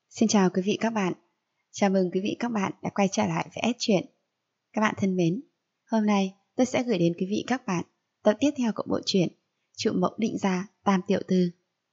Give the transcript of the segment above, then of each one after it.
Xin chào quý vị các bạn. Chào mừng quý vị các bạn đã quay trở lại với S Truyện. Các bạn thân mến, hôm nay tôi sẽ gửi đến quý vị các bạn tập tiếp theo của bộ truyện Trụ Mộng Định Gia Tam Tiểu Thư.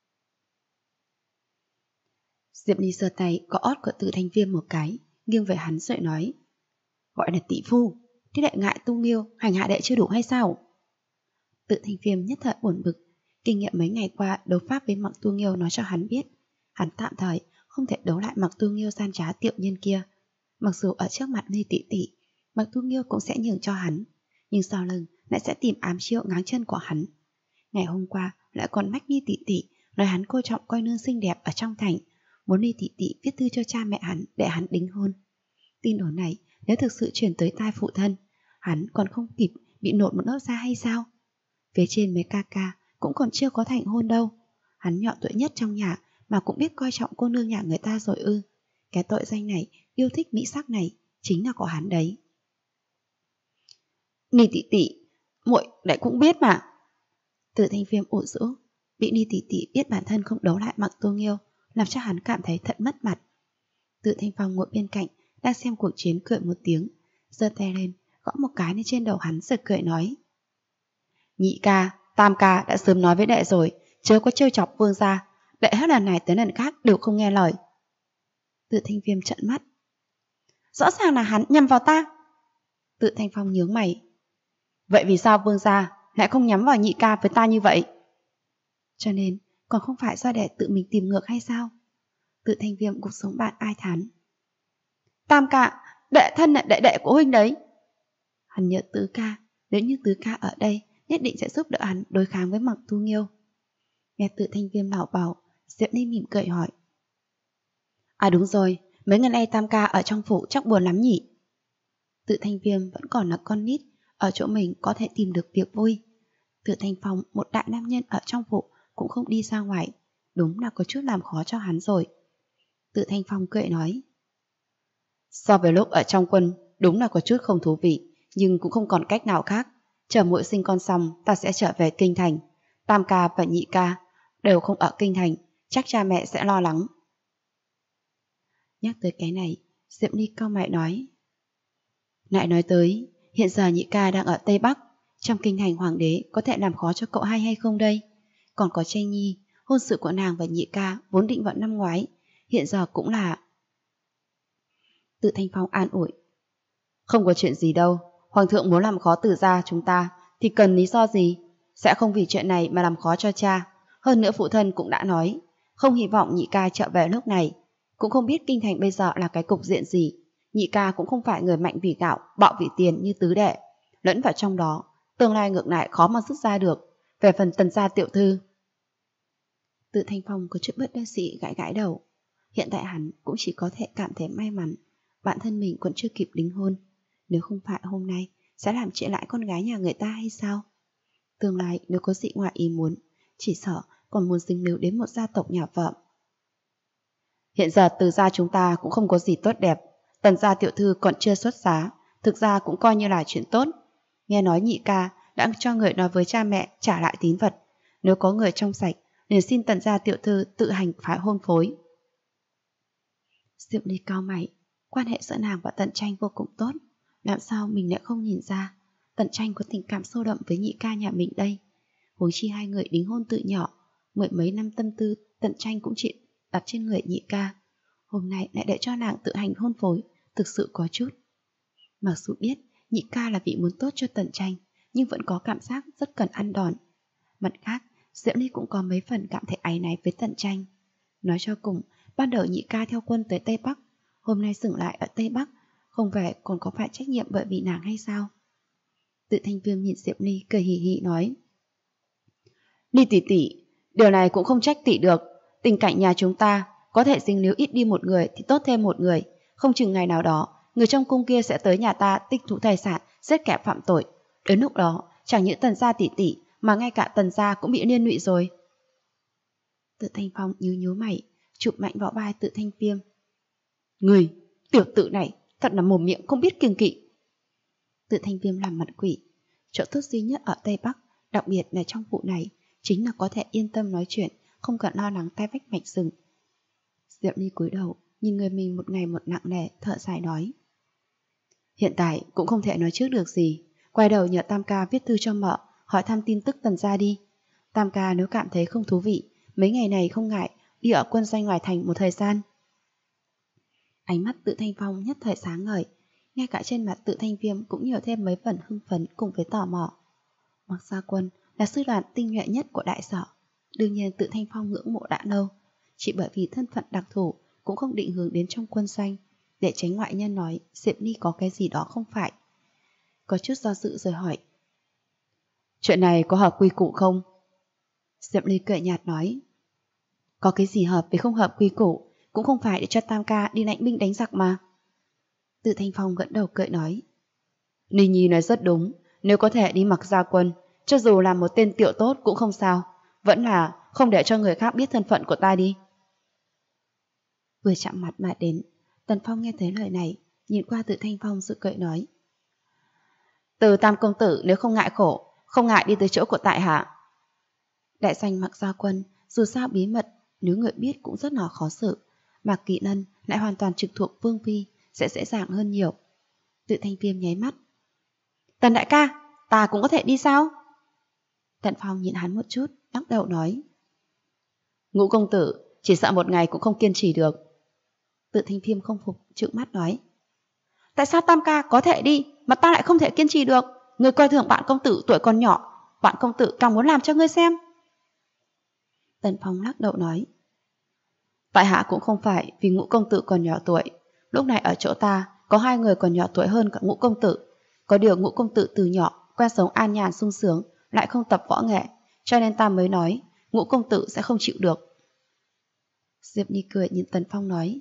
Diệp Ly giơ tay có ót của Tự Thanh Viêm một cái, nghiêng về hắn rồi nói: Gọi là tỷ phu, thế đệ ngại tu nghiêu hành hạ đệ chưa đủ hay sao? Tự Thanh Viêm nhất thời buồn bực. Kinh nghiệm mấy ngày qua đấu pháp với Mặc Tu Nghiêu nói cho hắn biết, hắn tạm thời không thể đấu lại Mặc Tu Nghiêu gian trá tiểu nhân kia. Mặc dù ở trước mặt Ly tỷ tỷ, Mặc Tu Nghiêu cũng sẽ nhường cho hắn, nhưng sau lưng lại sẽ tìm ám chiêu ngáng chân của hắn. Ngày hôm qua lại còn mách Ly tỷ tỷ nói hắn coi trọng coi nương xinh đẹp ở trong thành, muốn Ly tỷ tỷ viết thư cho cha mẹ hắn để hắn đính hôn. Tin đồn này nếu thực sự truyền tới tai phụ thân, hắn còn không kịp bị nộn một nốt ra hay sao? Phía trên mấy ca ca cũng còn chưa có thành hôn đâu. Hắn nhỏ tuổi nhất trong nhà mà cũng biết coi trọng cô nương nhà người ta rồi ư? Cái tội danh này, yêu thích mỹ sắc này, chính là của hắn đấy. Ni tỷ tỷ, muội lại cũng biết mà. Tự Thanh Viêm ủ rũ, bị Ni tỷ tỷ biết bản thân không đấu lại Mặc Tu Nghiêu, làm cho hắn cảm thấy thật mất mặt. Tự Thanh Phong ngồi bên cạnh, đang xem cuộc chiến cười một tiếng, giơ tay lên, gõ một cái lên trên đầu hắn rồi cười nói: Nhị ca, tam ca đã sớm nói với đệ rồi, chớ có trêu chọc vương gia, đệ hết lần này tới lần khác đều không nghe lời. Tự Thanh Viêm trợn mắt. Rõ ràng là hắn nhằm vào ta. Tự Thanh Phong nhướng mày. Vậy vì sao vương gia lại không nhắm vào nhị ca với ta như vậy? Cho nên còn không phải do đệ tự mình tìm ngược hay sao? Tự Thanh Viêm gục xuống bàn ai thán. Tam ca, đệ thân là đệ của huynh đấy. Hắn nhớ Tứ ca, nếu như Tứ ca ở đây nhất định sẽ giúp đỡ hắn đối kháng với Mặc Tu Nghiêu. Nghe Tự Thanh Viêm lảo bảo, Diệp Ly mỉm cười hỏi: À đúng rồi, mấy ngày nay tam ca ở trong phủ chắc buồn lắm nhỉ? Tự Thanh Viêm vẫn còn là con nít, ở chỗ mình có thể tìm được việc vui. Tự Thanh Phong, một đại nam nhân ở trong phủ cũng không đi ra ngoài, đúng là có chút làm khó cho hắn rồi. Tự Thanh Phong cười nói: So với lúc ở trong quân, đúng là có chút không thú vị, nhưng cũng không còn cách nào khác. Chờ muội sinh con xong, ta sẽ trở về kinh thành. Tam ca và nhị ca đều không ở kinh thành, chắc cha mẹ sẽ lo lắng. Nhắc tới cái này, Diệp Ly cau mày nói: Lại nói tới, hiện giờ nhị ca đang ở Tây Bắc, trong kinh thành hoàng đế có thể làm khó cho cậu hai hay không đây? Còn có Tranh Nhi, hôn sự của nàng và nhị ca vốn định vào năm ngoái, hiện giờ cũng là... Tự Thanh Phong an ủi: Không có chuyện gì đâu, hoàng thượng muốn làm khó Tử gia chúng ta thì cần lý do gì? Sẽ không vì chuyện này mà làm khó cho cha. Hơn nữa phụ thân cũng đã nói, không hy vọng nhị ca trở về lúc này. Cũng không biết kinh thành bây giờ là cái cục diện gì. Nhị ca cũng không phải người mạnh vì gạo, bạo vì tiền như tứ đệ. Lẫn vào trong đó, tương lai ngược lại khó mà rút ra được. Về phần Tần gia tiểu thư... Tự Thanh Phong có chút bất đắc dĩ gãi gãi đầu. Hiện tại hắn cũng chỉ có thể cảm thấy may mắn bản thân mình còn chưa kịp đính hôn. Nếu không phải hôm nay sẽ làm trễ lại con gái nhà người ta hay sao? Tương lai nếu có gì ngoài ý muốn, chỉ sợ còn muốn dính líu đến một gia tộc nhà vợ. Hiện giờ Từ gia chúng ta cũng không có gì tốt đẹp. Tần gia tiểu thư còn chưa xuất giá, thực ra cũng coi như là chuyện tốt. Nghe nói nhị ca đã cho người nói với cha mẹ trả lại tín vật. Nếu có người trong sạch, liền xin Tần gia tiểu thư tự hành phái hôn phối. Diệp Ly cau mày, quan hệ giữa nàng và Tần Tranh vô cùng tốt, làm sao mình lại không nhìn ra? Tần Tranh có tình cảm sâu đậm với nhị ca nhà mình đây. Huống chi hai người đính hôn từ nhỏ, mười mấy năm tâm tư Tần Tranh cũng chỉ đặt trên người nhị ca. Hôm nay lại để cho nàng tự hành hôn phối, thực sự có chút. Mặc dù biết nhị ca là vị muốn tốt cho Tần Tranh, nhưng vẫn có cảm giác rất cần ăn đòn. Mặt khác, Diệp Ly cũng có mấy phần cảm thấy áy náy với Tần Tranh. Nói cho cùng, ban đầu nhị ca theo quân tới Tây Bắc, hôm nay dừng lại ở Tây Bắc, không về còn có phải trách nhiệm bởi vì nàng hay sao? Tự Thanh Viêm nhìn Diệp Ly cười hì hì nói: Ly tỷ tỷ, điều này cũng không trách tỷ được. Tình cảnh nhà chúng ta có thể dính líu ít đi một người thì tốt thêm một người. Không chừng ngày nào đó, người trong cung kia sẽ tới nhà ta tích thú tài sản, giết kẻ phạm tội. Đến lúc đó, chẳng những Tần gia tỷ tỷ mà ngay cả Tần gia cũng bị liên lụy rồi. Tự Thanh Phong nhíu mày, chụp mạnh vào vai Tự Thanh Viêm. Người, tiểu tử này, thật là mồm miệng không biết kiêng kỵ. Tự Thanh Viêm làm mặt quỷ. Chỗ tốt duy nhất ở Tây Bắc, đặc biệt là trong vụ này, chính là có thể yên tâm nói chuyện, không cần lo lắng tai vách mạch rừng. Diệp Ly cúi đầu, nhìn người mình một ngày một nặng nề, thở dài nói. Hiện tại cũng không thể nói trước được gì. Quay đầu nhờ Tam ca viết thư cho mợ, hỏi thăm tin tức Tần gia đi. Tam ca nếu cảm thấy không thú vị, mấy ngày này không ngại đi ở quân doanh ngoài thành một thời gian. Ánh mắt Tự Thanh Phong nhất thời sáng ngời, ngay cả trên mặt Tự Thanh Viêm cũng nhiều thêm mấy phần hưng phấn cùng với tò mò. Mặc Gia Quân là sư đoàn tinh nhuệ nhất của đại sở, đương nhiên Tự Thanh Phong ngưỡng mộ đã lâu, chỉ bởi vì thân phận đặc thù cũng không định hướng đến trong quân doanh, để tránh ngoại nhân nói Diệp Ly có cái gì đó không phải. Có chút do dự rồi hỏi, chuyện này có hợp quy củ không? Diệp Ly cười nhạt nói, có cái gì hợp với không hợp quy củ, cũng không phải để cho Tam ca đi lãnh binh đánh giặc mà. Tự Thanh Phong gật đầu cười nói, Ni Nhi nói rất đúng, nếu có thể đi Mặc Gia Quân, cho dù là một tên tiểu tốt cũng không sao, vẫn là không để cho người khác biết thân phận của ta đi. Vừa chạm mặt mà đến, Tần Phong nghe thấy lời này, nhìn qua Tự Thanh Phong rồi cười nói, Từ Tam công tử nếu không ngại khổ, không ngại đi tới chỗ của tại hạ. Đại danh Mặc Gia Quân, dù sao bí mật, nếu người biết cũng rất là khó xử, mà Kỵ Lân lại hoàn toàn trực thuộc Vương Phi, sẽ dễ dàng hơn nhiều. Tự Thanh Viêm nháy mắt, Tần đại ca, ta cũng có thể đi sao? Tần Phong nhìn hắn một chút, lắc đầu nói, Ngũ công tử, chỉ sợ một ngày cũng không kiên trì được. Tự Thanh Viêm không phục, trợn mắt nói, tại sao Tam ca có thể đi, mà ta lại không thể kiên trì được? Ngươi coi thường bạn công tử tuổi còn nhỏ, bạn công tử càng muốn làm cho ngươi xem. Tần Phong lắc đầu nói, tại hạ cũng không phải vì Ngũ công tử còn nhỏ tuổi. Lúc này ở chỗ ta có hai người còn nhỏ tuổi hơn cả Ngũ công tử. Có điều Ngũ công tử từ nhỏ quen sống an nhàn sung sướng, lại không tập võ nghệ, cho nên ta mới nói Ngũ công tử sẽ không chịu được. Diệp Nhi cười nhìn Tần Phong nói,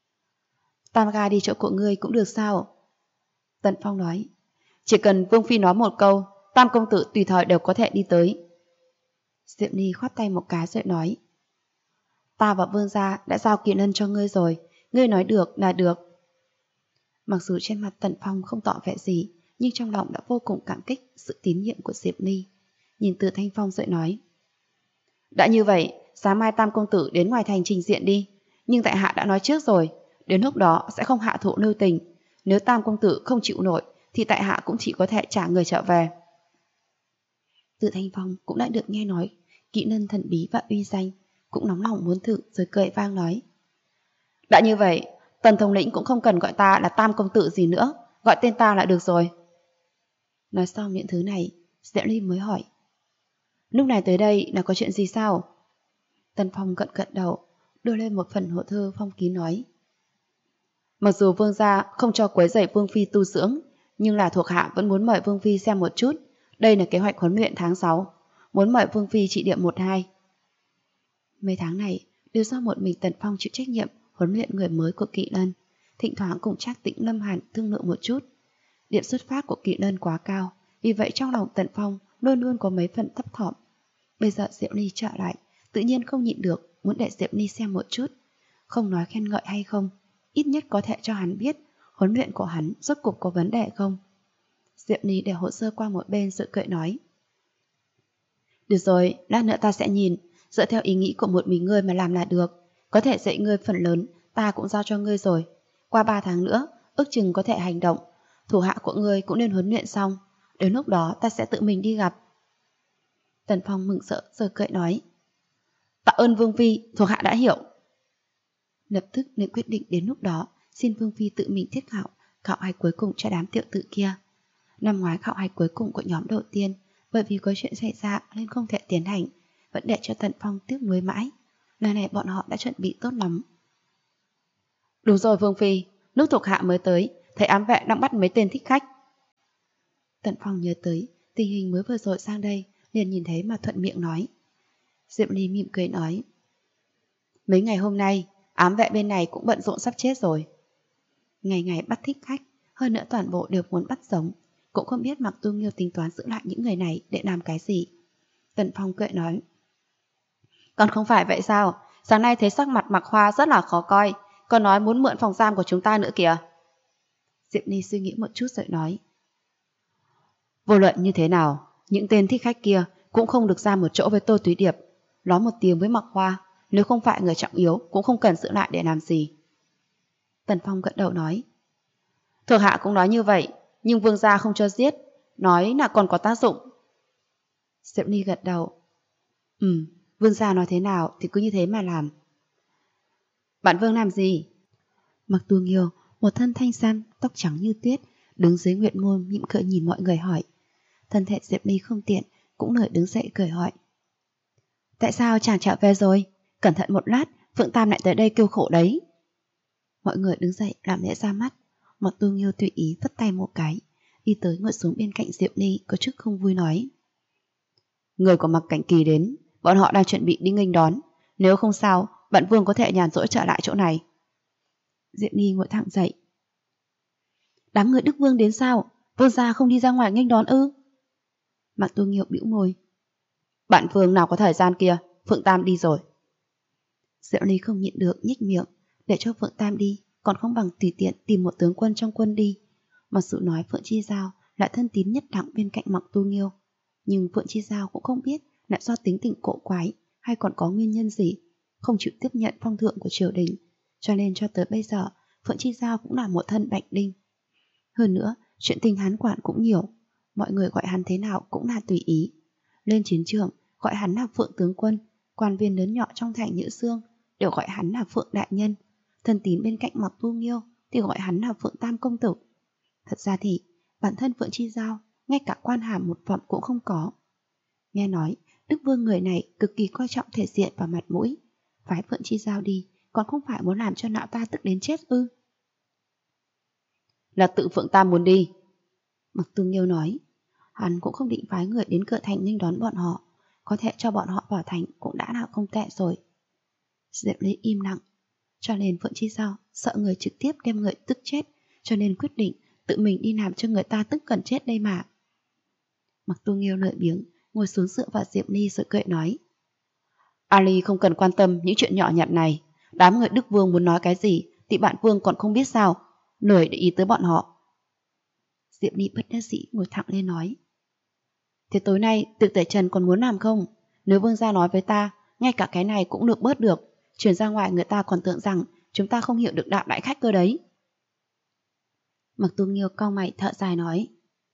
Tam ca đi chỗ của ngươi cũng được sao? Tần Phong nói, chỉ cần Vương Phi nói một câu, Tam công tử tùy thời đều có thể đi tới. Diệp Nhi khoát tay một cái rồi nói, ta và Vương gia đã giao Kỵ Lân cho ngươi rồi, ngươi nói được là được. Mặc dù trên mặt Tần Phong không tỏ vẻ gì, nhưng trong lòng đã vô cùng cảm kích sự tín nhiệm của Diệp Ly. Nhìn Từ Thanh Phong rồi nói, đã như vậy, sáng mai Tam công tử đến ngoài thành trình diện đi, nhưng tại hạ đã nói trước rồi, đến lúc đó sẽ không hạ thủ lưu tình. Nếu Tam công tử không chịu nổi, thì tại hạ cũng chỉ có thể trả người trở về. Từ Thanh Phong cũng đã được nghe nói Kỵ Lân thần bí và uy danh, cũng nóng lòng muốn thử rồi cười vang nói, đã như vậy, Tần thống lĩnh cũng không cần gọi ta là Tam công tử gì nữa, gọi tên ta là được rồi. Nói xong những thứ này, Diệu Ly mới hỏi, lúc này tới đây là có chuyện gì sao? Tần Phong gật gật đầu, đưa lên một phần hộ thư phong ký nói, mặc dù Vương gia không cho quấy rầy Vương Phi tu dưỡng, nhưng là thuộc hạ vẫn muốn mời Vương Phi xem một chút. Đây là kế hoạch huấn luyện tháng 6, muốn mời Vương Phi trị điểm 1-2. Mấy tháng này đều do một mình Tần Phong chịu trách nhiệm huấn luyện người mới của Kỵ Lân, thỉnh thoảng cùng Trác Tĩnh Lâm Hàn thương lượng một chút. Điểm xuất phát của Kỵ Lân quá cao, vì vậy trong lòng Tần Phong luôn luôn có mấy phần thấp thỏm. Bây giờ Diệu Ly trở lại, tự nhiên không nhịn được muốn để Diệu Ly xem một chút, không nói khen ngợi hay không, ít nhất có thể cho hắn biết huấn luyện của hắn rốt cuộc có vấn đề không. Diệu Ly để hồ sơ qua một bên rồi cười nói, được rồi, lát nữa ta sẽ nhìn, dựa theo ý nghĩ của một mình ngươi mà làm là được. Có thể dạy ngươi phần lớn, ta cũng giao cho ngươi rồi. Qua 3 tháng nữa, ước chừng có thể hành động. Thủ hạ của ngươi cũng nên huấn luyện xong. Đến lúc đó ta sẽ tự mình đi gặp. Tần Phong mừng rỡ rồi cười nói, tạ ơn Vương Phi, thuộc hạ đã hiểu. Lập tức nên quyết định đến lúc đó xin Vương Phi tự mình thiết khảo hạch cuối cùng cho đám tiểu tử kia. Năm ngoái khảo hạch cuối cùng của nhóm đầu tiên, bởi vì có chuyện xảy ra nên không thể tiến hành, vẫn để cho Tần Phong tiếc nuối mãi. Lần này bọn họ đã chuẩn bị tốt lắm. Đúng rồi Vương Phi, lúc thuộc hạ mới tới, thấy ám vệ đang bắt mấy tên thích khách. Tần Phong nhớ tới tình hình mới vừa rồi sang đây, liền nhìn thấy mà thuận miệng nói. Diệp Ly mỉm cười nói, mấy ngày hôm nay ám vệ bên này cũng bận rộn sắp chết rồi. Ngày ngày bắt thích khách, hơn nữa toàn bộ đều muốn bắt sống, cũng không biết Mặc Tu Nghiêu tính toán giữ lại những người này để làm cái gì. Tần Phong cười nói, còn không phải vậy sao, sáng nay thấy sắc mặt Mặc Hoa rất là khó coi, còn nói muốn mượn phòng giam của chúng ta nữa kìa. Diệp Ly suy nghĩ một chút rồi nói, vô luận như thế nào, những tên thích khách kia cũng không được ra một chỗ với Tô Túy Điệp. Nói một tiếng với Mặc Hoa, nếu không phải người trọng yếu cũng không cần giữ lại để làm gì. Tần Phong gật đầu nói. Thuộc hạ cũng nói như vậy, nhưng vương gia không cho giết, nói là còn có tác dụng. Diệp Ly gật đầu. Vương gia nói thế nào thì cứ như thế mà làm. Bạn Vương làm gì? Mặc Tu Nghiêu, một thân thanh sam, tóc trắng như tuyết, đứng dưới nguyện môn mỉm cười nhìn mọi người hỏi. Thân thể Diệp Ly không tiện, cũng nổi đứng dậy cười hỏi. Tại sao chàng trở về rồi? Cẩn thận một lát, Phượng Tam lại tới đây kêu khổ đấy. Mọi người đứng dậy làm lễ ra mắt. Mặc Tu Nghiêu tùy ý vất tay một cái, đi tới ngồi xuống bên cạnh Diệp Ly, có chút không vui nói. Người của Mặc Cảnh Kỳ đến, bọn họ đang chuẩn bị đi nghênh đón. Nếu không sao, bạn Vương có thể nhàn rỗi trở lại chỗ này. Diệp Ly ngồi thẳng dậy. Đám người Đức Vương đến sao? Vương gia không đi ra ngoài nghênh đón ư? Mặc Tu Nghiêu bĩu môi. Bạn Vương nào có thời gian kia, Phượng Tam đi rồi. Diệp Ly không nhịn được nhếch miệng. Để cho Phượng Tam đi, còn không bằng tùy tiện tìm một tướng quân trong quân đi. Mặc dù nói Phượng Chi Giao lại thân tín nhất đẳng bên cạnh Mặc Tu Nghiêu, nhưng Phượng Chi Giao cũng không biết là do tính tình cổ quái hay còn có nguyên nhân gì, không chịu tiếp nhận phong thượng của triều đình, cho nên cho tới bây giờ Phượng Chi Giao cũng là một thân bạch đinh. Hơn nữa, chuyện tình hắn quản cũng nhiều, mọi người gọi hắn thế nào cũng là tùy ý. Lên chiến trường, gọi hắn là Phượng tướng quân, quan viên lớn nhỏ trong thành Nhữ Xương đều gọi hắn là Phượng đại nhân, thân tín bên cạnh Mặc Tu Nghiêu thì gọi hắn là Phượng Tam công tử. Thật ra thì bản thân Phượng Chi Giao ngay cả quan hàm một phẩm cũng không có. Nghe nói Đức Vương người này cực kỳ coi trọng thể diện và mặt mũi, phái Phượng Chi Giao đi còn không phải muốn làm cho lão ta tức đến chết ư? Là tự Phượng Tam muốn đi. Mặc Tu Nghiêu nói. Hắn cũng không định phái người đến cửa thành nghênh đón bọn họ, có thể cho bọn họ vào thành cũng đã là không tệ rồi. Diệp Ly im lặng. Cho nên Phượng Chi Giao sợ người trực tiếp đem người tức chết, cho nên quyết định tự mình đi làm cho người ta tức gần chết đây mà. Mặc Tu Nghiêu lười biếng ngồi xuống dựa vào Diệp Ly rồi cười nói. Ali không cần quan tâm những chuyện nhỏ nhặt này. Đám người Đức Vương muốn nói cái gì thì bạn Vương còn không biết sao, lười để ý tới bọn họ. Diệp Ly bất đắc dĩ ngồi thẳng lên nói. Thế tối nay Tiệc Tẩy Trần còn muốn làm không? Nếu Vương gia nói với ta, ngay cả cái này cũng được bớt được, chuyển ra ngoài người ta còn tưởng rằng chúng ta không hiểu được đạo đại khách cơ đấy. Mặc Tu Nghiêu cau mày thở dài nói.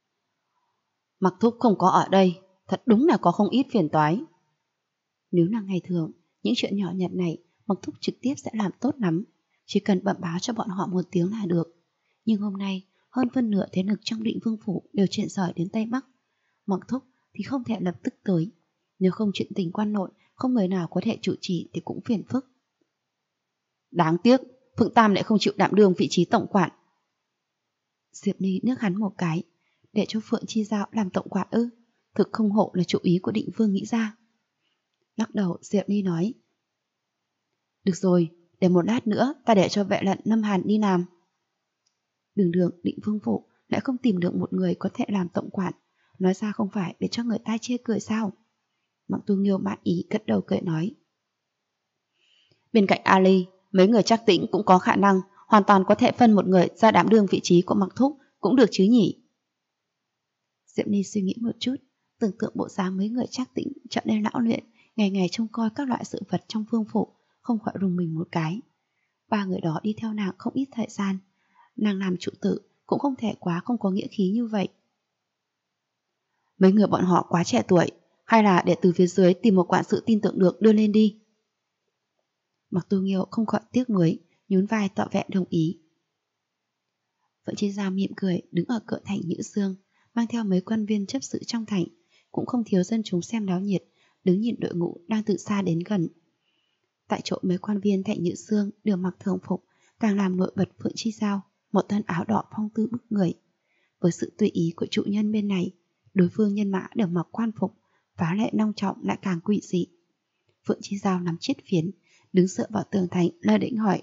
Mặc thúc không có ở đây, thật đúng là có không ít phiền toái. Nếu là ngày thường, những chuyện nhỏ nhặt này Mặc thúc trực tiếp sẽ làm tốt lắm, chỉ cần bẩm báo cho bọn họ một tiếng là được. Nhưng hôm nay, hơn phân nửa thế lực trong Định Vương phủ đều chuyển rời đến Tây Bắc. Mặc thúc thì không thể lập tức tới, nếu không chuyện tình quan nội không người nào có thể chủ trì thì cũng phiền phức. Đáng tiếc, Phượng Tam lại không chịu đảm đương vị trí tổng quản. Diệp Ly nước hắn một cái, để cho Phượng Chi Giao làm tổng quản ư? Thực không hộ là chủ ý của Định Vương nghĩ ra. Lắc đầu Diệp Ly nói. Được rồi, để một lát nữa ta để cho vệ lận Lâm Hàn đi làm. Đường đường Định Vương phủ lại không tìm được một người có thể làm tổng quản, nói ra không phải để cho người ta chê cười sao? Mặc Tu Nghiêu mãn ý cất đầu cười nói. Bên cạnh Ali, mấy người Trác Tĩnh cũng có khả năng, hoàn toàn có thể phân một người ra đảm đương vị trí của Mặc thúc cũng được chứ nhỉ? Diệp Ly suy nghĩ một chút, tưởng tượng bộ dáng mấy người Trác Tĩnh trở nên lão luyện, ngày ngày trông coi các loại sự vật trong vương phủ, không khỏi rùng mình một cái. Ba người đó đi theo nàng không ít thời gian, nàng làm trụ tử cũng không thể quá không có nghĩa khí như vậy. Mấy người bọn họ quá trẻ tuổi, hay là để từ phía dưới tìm một quản sự tin tưởng được đưa lên đi? Mặc Tu Nghiêu không khỏi tiếc nuối, nhún vai tỏ vẻ đồng ý. Phượng Chi Giao mỉm cười đứng ở cửa thành Nhữ Xương, mang theo mấy quan viên chấp sự trong thành, cũng không thiếu dân chúng xem náo nhiệt, đứng nhìn đội ngũ đang từ xa đến gần. Tại chỗ mấy quan viên thành Nhữ Xương đều mặc thường phục, càng làm nổi bật Phượng Chi Giao, một thân áo đỏ phong tư bức người. Với sự tùy ý của chủ nhân bên này, đối phương nhân mã đều mặc quan phục, phá lệ long trọng lại càng quỷ dị. Phượng Chi Giao nắm chiếc phiến, đứng dựa vào tường thành lơ đễnh hỏi.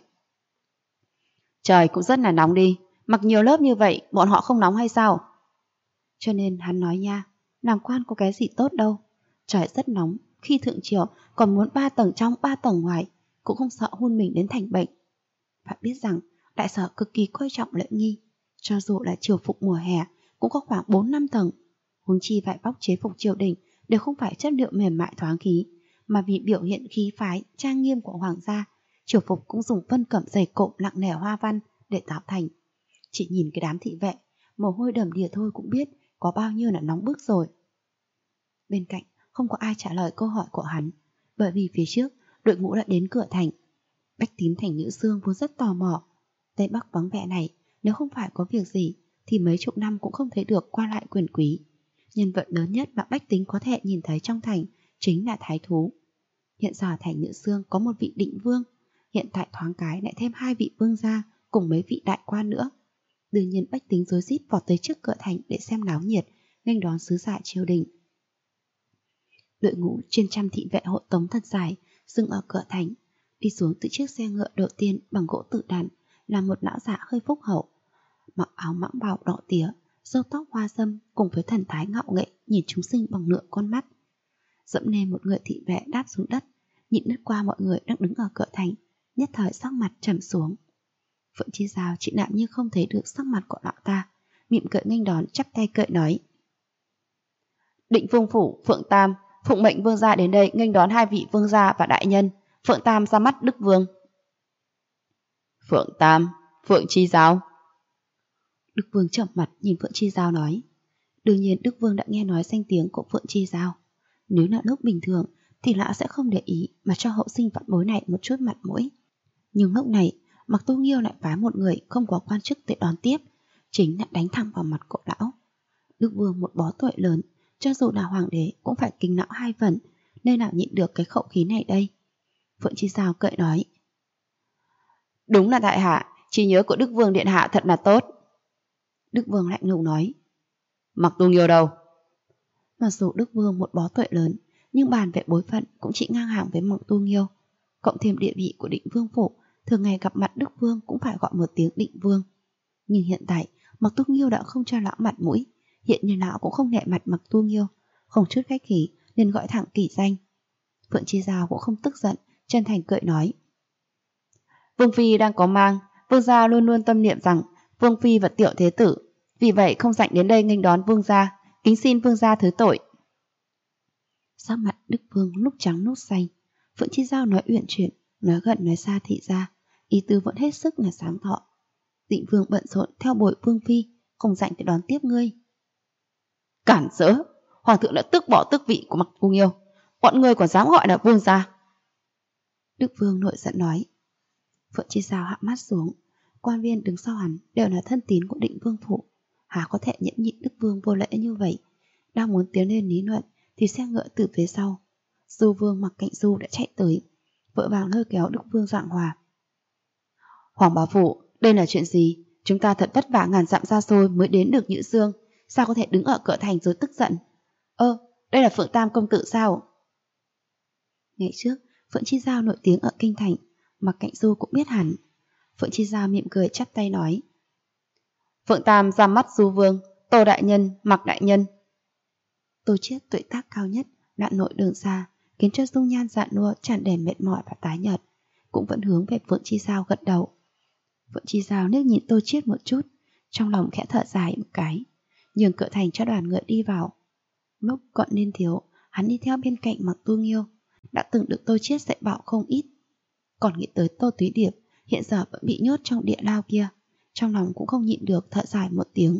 Trời cũng rất là nóng đi, mặc nhiều lớp như vậy bọn họ không nóng hay sao? Cho nên hắn nói nha, làm quan có cái gì tốt đâu. Trời rất nóng, khi thượng triều còn muốn 3 tầng trong 3 tầng ngoài, cũng không sợ hôn mình đến thành bệnh. Phải biết rằng đại sở cực kỳ coi trọng lễ nghi, cho dù là triều phục mùa hè cũng có khoảng 4-5 tầng. Huống chi vải vóc chế phục triều đình đều không phải chất liệu mềm mại thoáng khí, mà vì biểu hiện khí phái trang nghiêm của hoàng gia, triều phục cũng dùng vân cẩm dày cộm nặng nề hoa văn để tạo thành. Chỉ nhìn cái đám thị vệ, mồ hôi đầm đìa thôi cũng biết có bao nhiêu là nóng bức rồi. Bên cạnh không có ai trả lời câu hỏi của hắn, bởi vì phía trước đội ngũ đã đến cửa thành. Bách Tín Thành Nhữ Xương vốn rất tò mò. Tây Bắc vắng vẻ này, nếu không phải có việc gì thì mấy chục năm cũng không thấy được qua lại quyền quý. Nhân vật lớn nhất mà bách tính có thể nhìn thấy trong thành chính là thái thú. Hiện giờ thành Nhữ Xương có một vị định vương, hiện tại thoáng cái lại thêm 2 vị vương gia cùng mấy vị đại quan nữa. Đương nhiên bách tính rối rít vọt tới trước cửa thành để xem náo nhiệt, nghênh đón sứ giả triều đình. Đội ngũ trên trăm thị vệ hộ tống thật dài dừng ở cửa thành. Đi xuống từ chiếc xe ngựa đầu tiên bằng gỗ tự đàn là một lão giả hơi phúc hậu, mặc áo mãng bào đỏ tía, râu tóc hoa râm cùng với thần thái ngạo nghễ nhìn chúng sinh bằng nửa con mắt. Dẫm lên một người thị vệ đáp xuống đất, nhìn lướt qua mọi người đang đứng ở cửa thành, nhất thời sắc mặt trầm xuống. Phượng Chi Giao chị nạm như không thấy được sắc mặt của lão ta, mỉm cười nghênh đón, chắp tay cười nói: Định Vương phủ Phượng Tam phụng mệnh vương gia đến đây nghênh đón 2 vị vương gia và đại nhân. Phượng Tam ra mắt Đức Vương. Phượng Tam, Phượng Chi Giao. Đức Vương trầm mặt nhìn Phượng Chi Giao nói. Đương nhiên Đức Vương đã nghe nói danh tiếng của Phượng Chi Giao. Nếu là lúc bình thường thì lão sẽ không để ý mà cho hậu sinh vạn bối này một chút mặt mũi. Nhưng lúc này Mạc Tu Nghiêu lại phái một người không có quan chức tới đón tiếp, chính là đánh thẳng vào mặt của lão. Đức Vương một bó tuổi lớn, cho dù là hoàng đế cũng phải kính lão 2 phần, nên nào nhịn được cái khẩu khí này đây. Phượng Chi Giao cười nói: Đúng là đại hạ, trí nhớ của Đức Vương điện hạ thật là tốt. Đức Vương lạnh lùng nói: Mạc Tu Nghiêu đâu? Mặc dù Đức Vương một bó tuổi lớn, nhưng bàn về bối phận cũng chỉ ngang hàng với Mạc Tu Nghiêu. Cộng thêm địa vị của Định Vương phủ, thường ngày gặp mặt Đức Vương cũng phải gọi một tiếng Định Vương. Nhưng hiện tại Mạc Tu Nghiêu đã không cho lão mặt mũi, hiện như lão cũng không nể mặt Mạc Tu Nghiêu, không chút khách khí nên gọi thẳng kỷ danh. Phượng Chi Giao cũng không tức giận, chân thành cười nói: Vương phi đang có mang, vương gia luôn luôn tâm niệm rằng vương phi và tiểu thế tử, vì vậy không rảnh đến đây nghênh đón vương gia, kính xin vương gia thứ tội. Sắc mặt Đức Vương lúc trắng lúc xanh. Phượng Chi Giao nói uyển chuyển, nói gần nói xa thị ra, ý tứ vẫn hết sức là sáng tỏ. Định Vương bận rộn theo bồi vương phi, không rảnh để đón tiếp ngươi. Cản rỡ, hoàng thượng đã tước bỏ tước vị của Mạc Tu Nghiêu, bọn ngươi còn dám gọi là vương gia? Đức Vương nội giận nói. Phượng Chi Giao hạ mắt xuống, quan viên đứng sau hắn đều là thân tín của Định Vương phủ, há có thể nhẫn nhịn Đức Vương vô lễ như vậy. Đang muốn tiến lên lý luận thì xe ngựa từ phía sau, Du Vương mặc cạnh Du đã chạy tới, vội vàng lôi kéo Đức Vương giảng hòa. Hoàng bá phụ, đây là chuyện gì? Chúng ta thật vất vả ngàn dặm xa xôi mới đến được Nhữ Xương, sao có thể đứng ở cửa thành rồi tức giận? Đây là Phượng Tam công tử sao? Ngày trước Phượng Chi Giao nổi tiếng ở kinh thành, mặc cạnh Du cũng biết hẳn. Phượng Chi Giao mỉm cười chắp tay nói: Phượng Tam ra mắt Du Vương, Tô đại nhân, Mạc đại nhân. Tô Chiết tuổi tác cao nhất, đạn nội đường xa, khiến cho dung nhan dạ nua tràn đầy mệt mỏi và tái nhợt, cũng vẫn hướng về Phượng Chi Giao gật đầu. Phượng Chi Giao liếc nhìn Tô Chiết một chút, trong lòng khẽ thở dài một cái, nhường cửa thành cho đoàn người đi vào. Lúc còn niên thiếu, hắn đi theo bên cạnh Mạc Tu Nghiêu, đã từng được Tô Chiết dạy bảo không ít. Còn nghĩ tới Tô Túy Điệp hiện giờ vẫn bị nhốt trong địa lao kia, trong lòng cũng không nhịn được thở dài một tiếng.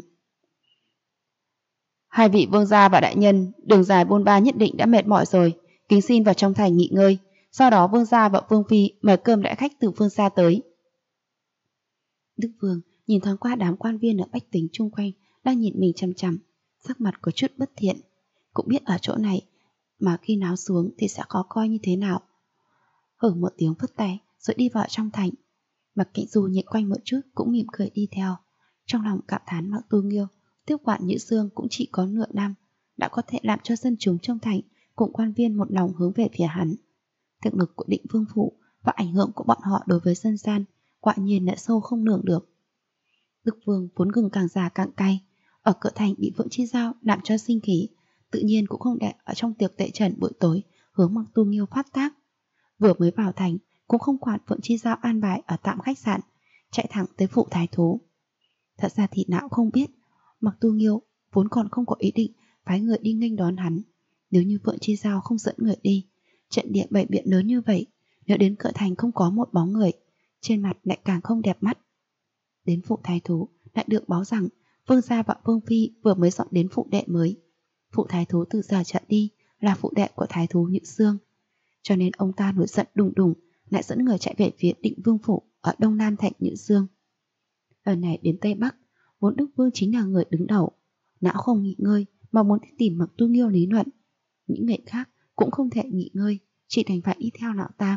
2 vị vương gia và đại nhân, đường dài bôn ba nhất định đã mệt mỏi rồi, kính xin vào trong thành nghỉ ngơi, sau đó vương gia và vương phi mời cơm đại khách từ phương xa tới. Đức Vương nhìn thoáng qua đám quan viên ở bách tính chung quanh đang nhìn mình chằm chằm, sắc mặt có chút bất thiện, cũng biết ở chỗ này mà khi náo xuống thì sẽ khó coi như thế nào. Hử một tiếng phất tay rồi đi vào trong thành. Mạc Cạnh Du nhìn quanh một chút cũng mỉm cười đi theo, trong lòng cảm thán Mạc Tu Nghiêu tiếp quản Nhữ Xương cũng chỉ có nửa năm, đã có thể làm cho dân chúng trong thành cùng quan viên một lòng hướng về phía hắn. Thực lực của Định Vương phủ và ảnh hưởng của bọn họ đối với dân gian quả nhiên đã sâu không lường được. Đức Vương vốn gừng càng già càng cay, ở cửa thành bị Phượng Chi Giao làm cho sinh khí, tự nhiên cũng không để ở trong tiệc tệ trần buổi tối hướng Mạc Tu Nghiêu phát tác. Vừa mới vào thành cũng không quản Phượng Chi Giao an bài ở tạm khách sạn, chạy thẳng tới phủ thái thú. Thật ra thì não không biết, Mạc Tu Nghiêu vốn còn không có ý định phái người đi nghênh đón hắn. Nếu như Phượng Chi Giao không dẫn người đi, trận địa bày biện lớn như vậy, nếu đến cửa thành không có một bóng người, trên mặt lại càng không đẹp mắt. Đến phủ thái thú lại được báo rằng vương gia và vương phi vừa mới dọn đến phủ đệ mới. Phủ thái thú từ giờ trở đi là phủ đệ của thái thú Nhữ Dương, cho nên ông ta nổi giận đùng đùng, lại dẫn người chạy về phía Định Vương phủ ở đông nam thành Nhữ Dương. Lần này đến Tây Bắc, vốn Đức Vương chính là người đứng đầu, não không nghỉ ngơi mà muốn đi tìm Mặc Tu Nghiêu lý luận. Những người khác cũng không thể nghỉ ngơi, chỉ đành phải đi theo lão ta.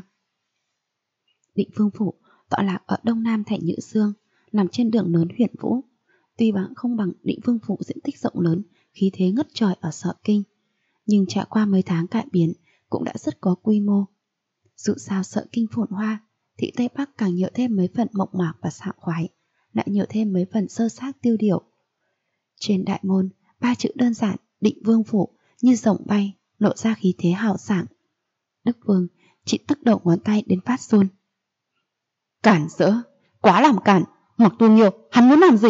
Định Vương phủ tọa lạc ở đông nam thành Nhữ Dương, nằm trên đường lớn Huyền Vũ. Tuy không bằng Định Vương phủ diện tích rộng lớn, khí thế ngất trời ở Sở Kinh, nhưng trải qua mấy tháng cải biến cũng đã rất có quy mô. Dù sao Sở Kinh phồn hoa, thì Tây Bắc càng nhiều thêm mấy phần mộc mạc và sảng khoái, lại nhiều thêm mấy phần sơ xác tiêu điều. Trên đại môn, 3 chữ đơn giản Định Vương phủ như rồng bay, lộ ra khí thế hào sảng. Đức Vương chỉ tức đầu ngón tay đến phát run. Cản rỡ, quá làm cản, Mặc Tu Nghiêu, hắn muốn làm gì?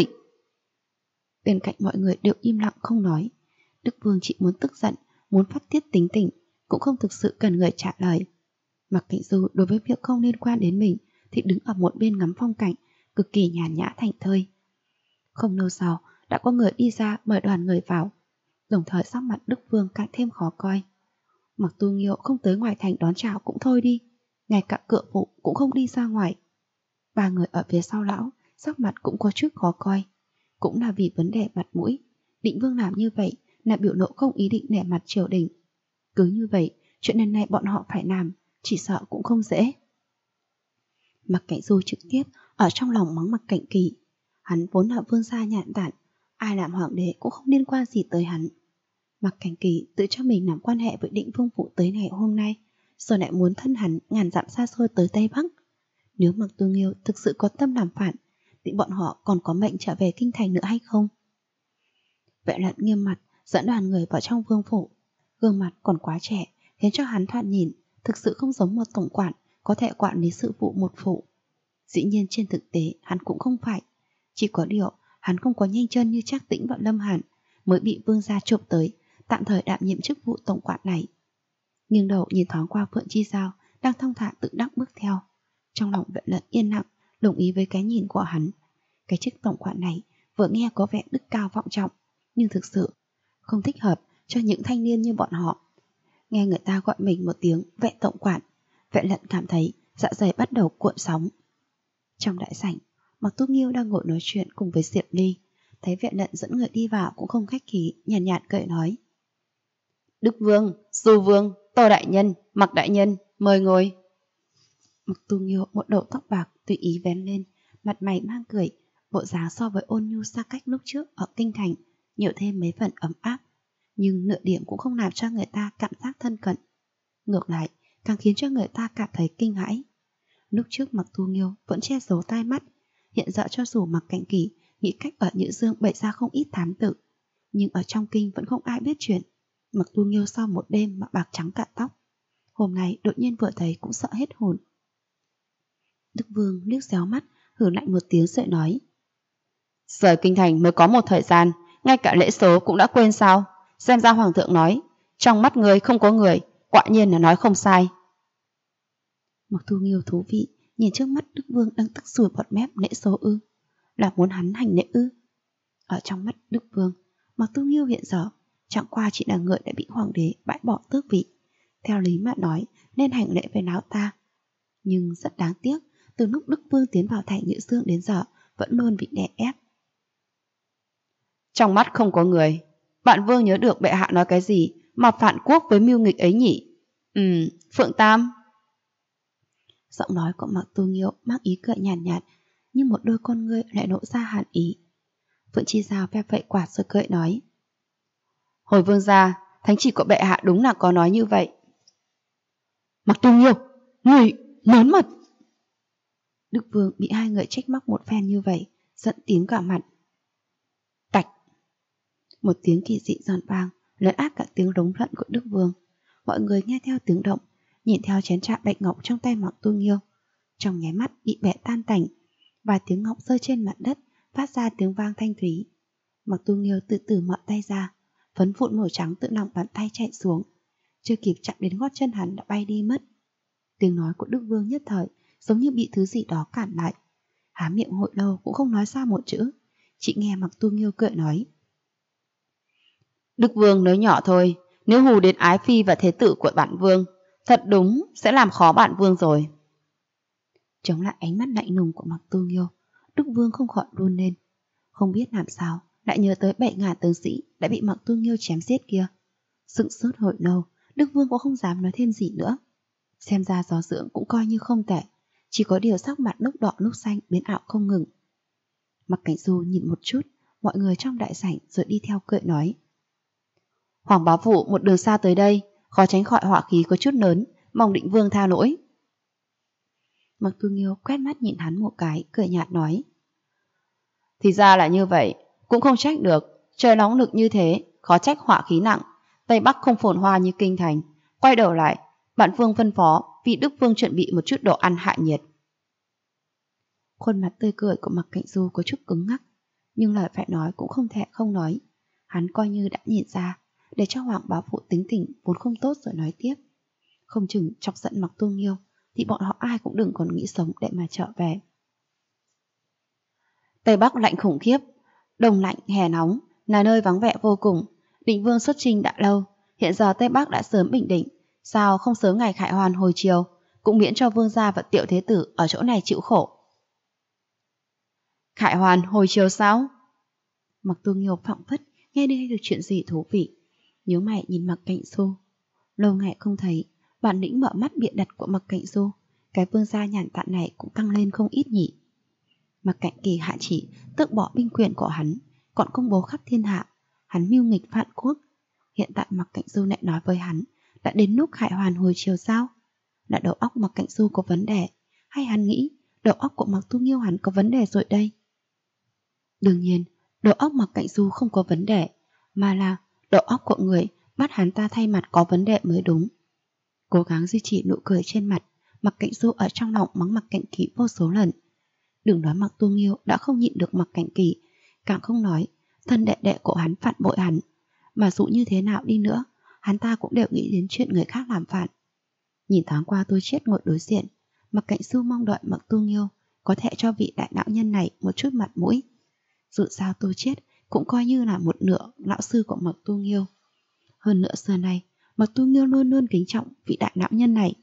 Bên cạnh mọi người đều im lặng không nói. Đức Vương chỉ muốn tức giận, muốn phát tiết tính tình, cũng không thực sự cần người trả lời. Mặc Cảnh Du đối với việc không liên quan đến mình thì đứng ở một bên ngắm phong cảnh, cực kỳ nhàn nhã thảnh thơi. Không lâu sau, đã có người đi ra mời đoàn người vào, đồng thời sắc mặt Đức Vương càng thêm khó coi. Mặc Tu Nghiêu không tới ngoài thành đón chào cũng thôi đi, ngay cả cửa phụ cũng không đi ra ngoài. 3 người ở phía sau lão, sắc mặt cũng có chút khó coi. Cũng là vì vấn đề mặt mũi, Định Vương làm như vậy là biểu lộ không ý định nể mặt triều đình. Cứ như vậy, chuyện lần này bọn họ phải làm, chỉ sợ cũng không dễ. Mặc Cảnh Du trực tiếp ở trong lòng mắng Mặc Cảnh Kỳ. Hắn vốn là vương gia nhạn tản, ai làm hoàng đế cũng không liên quan gì tới hắn. Mặc Cảnh Kỳ tự cho mình làm quan hệ với Định Vương phủ tới ngày hôm nay, rồi lại muốn thân hắn ngàn dặm xa xôi tới Tây Bắc. Nếu Mặc Tu Nghiêu thực sự có tâm làm phản, thì bọn họ còn có mệnh trở về kinh thành nữa hay không? Vệ Lận nghiêm mặt dẫn đoàn người vào trong vương phủ. Gương mặt còn quá trẻ, khiến cho hắn thoạt nhìn thực sự không giống một tổng quản có thể quản lý sự vụ một phủ. Dĩ nhiên trên thực tế hắn cũng không phải. Chỉ có điều hắn không có nhanh chân như Trác Tĩnh và Lâm Hàn, mới bị vương gia chụp tới, tạm thời đảm nhiệm chức vụ tổng quản này. Nghiêng đầu nhìn thoáng qua Phượng Chi Giao đang thong thả tự đắc bước theo. Trong lòng Vệ Lận yên lặng, đồng ý với cái nhìn của hắn. Cái chức tổng quản này vừa nghe có vẻ đức cao vọng trọng, nhưng thực sự không thích hợp cho những thanh niên như bọn họ. Nghe người ta gọi mình một tiếng vệ tổng quản, Vệ Lận cảm thấy dạ dày bắt đầu cuộn sóng. Trong đại sảnh, Mặc Tu Nghiêu đang ngồi nói chuyện cùng với Diệp Ly, thấy Vệ Lận dẫn người đi vào cũng không khách khí, nhàn nhạt cười nói: Đức Vương, Du Vương, Tô đại nhân, Mặc đại nhân, mời ngồi. Mặc Tu Nghiêu một đầu tóc bạc tùy ý vén lên, mặt mày mang cười, bộ dáng so với ôn nhu xa cách lúc trước ở kinh thành nhiều thêm mấy phần ấm áp, nhưng nửa điểm cũng không làm cho người ta cảm giác thân cận. Ngược lại, càng khiến cho người ta cảm thấy kinh hãi. Lúc trước Mặc Tu Nghiêu vẫn che giấu tai mắt, hiện giờ cho dù Mặc Cảnh Kỳ nghĩ cách ở Nhữ Dương bày ra không ít thám tử, nhưng ở trong kinh vẫn không ai biết chuyện. Mặc Tu Nghiêu sau một đêm mà bạc trắng cả tóc, hôm nay đột nhiên vừa thấy cũng sợ hết hồn. Đức Vương liếc xéo mắt, hừ lạnh một tiếng rồi nói: Rời kinh thành mới có một thời gian, ngay cả lễ số cũng đã quên sao? Xem ra hoàng thượng nói trong mắt người không có người, quả nhiên là nói không sai. Mặc Tu Nghiêu thú vị nhìn trước mắt Đức Vương đang tức sùi bọt mép. Lễ số ư? Là muốn hắn hành lễ ư? Ở trong mắt Đức Vương, Mặc Tu Nghiêu hiện giờ chẳng qua chỉ là người đã bị hoàng đế bãi bỏ tước vị. Theo lý mà nói nên hành lễ với lão ta, nhưng rất đáng tiếc, từ lúc Đức Vương tiến vào thành Nhữ Dương đến giờ vẫn luôn bị đè ép. Trong mắt không có người, bạn Vương nhớ được bệ hạ nói cái gì mà phản quốc với mưu nghịch ấy nhỉ? Phượng Tam. Giọng nói của Mặc Tu Nghiêu mang ý cười nhàn nhạt, nhưng một đôi con ngươi lại lộ ra hàn ý. Phượng Chi Giao phe phẩy quạt rồi cười nói: Hồi vương gia, thánh chỉ của bệ hạ đúng là có nói như vậy. Mặc Tu Nghiêu, người lớn mật. Đức Vương bị hai người trách móc một phen như vậy, giận tím cả mặt. Tạch. Một tiếng kỳ dị giòn vang lấn át cả tiếng rống rận của Đức Vương. Mọi người nghe theo tiếng động, nhìn theo chén trà bạch ngọc trong tay Mặc Tu Nghiêu, trong nháy mắt bị bẻ tan tành, và tiếng ngọc rơi trên mặt đất phát ra tiếng vang thanh thúy. Mặc Tu Nghiêu từ từ mở tay ra, phấn vụn màu trắng tự lòng bàn tay chạy xuống, chưa kịp chạm đến gót chân hắn đã bay đi mất. Tiếng nói của Đức Vương nhất thời giống như bị thứ gì đó cản lại. há miệng hồi lâu cũng không nói ra một chữ. Chị nghe Mặc Tu Nghiêu cười nói: Đức Vương nói nhỏ thôi, nếu hù đến ái phi và thế tử của bản Vương, thật đúng sẽ làm khó bản Vương rồi. Chống lại ánh mắt lạnh lùng của Mặc Tu Nghiêu, Đức Vương không khỏi run lên. Không biết làm sao lại nhớ tới 7.000 tướng sĩ đã bị Mặc Tu Nghiêu chém giết kia. Sững sốt hồi lâu, Đức Vương cũng không dám nói thêm gì nữa. Xem ra gió dưỡng cũng coi như không tệ, chỉ có điều sắc mặt lúc đỏ lúc xanh biến ảo không ngừng. Mặc Cảnh Du nhìn một chút mọi người trong đại sảnh rồi đi theo cười nói: Hoàng bá phụ một đường xa tới đây, khó tránh khỏi họa khí có chút lớn, mong Định Vương tha lỗi. Mặc Tu Nghiêu quét mắt nhìn hắn một cái, cười nhạt nói: Thì ra là như vậy, cũng không trách được, trời nóng nực như thế, khó trách họa khí nặng, Tây Bắc không phồn hoa như kinh thành. Quay đầu lại, bản Vương phân phó vì Đức Vương chuẩn bị một chút đồ ăn hạ nhiệt. Khuôn mặt tươi cười của Mặc Cảnh Du có chút cứng ngắc, nhưng lời phải nói cũng không thể không nói. Hắn coi như đã nhìn ra, để cho Hoàng bá phụ tính tình vốn không tốt rồi nói tiếp. Không chừng chọc giận Mặc Tu Nghiêu thì bọn họ ai cũng đừng còn nghĩ sống để mà trở về. Tây Bắc lạnh khủng khiếp, đông lạnh hè nóng, là nơi vắng vẻ vô cùng. Định Vương xuất chinh đã lâu, hiện giờ Tây Bắc đã sớm bình định, sao không sớm ngày khải hoàn hồi chiều, cũng miễn cho vương gia và tiểu thế tử ở chỗ này chịu khổ. Khải hoàn hồi chiều sao? Mặc Tu Nghiêu phảng phất nghe đây được chuyện gì thú vị, nhíu mày nhìn Mặc Cảnh Du. Lâu ngày không thấy, bản lĩnh mở mắt bịa đặt của Mặc Cảnh Du, cái vương gia nhàn tản này cũng tăng lên không ít nhỉ. Mặc Cảnh Kỳ hạ chỉ tước bỏ binh quyền của hắn, còn công bố khắp thiên hạ hắn mưu nghịch phản quốc. Hiện tại Mặc Cảnh Du lại nói với hắn đã đến lúc khải hoàn hồi chiều sao? Là đầu óc Mặc Cảnh Du có vấn đề, hay hắn nghĩ đầu óc của Mặc Tu Nghiêu hắn có vấn đề rồi đây? Đương nhiên, đầu óc Mặc Cảnh Du không có vấn đề, mà là đầu óc của người bắt hắn ta thay mặt có vấn đề mới đúng. Cố gắng duy trì nụ cười trên mặt, Mặc Cảnh Du ở trong lòng mắng Mặc Cảnh Kỳ vô số lần. Đừng nói Mặc Tu Nghiêu đã không nhịn được Mặc Cảnh Kỳ, càng không nói thân đệ đệ của hắn phản bội hắn. Mà dù như thế nào đi nữa, hắn ta cũng đều nghĩ đến chuyện người khác làm phản. Nhìn thoáng qua Tôi Chết ngồi đối diện, Mặc Cảnh Du mong đợi Mặc Tu Nghiêu có thể cho vị đại đạo nhân này một chút mặt mũi. Dù sao Tôi Chết cũng coi như là một nửa lão sư của Mặc Tu Nghiêu. Hơn nữa xưa nay, Mặc Tu Nghiêu luôn luôn kính trọng vị đại đạo nhân này.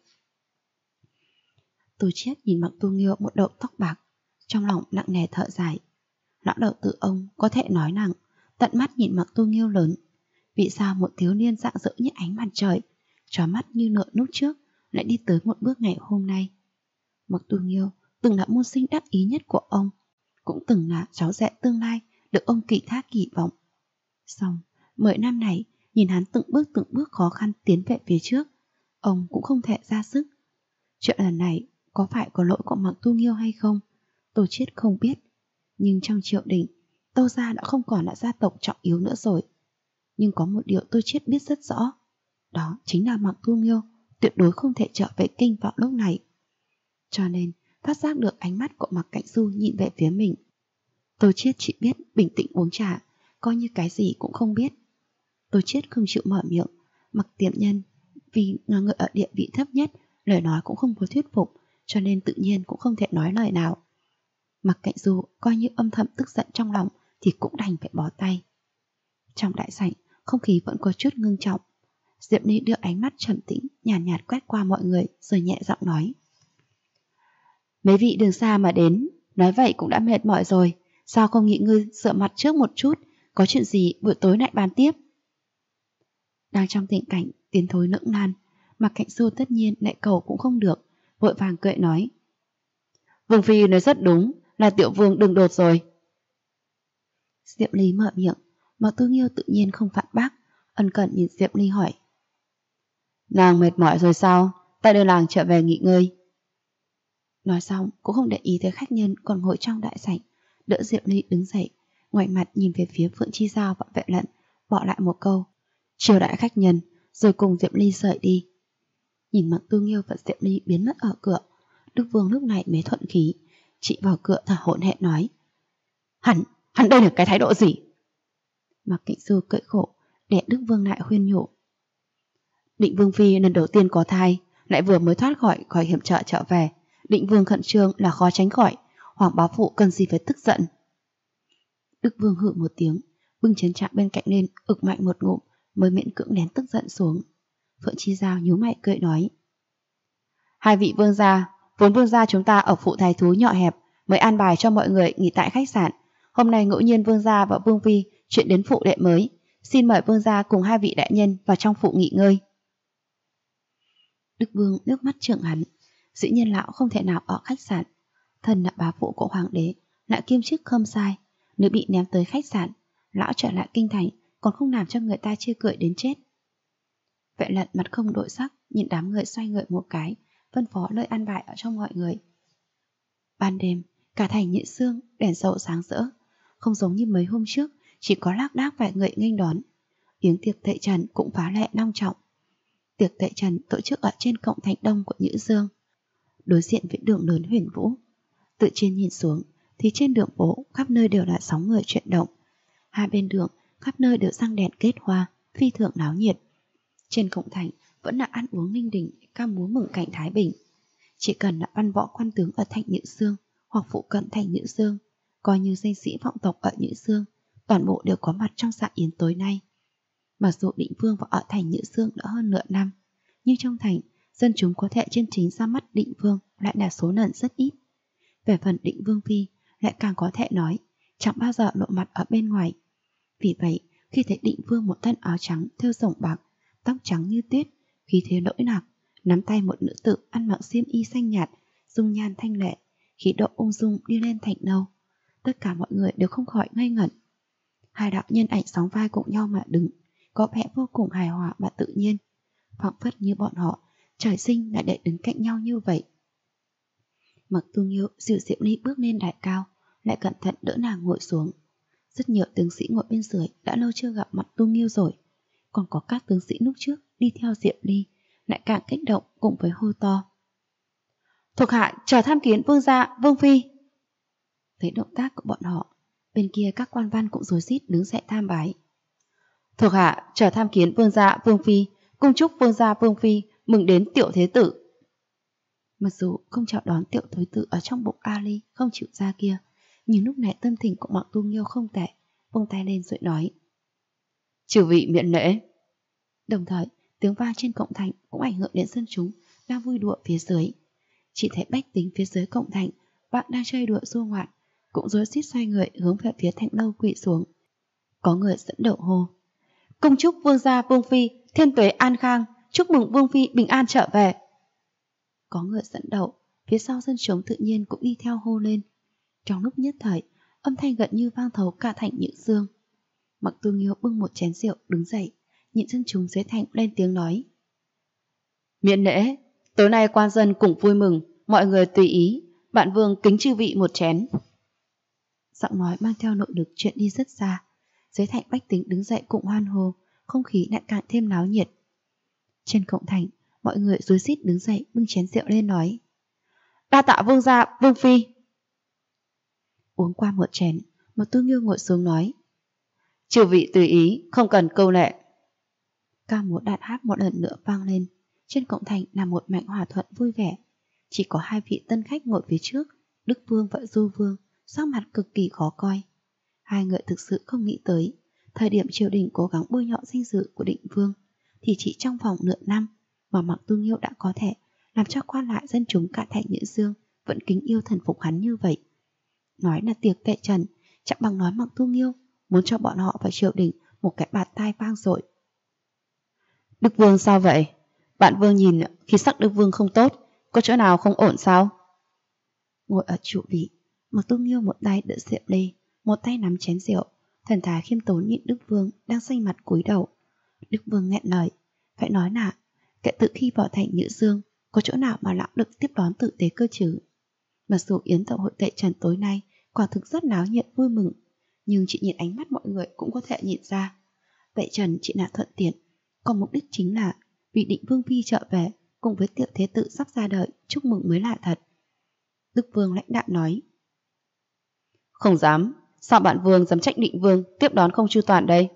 Tôi Chết nhìn Mặc Tu Nghiêu một đầu tóc bạc, trong lòng nặng nề thở dài. Lão đầu tử ông có thể nói rằng tận mắt nhìn Mặc Tu Nghiêu lớn. Vì sao một thiếu niên rạng rỡ như ánh mặt trời, trói mắt như nợ lúc trước, lại đi tới một bước ngày hôm nay? Mặc Tu Nghiêu từng là môn sinh đắc ý nhất của ông, cũng từng là cháu rể tương lai được ông kỵ thác kỳ vọng. Xong, 10 năm này, nhìn hắn từng bước khó khăn tiến về phía trước, ông cũng không thể ra sức. Chuyện lần này có phải có lỗi của Mặc Tu Nghiêu hay không, Tôi Chết không biết. Nhưng trong triều đình, Tô gia đã không còn là gia tộc trọng yếu nữa rồi. Nhưng có một điều Tôi Chết biết rất rõ, đó chính là Mặc Tu Nghiêu tuyệt đối không thể trở về kinh vào lúc này. Cho nên phát giác được ánh mắt của Mặc Cảnh Du nhìn về phía mình, Tôi Chết chỉ biết bình tĩnh uống trà, coi như cái gì cũng không biết. Tôi Chết không chịu mở miệng. Mặc Tiệm Nhân vì là người ở địa vị thấp nhất, lời nói cũng không có thuyết phục, cho nên tự nhiên cũng không thể nói lời nào. Mặc Cảnh Du coi như âm thầm tức giận trong lòng thì cũng đành phải bó tay. Trong đại sảnh, không khí vẫn có chút ngưng trọng. Diệp Ly đưa ánh mắt trầm tĩnh, nhàn nhạt quét qua mọi người rồi nhẹ giọng nói: Mấy vị đường xa mà đến, nói vậy cũng đã mệt mỏi rồi, sao không nghỉ ngơi rửa mặt trước một chút, có chuyện gì buổi tối lại bàn tiếp. Đang trong tình cảnh tiến thối lưỡng nan, Mặc Cảnh Du tất nhiên lại cầu cũng không được, vội vàng cười nói: Vương phi nói rất đúng, là tiểu vương đừng đột rồi. Diệp Ly mở miệng, Mặc Tu Nghiêu tự nhiên không phản bác, ân cần nhìn Diệp Ly hỏi: Nàng mệt mỏi rồi sao, ta đưa nàng trở về nghỉ ngơi. Nói xong cũng không để ý tới khách nhân còn ngồi trong đại sảnh, đỡ Diệp Ly đứng dậy, ngoảnh mặt nhìn về phía Phượng Chi Giao và Vệ Lận, bỏ lại một câu chiêu đãi khách nhân, rồi cùng Diệp Ly rời đi. Nhìn Mặc Tu Nghiêu và Diệp Ly biến mất ở cửa, Đức Vương lúc này mới thuận khí, chị vào cửa thở hổn hển nói: Hắn đây là cái thái độ gì? Mặc Cảnh Du cười khổ, để Đức Vương lại khuyên nhủ: Định Vương phi lần đầu tiên có thai, lại vừa mới thoát khỏi hiểm trợ trở về, Định Vương khẩn trương là khó tránh khỏi, Hoàng bá phụ cần gì phải tức giận. Đức Vương hừ một tiếng, bưng chén trà bên cạnh lên, ực mạnh một ngụm, mới miễn cưỡng nén tức giận xuống. Phượng Chi Giao nhíu mày cười nói: Hai vị vương gia, vốn vương gia chúng ta ở phụ thái thú nhỏ hẹp, mới an bài cho mọi người nghỉ tại khách sạn. Hôm nay ngẫu nhiên vương gia và vương phi chuyện đến phụ đệ mới, xin mời vương gia cùng hai vị đại nhân vào trong phụ nghỉ ngơi. Đức Vương nước mắt trợn hắn, dĩ nhiên lão không thể nào ở khách sạn. Thân là bá phụ của hoàng đế, lại kiêm chức khâm sai, nếu bị ném tới khách sạn, lão trở lại kinh thành còn không làm cho người ta chê cười đến chết. Vệ Lận mặt không đổi sắc, nhìn đám người xoay người một cái, phân phó lời an bài ở trong mọi người. Ban đêm, cả thành Nhị Xương đèn dầu sáng rỡ, không giống như mấy hôm trước, chỉ có lác đác vài người nghênh đón. Yến tiệc tệ trần cũng phá lệ long trọng. Tiệc tệ trần tổ chức ở trên cổng thành đông của Nhữ Dương, đối diện với đường lớn Huyền Vũ. Từ trên nhìn xuống thì trên đường phố khắp nơi đều là sóng người chuyển động. Hai bên đường khắp nơi đều răng đèn kết hoa, phi thường náo nhiệt. Trên cổng thành vẫn là ăn uống ninh đình, ca múa mừng cảnh thái bình. Chỉ cần là văn võ quan tướng ở thành Nhữ Dương hoặc phụ cận thành Nhữ Dương, coi như danh sĩ vọng tộc ở Nhữ Dương, toàn bộ đều có mặt trong dạ yến tối nay. Mặc dù Định Vương vào ở thành Nhữ Dương đã hơn nửa năm, nhưng trong thành, dân chúng có thể chân chính ra mắt Định Vương lại là số lần rất ít. Về phần Định Vương phi lại càng có thể nói chẳng bao giờ lộ mặt ở bên ngoài. Vì vậy, khi thấy Định Vương một thân áo trắng thêu rồng bạc, tóc trắng như tuyết, khí thế lỗi lạc, nắm tay một nữ tử ăn mặc xiêm y xanh nhạt, dung nhan thanh lệ, khí độ ung dung đi lên thành nâu, tất cả mọi người đều không khỏi ngây ngẩn. Hai đạo nhân ảnh sóng vai cùng nhau mà đứng, có vẻ vô cùng hài hòa và tự nhiên, phảng phất như bọn họ trời sinh lại để đứng cạnh nhau như vậy. Mặc Tu Nghiêu dịu Diệu Ly bước lên đài cao, lại cẩn thận đỡ nàng ngồi xuống. Rất nhiều tướng sĩ ngồi bên dưới đã lâu chưa gặp Mặc Tu Nghiêu rồi, còn có các tướng sĩ lúc trước đi theo Diệu Ly lại càng kích động cùng với hô to: Thuộc hạ chờ tham kiến vương gia, vương phi. Thấy động tác của bọn họ, bên kia các quan văn cũng rối rít đứng dậy tham bái. Thuộc hạ chờ tham kiến vương gia, vương phi, cung chúc vương gia, vương phi mừng đến tiểu thế tử. Mặc dù không chào đón tiểu thế tử ở trong bụng Ali không chịu ra kia, nhưng lúc này tâm tình của Mặc Tu Nghiêu không tệ, vung tay lên rồi nói: Chư vị miễn lễ. Đồng thời tiếng vang trên cổng thành cũng ảnh hưởng đến dân chúng đang vui đùa phía dưới. Chỉ thấy bách tính phía dưới cổng thành, bạn đang chơi đùa du ngoạn, cũng rối rít xoay người hướng về phía thành lâu quỵ xuống. Có người dẫn đầu hô: Cung chúc vương gia, vương phi thiên tuế an khang, chúc mừng vương phi bình an trở về. Có người dẫn đầu, phía sau dân chúng tự nhiên cũng đi theo hô lên. Trong lúc nhất thời, âm thanh gần như vang thấu cả thành Nhữ Dương. Mặc Tu Nghiêu bưng một chén rượu đứng dậy, nhìn dân chúng dưới thành lên tiếng nói: Miễn lễ, tối nay quan dân cùng vui mừng, mọi người tùy ý, bạn vương kính chư vị một chén. Giọng nói mang theo nội lực chuyện đi rất xa, dưới thành bách tính đứng dậy cùng hoan hô, không khí lại càng thêm náo nhiệt. Trên cổng thành, mọi người rối rít đứng dậy bưng chén rượu lên nói: Đa tạ vương gia, vương phi. Uống qua một chén, Mặc Tu Nghiêu ngồi xuống nói: Chư vị tùy ý, không cần câu nệ. Ca múa đàn hát một lần nữa vang lên. Trên cổng thành là một mảnh hòa thuận vui vẻ. Chỉ có hai vị tân khách ngồi phía trước, Đức Vương và Du Vương, sắc mặt cực kỳ khó coi. Hai người thực sự không nghĩ tới, thời điểm triều đình cố gắng bôi nhọ danh dự của Định Vương, thì chỉ trong vòng nửa năm mà Mặc Tu Nghiêu đã có thể làm cho quan lại dân chúng cả thành Nhữ Dương vẫn kính yêu thần phục hắn như vậy. Nói là tiệc tệ trần, chẳng bằng nói Mặc Tu Nghiêu muốn cho bọn họ và triều đình một cái bạt tai vang dội. Đức Vương sao vậy? Bạn Vương nhìn khí sắc Đức Vương không tốt, có chỗ nào không ổn sao? Ngồi ở chủ vị, Mặc Tu Nghiêu một tay đỡ Diệu Ly, một tay nắm chén rượu, thần thái khiêm tốn nhìn Đức Vương đang xanh mặt cúi đầu. Đức Vương nghẹn lời, phải nói là kể từ khi vào thành Nhữ Dương, có chỗ nào mà lão được tiếp đón tử tế cơ chứ? Mặc dù yến tậu hội tệ trần tối nay quả thực rất náo nhiệt vui mừng, nhưng chỉ nhìn ánh mắt mọi người cũng có thể nhìn ra, tệ trần chỉ là thuận tiện, còn mục đích chính là vì Định Vương phi trở về cùng với tiểu thế tử sắp ra đời chúc mừng mới là thật. Đức Vương lãnh đạm nói: Không dám, sao bạn Vương dám trách Định Vương tiếp đón không chu toàn đây?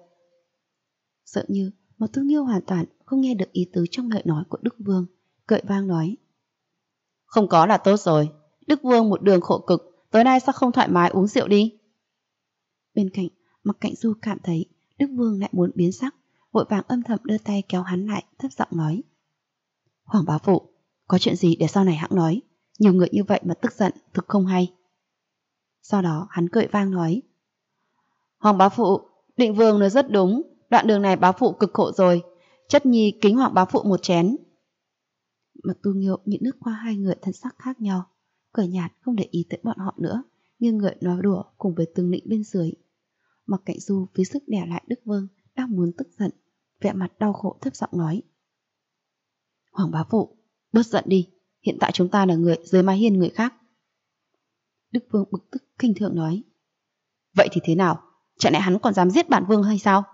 Sợ như Mặc Tu Nghiêu hoàn toàn không nghe được ý tứ trong lời nói của Đức Vương, cười vang nói: Không có là tốt rồi, Đức Vương một đường khổ cực tối nay sao không thoải mái uống rượu đi? Bên cạnh, Mặc Cạnh Du cảm thấy Đức Vương lại muốn biến sắc, vội vàng âm thầm đưa tay kéo hắn lại, thấp giọng nói: Hoàng bá phụ, có chuyện gì để sau này hãng nói, nhiều người như vậy mà tức giận thực không hay. Sau đó hắn cười vang nói: Hoàng bá phụ, Định Vương nói rất đúng, đoạn đường này bá phụ cực khổ rồi, chất nhi kính Hoàng bá phụ một chén. Mặc Tu Nghiêu nhịn nước qua hai người thân sắc khác nhau, cười nhạt không để ý tới bọn họ nữa, nghiêng người nói đùa cùng với tướng lĩnh bên dưới. Mặc Cạnh Du phí sức đè lại Đức Vương đang muốn tức giận, vẻ mặt đau khổ thấp giọng nói: Hoàng bá phụ, bớt giận đi, hiện tại chúng ta là người dưới mái hiên người khác. Đức Vương bực tức khinh thường nói: Vậy thì thế nào, chẳng lẽ hắn còn dám giết bản vương hay sao?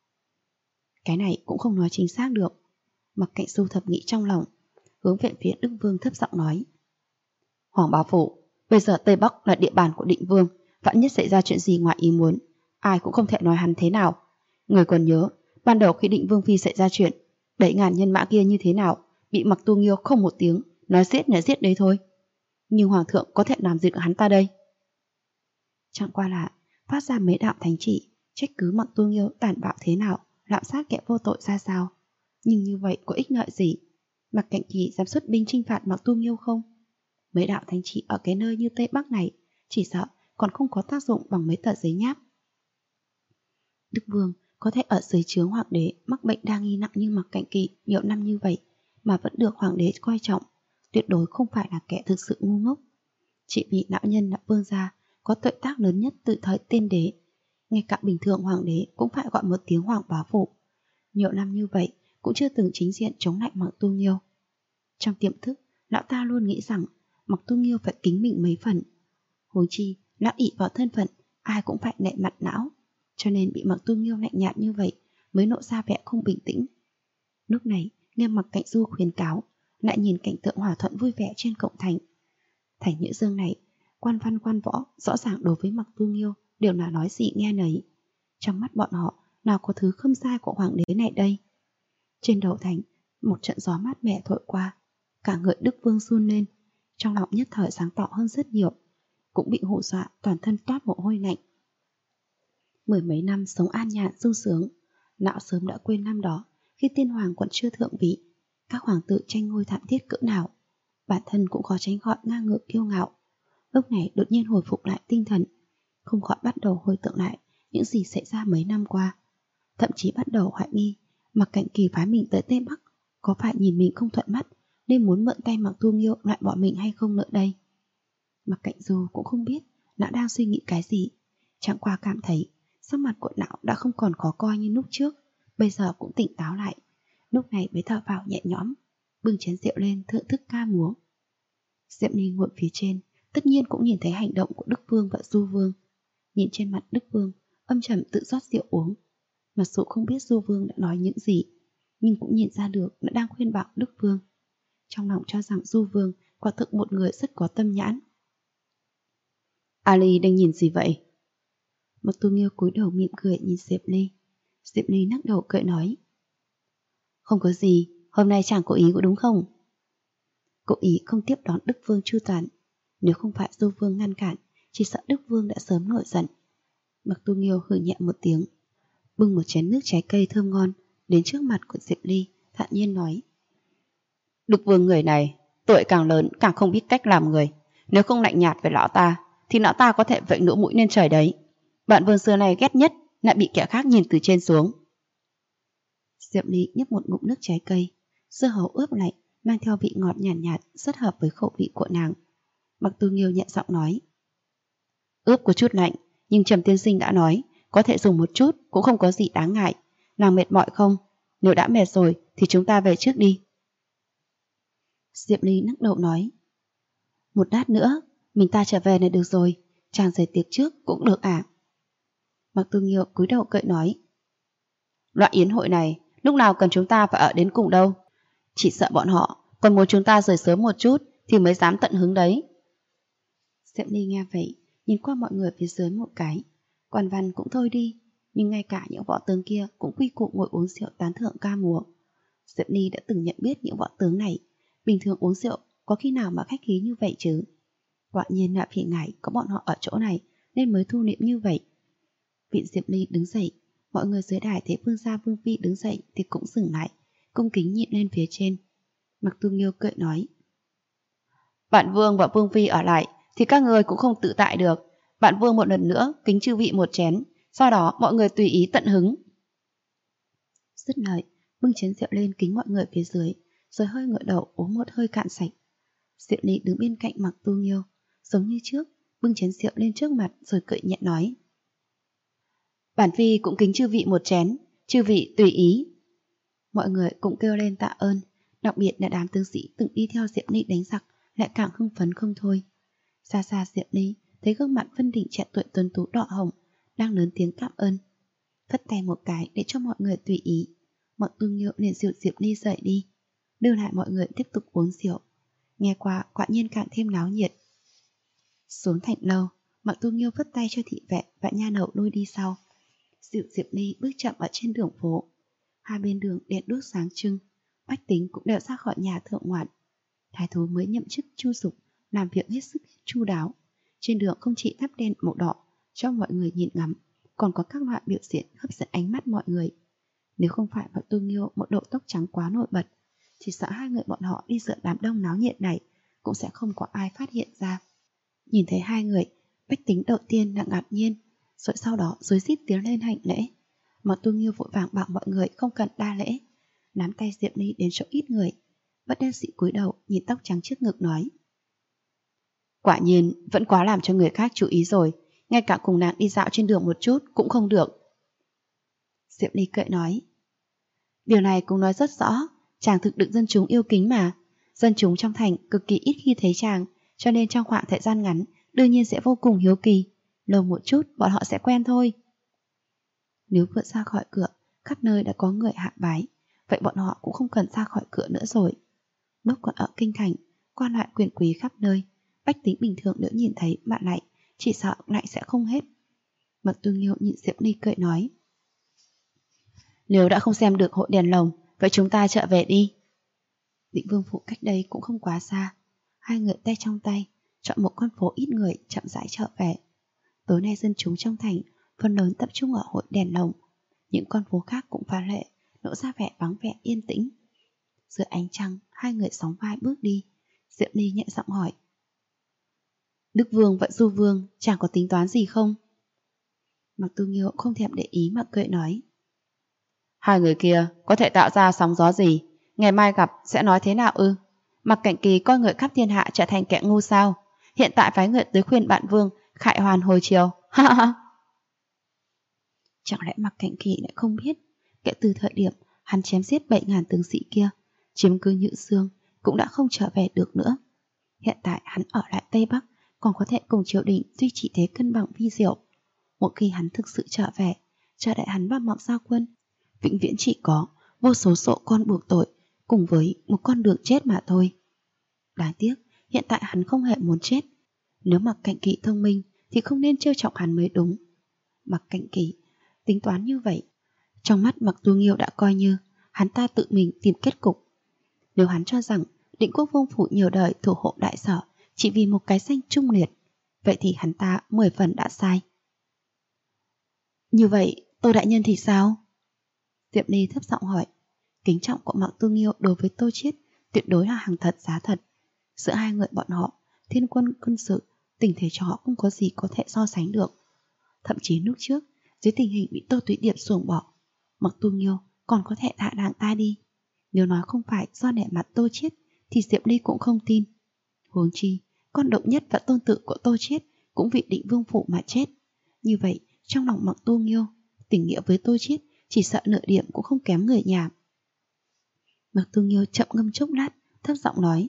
Cái này cũng không nói chính xác được. Mặc Cạnh Du thầm nghĩ trong lòng, hướng về phía Đức Vương thấp giọng nói: Hoàng bá phụ, bây giờ Tây Bắc là địa bàn của Định Vương, vạn nhất xảy ra chuyện gì ngoài ý muốn, ai cũng không thể nói hắn thế nào. Người còn nhớ, ban đầu khi Định Vương phi xảy ra chuyện, 7.000 nhân mã kia như thế nào, bị Mặc Tu Nghiêu không một tiếng, nói giết là giết đấy thôi. Nhưng Hoàng thượng có thể làm gì được hắn ta đây? Chẳng qua là phát ra mấy đạo thánh chỉ, trách cứ Mặc Tu Nghiêu tàn bạo thế nào, lạm sát kẻ vô tội ra sao. Nhưng như vậy có ích lợi gì? Mặc Cạnh Kỳ dám xuất binh chinh phạt Mặc Tu Nghiêu không? Mấy đạo thánh chỉ ở cái nơi như Tây Bắc này chỉ sợ còn không có tác dụng bằng mấy tờ giấy nháp. Đức Vương có thể ở dưới trướng hoàng đế mắc bệnh đa nghi nặng như Mặc Cạnh Kỳ nhiều năm như vậy mà vẫn được hoàng đế coi trọng, tuyệt đối không phải là kẻ thực sự ngu ngốc. Chỉ vì lão nhân là vương gia có tội tác lớn nhất từ thời tiên đế, ngay cả bình thường hoàng đế cũng phải gọi một tiếng hoàng bá phụ. Nhiều năm như vậy cũng chưa từng chính diện chống lại Mặc Tu Nghiêu. Trong tiềm thức, lão ta luôn nghĩ rằng Mặc Tu Nghiêu phải kính mình mấy phần. Huống chi, lão ỷ vào thân phận, ai cũng phải nệ mặt não, cho nên bị Mặc Tu Nghiêu lạnh nhạt như vậy mới nộ ra vẻ không bình tĩnh. Lúc này, nghe Mặc Cạnh Du khuyến cáo, lại nhìn cảnh tượng hòa thuận vui vẻ trên cổng thành. Thành Nhữ Dương này, quan văn quan võ rõ ràng đối với Mặc Tu Nghiêu đều là nói gì nghe nấy. Trong mắt bọn họ, nào có thứ khâm sai của hoàng đế này đây. Trên đầu thành, một trận gió mát mẻ thổi qua, cả người Đức Vương run lên, trong lòng nhất thời sáng tỏ hơn rất nhiều, cũng bị hù dọa toàn thân toát mồ hôi lạnh. Mười mấy năm sống an nhàn sung sướng, lão sớm đã quên năm đó khi tiên hoàng còn chưa thượng vị, các hoàng tử tranh ngôi thảm thiết cỡ nào, bản thân cũng khó tránh khỏi ngang ngược kiêu ngạo. Lúc này đột nhiên hồi phục lại tinh thần, không khỏi bắt đầu hồi tưởng lại những gì xảy ra mấy năm qua, thậm chí bắt đầu hoài nghi Mặc Cạnh Kỳ phái mình tới Tây Bắc có phải nhìn mình không thuận mắt nên muốn mượn tay Mặc Tu Nghiêu loại bỏ mình hay không nữa đây. Mặc Cạnh Du cũng không biết lão đang suy nghĩ cái gì, chẳng qua cảm thấy sắc mặt của lão đã không còn khó coi như lúc trước, bây giờ cũng tỉnh táo lại, lúc này mới thở phào nhẹ nhõm, bưng chén rượu lên thưởng thức ca múa. Diệm Ly ngồi phía trên, tất nhiên cũng nhìn thấy hành động của Đức Vương và Du Vương. Nhìn trên mặt Đức Vương, âm trầm tự rót rượu uống. Mặc dù không biết Du Vương đã nói những gì, nhưng cũng nhìn ra được đã đang khuyên bảo Đức Vương. Trong lòng cho rằng Du Vương quả thực một người rất có tâm nhãn. Ali đang nhìn gì vậy? Mặc Tu Nghiêu cúi đầu mỉm cười nhìn Diệp Ly. Diệp Ly lắc đầu cười nói: Không có gì, hôm nay chẳng có ý có đúng không? Cố ý không tiếp đón Đức Vương chu toàn. Nếu không phải Du Vương ngăn cản, chỉ sợ Đức Vương đã sớm nổi giận. Mặc Tu Nghiêu hừ nhẹ một tiếng, bưng một chén nước trái cây thơm ngon đến trước mặt của Diệp Ly, thản nhiên nói: Đức Vương người này, tuổi càng lớn càng không biết cách làm người. Nếu không lạnh nhạt với lão ta, thì lão ta có thể vẫy nỗ mũi lên trời đấy. Bạn Vương xưa này ghét nhất lại bị kẻ khác nhìn từ trên xuống. Diệp Ly nhấp một ngụm nước trái cây, dưa hấu ướp lạnh mang theo vị ngọt nhàn nhạt, rất hợp với khẩu vị của nàng. Mặc Tu Nghiêu nhẹ giọng nói: Ướp có chút lạnh, nhưng Trầm tiên sinh đã nói có thể dùng một chút, cũng không có gì đáng ngại. Nàng mệt mỏi không? Nếu đã mệt rồi thì chúng ta về trước đi. Diệp Ly lắc đầu nói: Một lát nữa mình ta trở về là được rồi, chàng rời tiệc trước cũng được ạ. Mặc Tu Nghiêu cúi đầu cười nói: Loại yến hội này lúc nào cần chúng ta phải ở đến cùng đâu. Chỉ sợ bọn họ còn muốn chúng ta rời sớm một chút thì mới dám tận hứng đấy. Diệp Ly nghe vậy, nhìn qua mọi người phía dưới một cái. Quan văn cũng thôi đi, nhưng ngay cả những võ tướng kia cũng quy củ ngồi uống rượu tán thưởng ca múa. Diệp Ly đã từng nhận biết những võ tướng này, bình thường uống rượu có khi nào mà khách khí như vậy chứ. Quả nhiên là vì ngài có bọn họ ở chỗ này nên mới thu liễm như vậy. Vị Diệp Ly đứng dậy, mọi người dưới đài thấy Vương gia Vương phi đứng dậy thì cũng dừng lại, cung kính nhìn lên phía trên. Mặc Tu Nghiêu cười nói: Bạn Vương và Vương phi ở lại thì các người cũng không tự tại được. Bạn Vương một lần nữa kính chư vị một chén, sau đó mọi người tùy ý tận hứng. Dứt lời, bưng chén rượu lên kính mọi người phía dưới, rồi hơi ngửa đầu uống một hơi cạn sạch. Diệp Ly đứng bên cạnh Mặc Tu Nghiêu, giống như trước, bưng chén rượu lên trước mặt rồi cười nhẹ nói: Bản phi cũng kính chư vị một chén, chư vị tùy ý. Mọi người cũng kêu lên tạ ơn, đặc biệt là đám tướng sĩ từng đi theo Diệp Ly đánh giặc lại càng hưng phấn không thôi. Xa xa Diệp Ly thấy gương mặt Vân Đình trẻ tuổi tuấn tú đỏ hồng, đang lớn tiếng cảm ơn, phất tay một cái để cho mọi người tùy ý. Mặc Tu Nghiêu liền dìu Diệp Ly dậy đi, đưa lại mọi người tiếp tục uống rượu. Nghe qua quả nhiên càng thêm náo nhiệt. Xuống thành lâu, Mặc Tu Nghiêu phất tay cho thị vệ và nha nậu lui đi sau, dìu Diệp Ly bước chậm ở trên đường phố. Hai bên đường đèn đuốc sáng trưng, bách tính cũng đều ra khỏi nhà thượng ngoạn. Thái thú mới nhậm chức Chu Dục làm việc hết sức chu đáo. Trên đường không chỉ thắp đèn màu đỏ cho mọi người nhìn ngắm, còn có các loại biểu diễn hấp dẫn ánh mắt mọi người. Nếu không phải Mặc Tu Nghiêu một độ tóc trắng quá nổi bật, chỉ sợ hai người bọn họ đi giữa đám đông náo nhiệt này cũng sẽ không có ai phát hiện ra. Nhìn thấy hai người, bách tính đầu tiên là ngạc nhiên, rồi sau đó rối rít tiến lên hành lễ. Mặc Tu Nghiêu vội vàng bảo mọi người không cần đa lễ, nắm tay Diệp Ly đến chỗ ít người, bất đắc dĩ cúi đầu nhìn tóc trắng trước ngực nói: Quả nhiên vẫn quá làm cho người khác chú ý rồi, ngay cả cùng nàng đi dạo trên đường một chút cũng không được. Diệp Ly cười nói: Điều này cũng nói rất rõ, chàng thực được dân chúng yêu kính mà. Dân chúng trong thành cực kỳ ít khi thấy chàng, cho nên trong khoảng thời gian ngắn đương nhiên sẽ vô cùng hiếu kỳ. Lâu một chút bọn họ sẽ quen thôi. Nếu vừa ra khỏi cửa, khắp nơi đã có người hạ bái, vậy bọn họ cũng không cần ra khỏi cửa nữa rồi. Lúc còn ở kinh thành, quan lại quyền quý khắp nơi, bách tính bình thường nếu nhìn thấy mà lại, chỉ sợ lại sẽ không hết. Mặc Tu Nghiêu nhìn Diệp Ly cười nói: Nếu đã không xem được hội đèn lồng, vậy chúng ta trở về đi. Định Vương phủ cách đây cũng không quá xa. Hai người tay trong tay, chọn một con phố ít người chậm rãi trở về. Tối nay dân chúng trong thành phần lớn tập trung ở hội đèn lồng. Những con phố khác cũng phá lệ, lộ ra vẻ vắng vẻ yên tĩnh. Dưới ánh trăng, hai người sóng vai bước đi. Diệp Ly nhẹ giọng hỏi: Đức Vương và Du Vương chẳng có tính toán gì không? Mặc Tu Nghiêu không thèm để ý mà cười nói: Hai người kia có thể tạo ra sóng gió gì, ngày mai gặp sẽ nói thế nào ư? Mặc Cảnh Kỳ coi người khắp thiên hạ trở thành kẻ ngu sao? Hiện tại phái người tới khuyên bạn Vương khại hoàn hồi chiều. Ha ha. Chẳng lẽ Mặc Cảnh Kỳ lại không biết, kể từ thời điểm hắn chém giết 7.000 tướng sĩ kia, chiếm cứ Nhữ Xương cũng đã không trở về được nữa. Hiện tại hắn ở lại Tây Bắc còn có thể cùng triều đình duy trì thế cân bằng vi diệu. Một khi hắn thực sự trở về, chờ đợi hắn vào Mặc Gia Quân, vĩnh viễn chỉ có vô số sổ con buộc tội cùng với một con đường chết mà thôi. Đáng tiếc hiện tại hắn không hề muốn chết. Nếu Mặc Cảnh Kỳ thông minh thì không nên trêu chọc hắn mới đúng. Mặc Cảnh Kỳ tính toán như vậy, trong mắt Mặc Tu Nghiêu đã coi như hắn ta tự mình tìm kết cục. Nếu hắn cho rằng Định Quốc Vương phủ nhiều đời thủ hộ đại sở chỉ vì một cái danh trung liệt, vậy thì hắn ta 10 phần đã sai. Như vậy Tô đại nhân thì sao? Diệp Ly thấp giọng hỏi. Kính trọng của Mặc Tu Nghiêu đối với Tô Chiết tuyệt đối là hàng thật giá thật. Giữa hai người bọn họ, thiên quân quân sự, tình thế cho họ không có gì có thể so sánh được. Thậm chí lúc trước, dưới tình hình bị Tô Túy Điệp xuồng bỏ, Mặc Tu Nghiêu còn có thể hạ đàng ta đi. Nếu nói không phải do nể mặt Tô Chiết thì Diệp Ly cũng không tin. Huống chi, con độc nhất và tôn tự của Tô Chiết cũng vì Định Vương phủ mà chết. Như vậy, trong lòng Mặc Tu Nghiêu, tình nghĩa với Tô Chiết chỉ sợ nửa điểm cũng không kém người nhà. Mặc Tu Nghiêu chậm ngâm chốc lát, thấp giọng nói: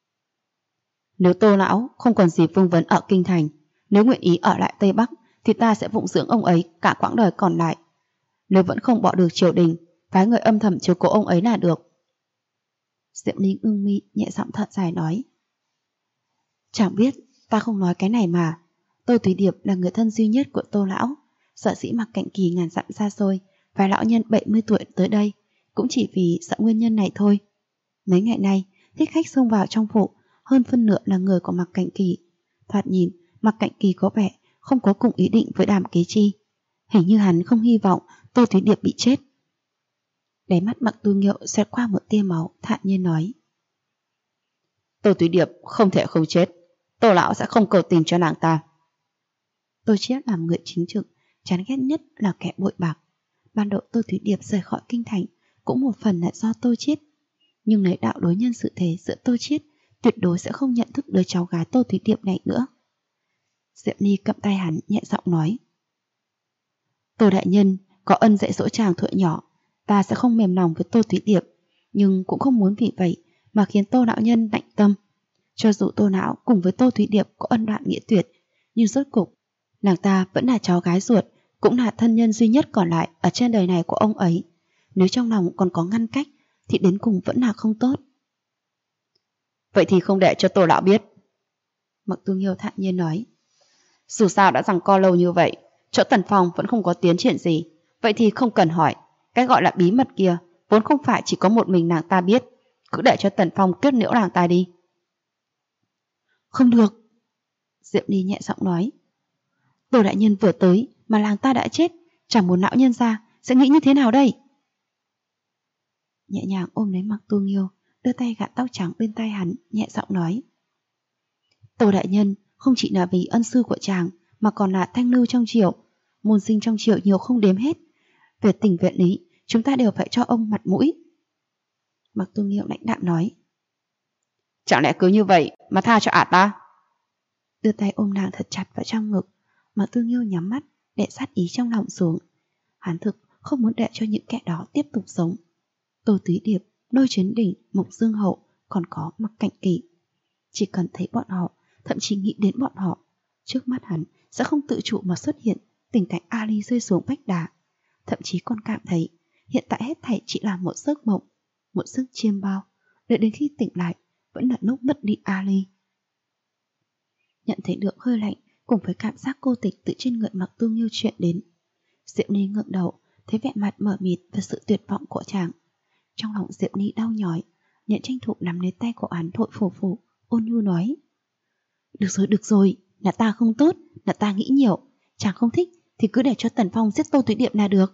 Nếu Tô lão không còn gì vương vấn ở kinh thành, nếu nguyện ý ở lại Tây Bắc thì ta sẽ phụng dưỡng ông ấy cả quãng đời còn lại. Nếu vẫn không bỏ được triều đình, phái người âm thầm chiếu cố ông ấy là được. Diệp Ly ưng mi nhẹ giọng thở dài nói: Chẳng biết, ta không nói cái này mà. Tô Túy Điệp là người thân duy nhất của Tô lão, sở dĩ Mặc Cảnh Kỳ ngàn dặm xa xôi và lão nhân 70 tuổi tới đây cũng chỉ vì sợ nguyên nhân này thôi. Mấy ngày nay thích khách xông vào trong phủ hơn phân nửa là người của Mặc Cảnh Kỳ. Thoạt nhìn, Mạc Cạnh Kỳ có vẻ không có cùng ý định với Đàm Kế Chi. Hình như hắn không hy vọng Tô Thúy Điệp bị chết. Đáy mắt Mạc Tu Nghiêu xẹt qua một tia máu, thản nhiên nói: Tô Thúy Điệp không thể không chết. Tô lão sẽ không cầu tình cho nàng ta. Tô Chiết làm người chính trực, chán ghét nhất là kẻ bội bạc. Ban đầu Tô Thúy Điệp rời khỏi kinh thành cũng một phần là do Tô Chiết, nhưng lấy đạo đối nhân xử thế giữa Tô Chiết, tuyệt đối sẽ không nhận thức đứa cháu gái Tô Thúy Điệp này nữa. Diệp Ly cầm tay hắn, nhẹ giọng nói: Tô đại nhân có ân dạy dỗ chàng thuở nhỏ, ta sẽ không mềm lòng với Tô Thúy Điệp, nhưng cũng không muốn vì vậy mà khiến Tô đạo nhân lạnh tâm. Cho dù Tô não cùng với Tô Thúy Điệp có ân đoạn nghĩa tuyệt, nhưng rốt cục nàng ta vẫn là cháu gái ruột, cũng là thân nhân duy nhất còn lại ở trên đời này của ông ấy. Nếu trong lòng còn có ngăn cách thì đến cùng vẫn là không tốt. Vậy thì không để cho Tô lão biết. Mạc Tu Nghiêu thản nhiên nói: Dù sao đã giằng co lâu như vậy, chỗ Tần Phong vẫn không có tiến triển gì, vậy thì không cần hỏi. Cái gọi là bí mật kia vốn không phải chỉ có một mình nàng ta biết, cứ để cho Tần Phong kết liễu nàng ta đi. Không được, Diệp Ly nhẹ giọng nói. Tô đại nhân vừa tới mà nàng ta đã chết, chẳng muốn lão nhân ra sẽ nghĩ như thế nào đây? Nhẹ nhàng ôm lấy Mạc Tu Nghiêu, đưa tay gạt tóc trắng bên tai hắn, nhẹ giọng nói: Tô đại nhân không chỉ là vì ân sư của chàng, mà còn là thanh lưu trong triều, môn sinh trong triều nhiều không đếm hết. Về tình về lý, chúng ta đều phải cho ông mặt mũi. Mạc Tu Nghiêu lãnh đạm nói: Chẳng lẽ cứ như vậy mà tha cho ả ta? Đưa tay ôm nàng thật chặt vào trong ngực, Mạc Tu Nghiêu nhắm mắt, để sát ý trong lòng xuống. Hắn thực không muốn để cho những kẻ đó tiếp tục sống. Tô Túy Điệp, Lôi Chấn Đỉnh, Mục Dương Hậu, còn có Mạc Cạnh Kỳ. Chỉ cần thấy bọn họ, thậm chí nghĩ đến bọn họ, trước mắt hắn sẽ không tự chủ mà xuất hiện tình cảnh Ali rơi xuống vách đá. Thậm chí còn cảm thấy hiện tại hết thảy chỉ là một giấc mộng, một giấc chiêm bao, đợi đến khi tỉnh lại vẫn là lúc mất đi Ali. Nhận thấy được hơi lạnh cùng với cảm giác cô tịch từ trên người Mạc Tu Nghiêu chuyện đến, Diệp Ly ngượng đầu, thấy vẻ mặt mờ mịt và sự tuyệt vọng của chàng. Trong lòng Diệp Ly đau nhói, nhận tranh thủ nắm lấy tay của hắn thổi phù phù, ôn nhu nói: Được rồi, là ta không tốt, là ta nghĩ nhiều, chàng không thích thì cứ để cho Tần Phong giết Tô Thúy Điệp là được.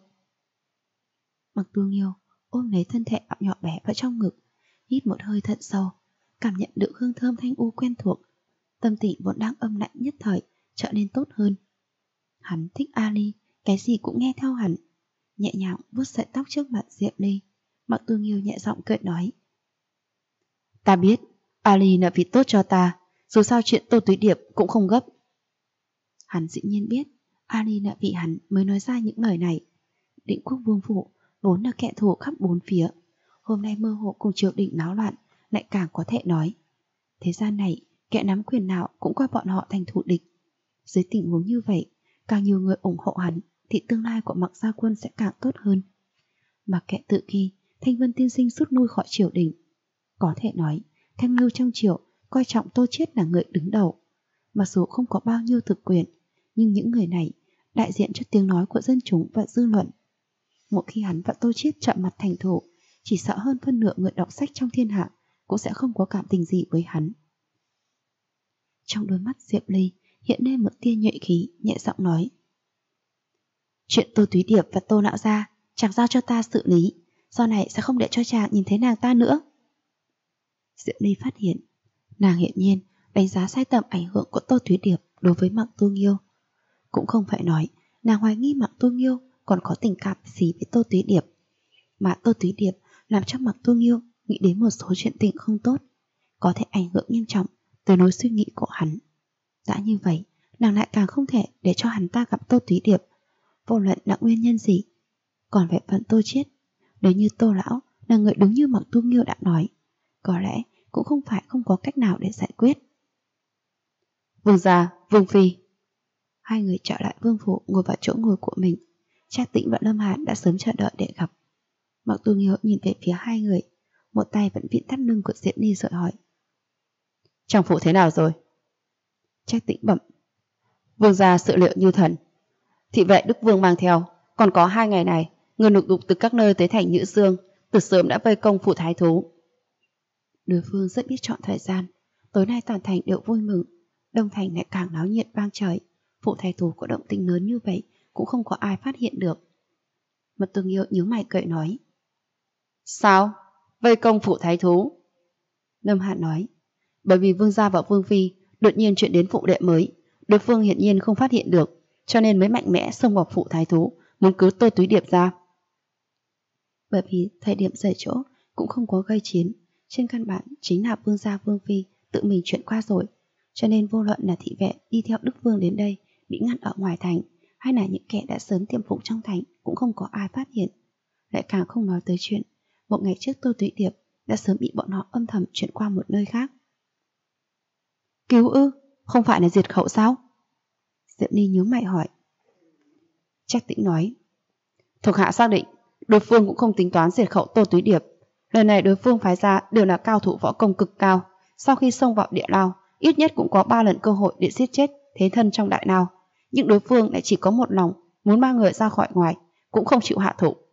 Mạc Tu Nghiêu ôm lấy thân thể nhỏ bé vào trong ngực, hít một hơi thật sâu, cảm nhận được hương thơm thanh u quen thuộc. Tâm tình vốn đang âm lạnh nhất thời trở nên tốt hơn. Hắn thích Ali, cái gì cũng nghe theo hắn. Nhẹ nhàng vuốt sợi tóc trước mặt Diệp Ly, Mạc Tu Nghiêu nhẹ giọng cười nói: Ta biết Ali là vì tốt cho ta, dù sao chuyện Tô Túy Điệp cũng không gấp. Hắn dĩ nhiên biết Ali là vì hắn mới nói ra những lời này. Định Quốc Vương phủ vốn là kẻ thù khắp bốn phía, hôm nay mơ hồ cùng triều đình náo loạn, lại càng có thể nói thế gian này kẻ nắm quyền nào cũng coi bọn họ thành thù địch. Dưới tình huống như vậy, càng nhiều người ủng hộ hắn thì tương lai của Mạc Gia Quân sẽ càng tốt hơn. Mà kẻ tự khi Thanh Vân tiên sinh rút lui khỏi triều đình, có thể nói Thanh Lưu trong triều coi trọng Tô Chiết là người đứng đầu. Mặc dù không có bao nhiêu thực quyền, nhưng những người này đại diện cho tiếng nói của dân chúng và dư luận. Một khi hắn và Tô Chiết chạm mặt thành thủ, chỉ sợ hơn phân nửa người đọc sách trong thiên hạ cũng sẽ không có cảm tình gì với hắn. Trong đôi mắt Diệp Ly hiện lên một tia nhuệ khí, nhẹ giọng nói: Chuyện Tô Túy Điệp và Tô Lão Gia chàng giao cho ta xử lý, sau này sẽ không để cho chàng nhìn thấy nàng ta nữa. Diệp Ly phát hiện nàng hiển nhiên đánh giá sai tầm ảnh hưởng của Tô Túy Điệp đối với Mạc Tu Nghiêu. Cũng không phải nói nàng hoài nghi Mạc Tu Nghiêu còn có tình cảm gì với Tô Túy Điệp, mà Tô Túy Điệp làm cho Mạc Tu Nghiêu nghĩ đến một số chuyện tình không tốt, có thể ảnh hưởng nghiêm trọng tới lối suy nghĩ của hắn. Đã như vậy, nàng lại càng không thể để cho hắn ta gặp Tô Túy Điệp, vô luận là nguyên nhân gì. Còn về phần Tô Chiết, nếu như Tô lão là người đúng như Mạc Tu Nghiêu đã nói, có lẽ cũng không phải không có cách nào để giải quyết. Vương gia, Vương phi. Hai người trở lại vương phủ, ngồi vào chỗ ngồi của mình. Trác Tĩnh và Lâm Hàn đã sớm chờ đợi để gặp. Mạc Tu Nghiêu nhìn về phía hai người, một tay vẫn vịn thắt lưng của Diệp Ly rồi hỏi: Trong phủ thế nào rồi? Trác Tĩnh bẩm: Vương gia sự liệu như thần. Thị vệ Đức Vương mang theo, còn có 2 ngày này, người lục đục từ các nơi tới thành Nhữ Dương, từ sớm đã vây công phủ thái thú. Đối phương rất biết chọn thời gian, tối nay toàn thành đều vui mừng. Đông thành lại càng náo nhiệt vang trời. Phủ thái thú có động tĩnh lớn như vậy cũng không có ai phát hiện được. Mật Tương Yêu nhíu mày cười nói. Sao? Vây công phủ thái thú? Lâm Hạ nói. Bởi vì vương gia và vương phi đột nhiên chuyện đến phụ đệ mới, đối phương hiển nhiên không phát hiện được, cho nên mới mạnh mẽ xông vào phủ thái thú, muốn cứu Tô Túy Điệp ra. Bởi vì thời điểm rời chỗ cũng không có gây chiến, trên căn bản chính là vương gia vương phi tự mình chuyện qua rồi, cho nên vô luận là thị vệ đi theo Đức Vương đến đây bị ngăn ở ngoài thành, hay là những kẻ đã sớm tiềm phục trong thành cũng không có ai phát hiện. Lại càng không nói tới chuyện một ngày trước Tô Túy Điệp đã sớm bị bọn họ âm thầm chuyển qua một nơi khác. Cứu ư? Không phải là diệt khẩu sao? Diệp Ly nhíu mày hỏi. Trác Tĩnh nói. Thuộc hạ xác định đối phương cũng không tính toán diệt khẩu Tô Túy Điệp. Lần này đối phương phái ra đều là cao thủ võ công cực cao. Sau khi xông vào địa lao, ít nhất cũng có 3 lần cơ hội để giết chết thế thân trong đại lao. Nhưng đối phương lại chỉ có một lòng, muốn mang người ra khỏi ngoài, cũng không chịu hạ thủ.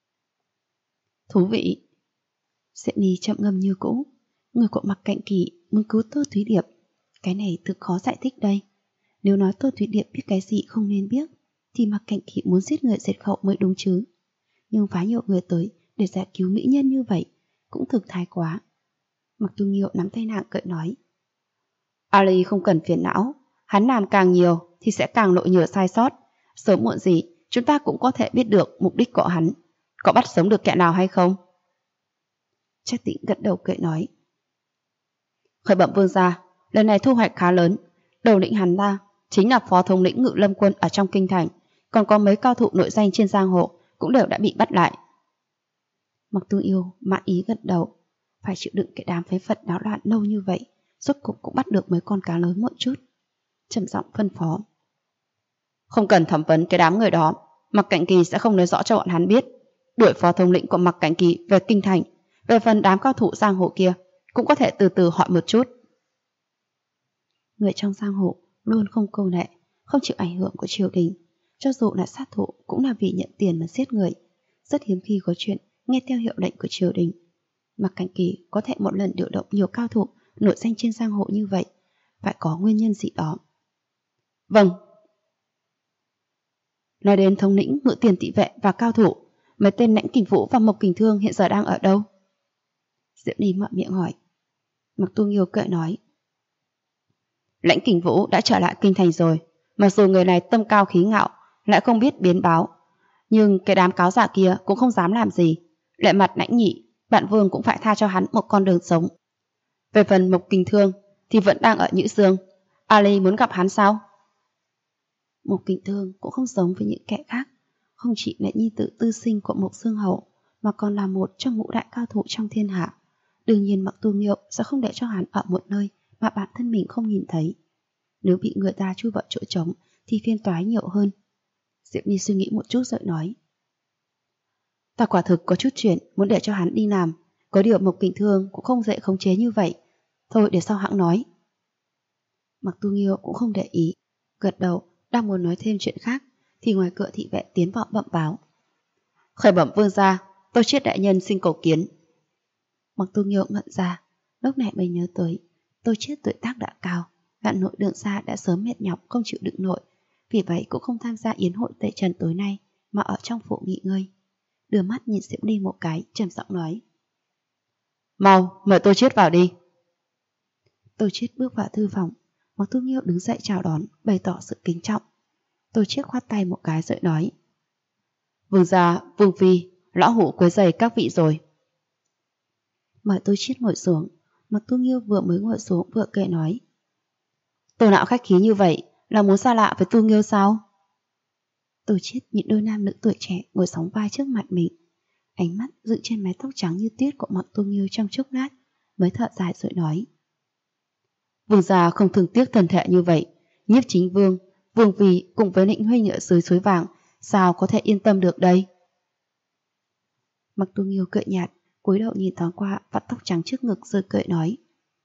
Thú vị. Diệp Ly chậm ngâm như cũ. Người của Mặc Cạnh Kỳ muốn cứu Tô Túy Điệp. Cái này thực khó giải thích đây. Nếu nói Tô Túy Điệp biết cái gì không nên biết, thì Mặc Cạnh Kỳ muốn giết người diệt khẩu mới đúng chứ. Nhưng phái nhiều người tới để giải cứu mỹ nhân như vậy cũng thực thái quá. Mặc Tu Nghiêu nắm tay nàng cậy nói. Ali không cần phiền não, hắn làm càng nhiều thì sẽ càng lộ nhiều sai sót. Sớm muộn gì chúng ta cũng có thể biết được mục đích của hắn. Có bắt sống được kẻ nào hay không? Trác Tĩnh gật đầu cậy nói. Khởi bẩm vương gia, lần này thu hoạch khá lớn. Đầu lĩnh hắn ta chính là phó thống lĩnh Ngự Lâm quân ở trong kinh thành, còn có mấy cao thủ nội danh trên giang hồ cũng đều đã bị bắt lại. Mặc Tu Yêu mãn ý gật đầu. Phải chịu đựng cái đám phế vật náo loạn lâu như vậy, rốt cục cũng bắt được mấy con cá lớn một chút. Trầm giọng phân phó. Không cần thẩm vấn cái đám người đó, Mặc Cạnh Kỳ sẽ không nói rõ cho bọn hắn biết. Đuổi phó thống lĩnh của Mặc Cạnh Kỳ về kinh thành. Về phần đám cao thủ giang hồ kia cũng có thể từ từ hỏi một chút. Người trong giang hồ luôn không câu nệ, không chịu ảnh hưởng của triều đình. Cho dù là sát thủ cũng là vì nhận tiền mà giết người. Rất hiếm khi có chuyện nghe theo hiệu lệnh của triều đình. Mặc Cảnh Kỳ có thể một lần điều động nhiều cao thủ nổi danh trên giang hồ như vậy, phải có nguyên nhân gì đó. Vâng. Nói đến thống lĩnh Ngự Tiền Tị Vệ và cao thủ, mấy tên Lãnh Kình Vũ và Mộc Kình Thương hiện giờ đang ở đâu? Diệu Ly mở miệng hỏi. Mặc Tu Nghiêu cười nói. Lãnh Kình Vũ đã trở lại kinh thành rồi. Mặc dù người này tâm cao khí ngạo, lại không biết biến báo, nhưng cái đám cáo giả kia cũng không dám làm gì. Lệ mặt Lãnh Nhị, bạn Vương cũng phải tha cho hắn một con đường sống. Về phần Mộc Kình Thương thì vẫn đang ở Nhữ Dương. Ali muốn gặp hắn sao? Mộc Kình Thương cũng không giống với những kẻ khác, không chỉ là nhi tử tư sinh của Mộc Dương Hậu, mà còn là một trong ngũ đại cao thủ trong thiên hạ. Đương nhiên Mặc Tu Nghiêu sẽ không để cho hắn ở một nơi mà bản thân mình không nhìn thấy. Nếu bị người ta chui vào chỗ trống thì phiền toái nhiều hơn. Diệp Nhi suy nghĩ một chút rồi nói. Ta quả thực có chút chuyện muốn để cho hắn đi làm, có điều Mộc Kình Thương cũng không dễ khống chế như vậy. Thôi để sau hãng nói. Mặc Tu Nghiêu cũng không để ý, gật đầu đang muốn nói thêm chuyện khác thì ngoài cửa thị vệ tiến vào bẩm báo. Khởi bẩm vương gia, Tô Chiết đại nhân xin cầu kiến. Mặc Tu Nghiêu ngẩn ra, lúc này mới nhớ tới Tô Chiết tuổi tác đã cao, lặn nội đường xa đã sớm mệt nhọc không chịu đựng nổi, vì vậy cũng không tham gia yến hội tẩy trần tối nay mà ở trong phủ nghỉ ngơi. Đưa mắt nhìn Diễm Ly một cái, trầm giọng nói. Mau, mời Tô Chiết vào đi. Tô Chiết bước vào thư phòng, Mặc Tu Nghiêu đứng dậy chào đón, bày tỏ sự kính trọng. Tô Chiết khoát tay một cái rồi nói. Vương gia, vương phi, lão hủ quấy rầy các vị rồi. Mời Tô Chiết ngồi xuống. Mặc Tu Nghiêu vừa mới ngồi xuống vừa kể nói. Tô nạo khách khí như vậy là muốn xa lạ với Tu Nghiêu sao? Tô Chiết nhìn đôi nam nữ tuổi trẻ ngồi sóng vai trước mặt mình, ánh mắt dựng trên mái tóc trắng như tuyết của Mặc Tu Nghiêu trong chốc lát, mới thở dài rồi nói. Vương gia không thương tiếc thần thể như vậy, Nhiếp Chính Vương, Vương Phi cùng với Nịnh huynh ở dưới suối vàng, sao có thể yên tâm được đây? Mặc Tu Nghiêu cười nhạt, cúi đầu nhìn thoáng qua vạt tóc trắng trước ngực rồi cười nói.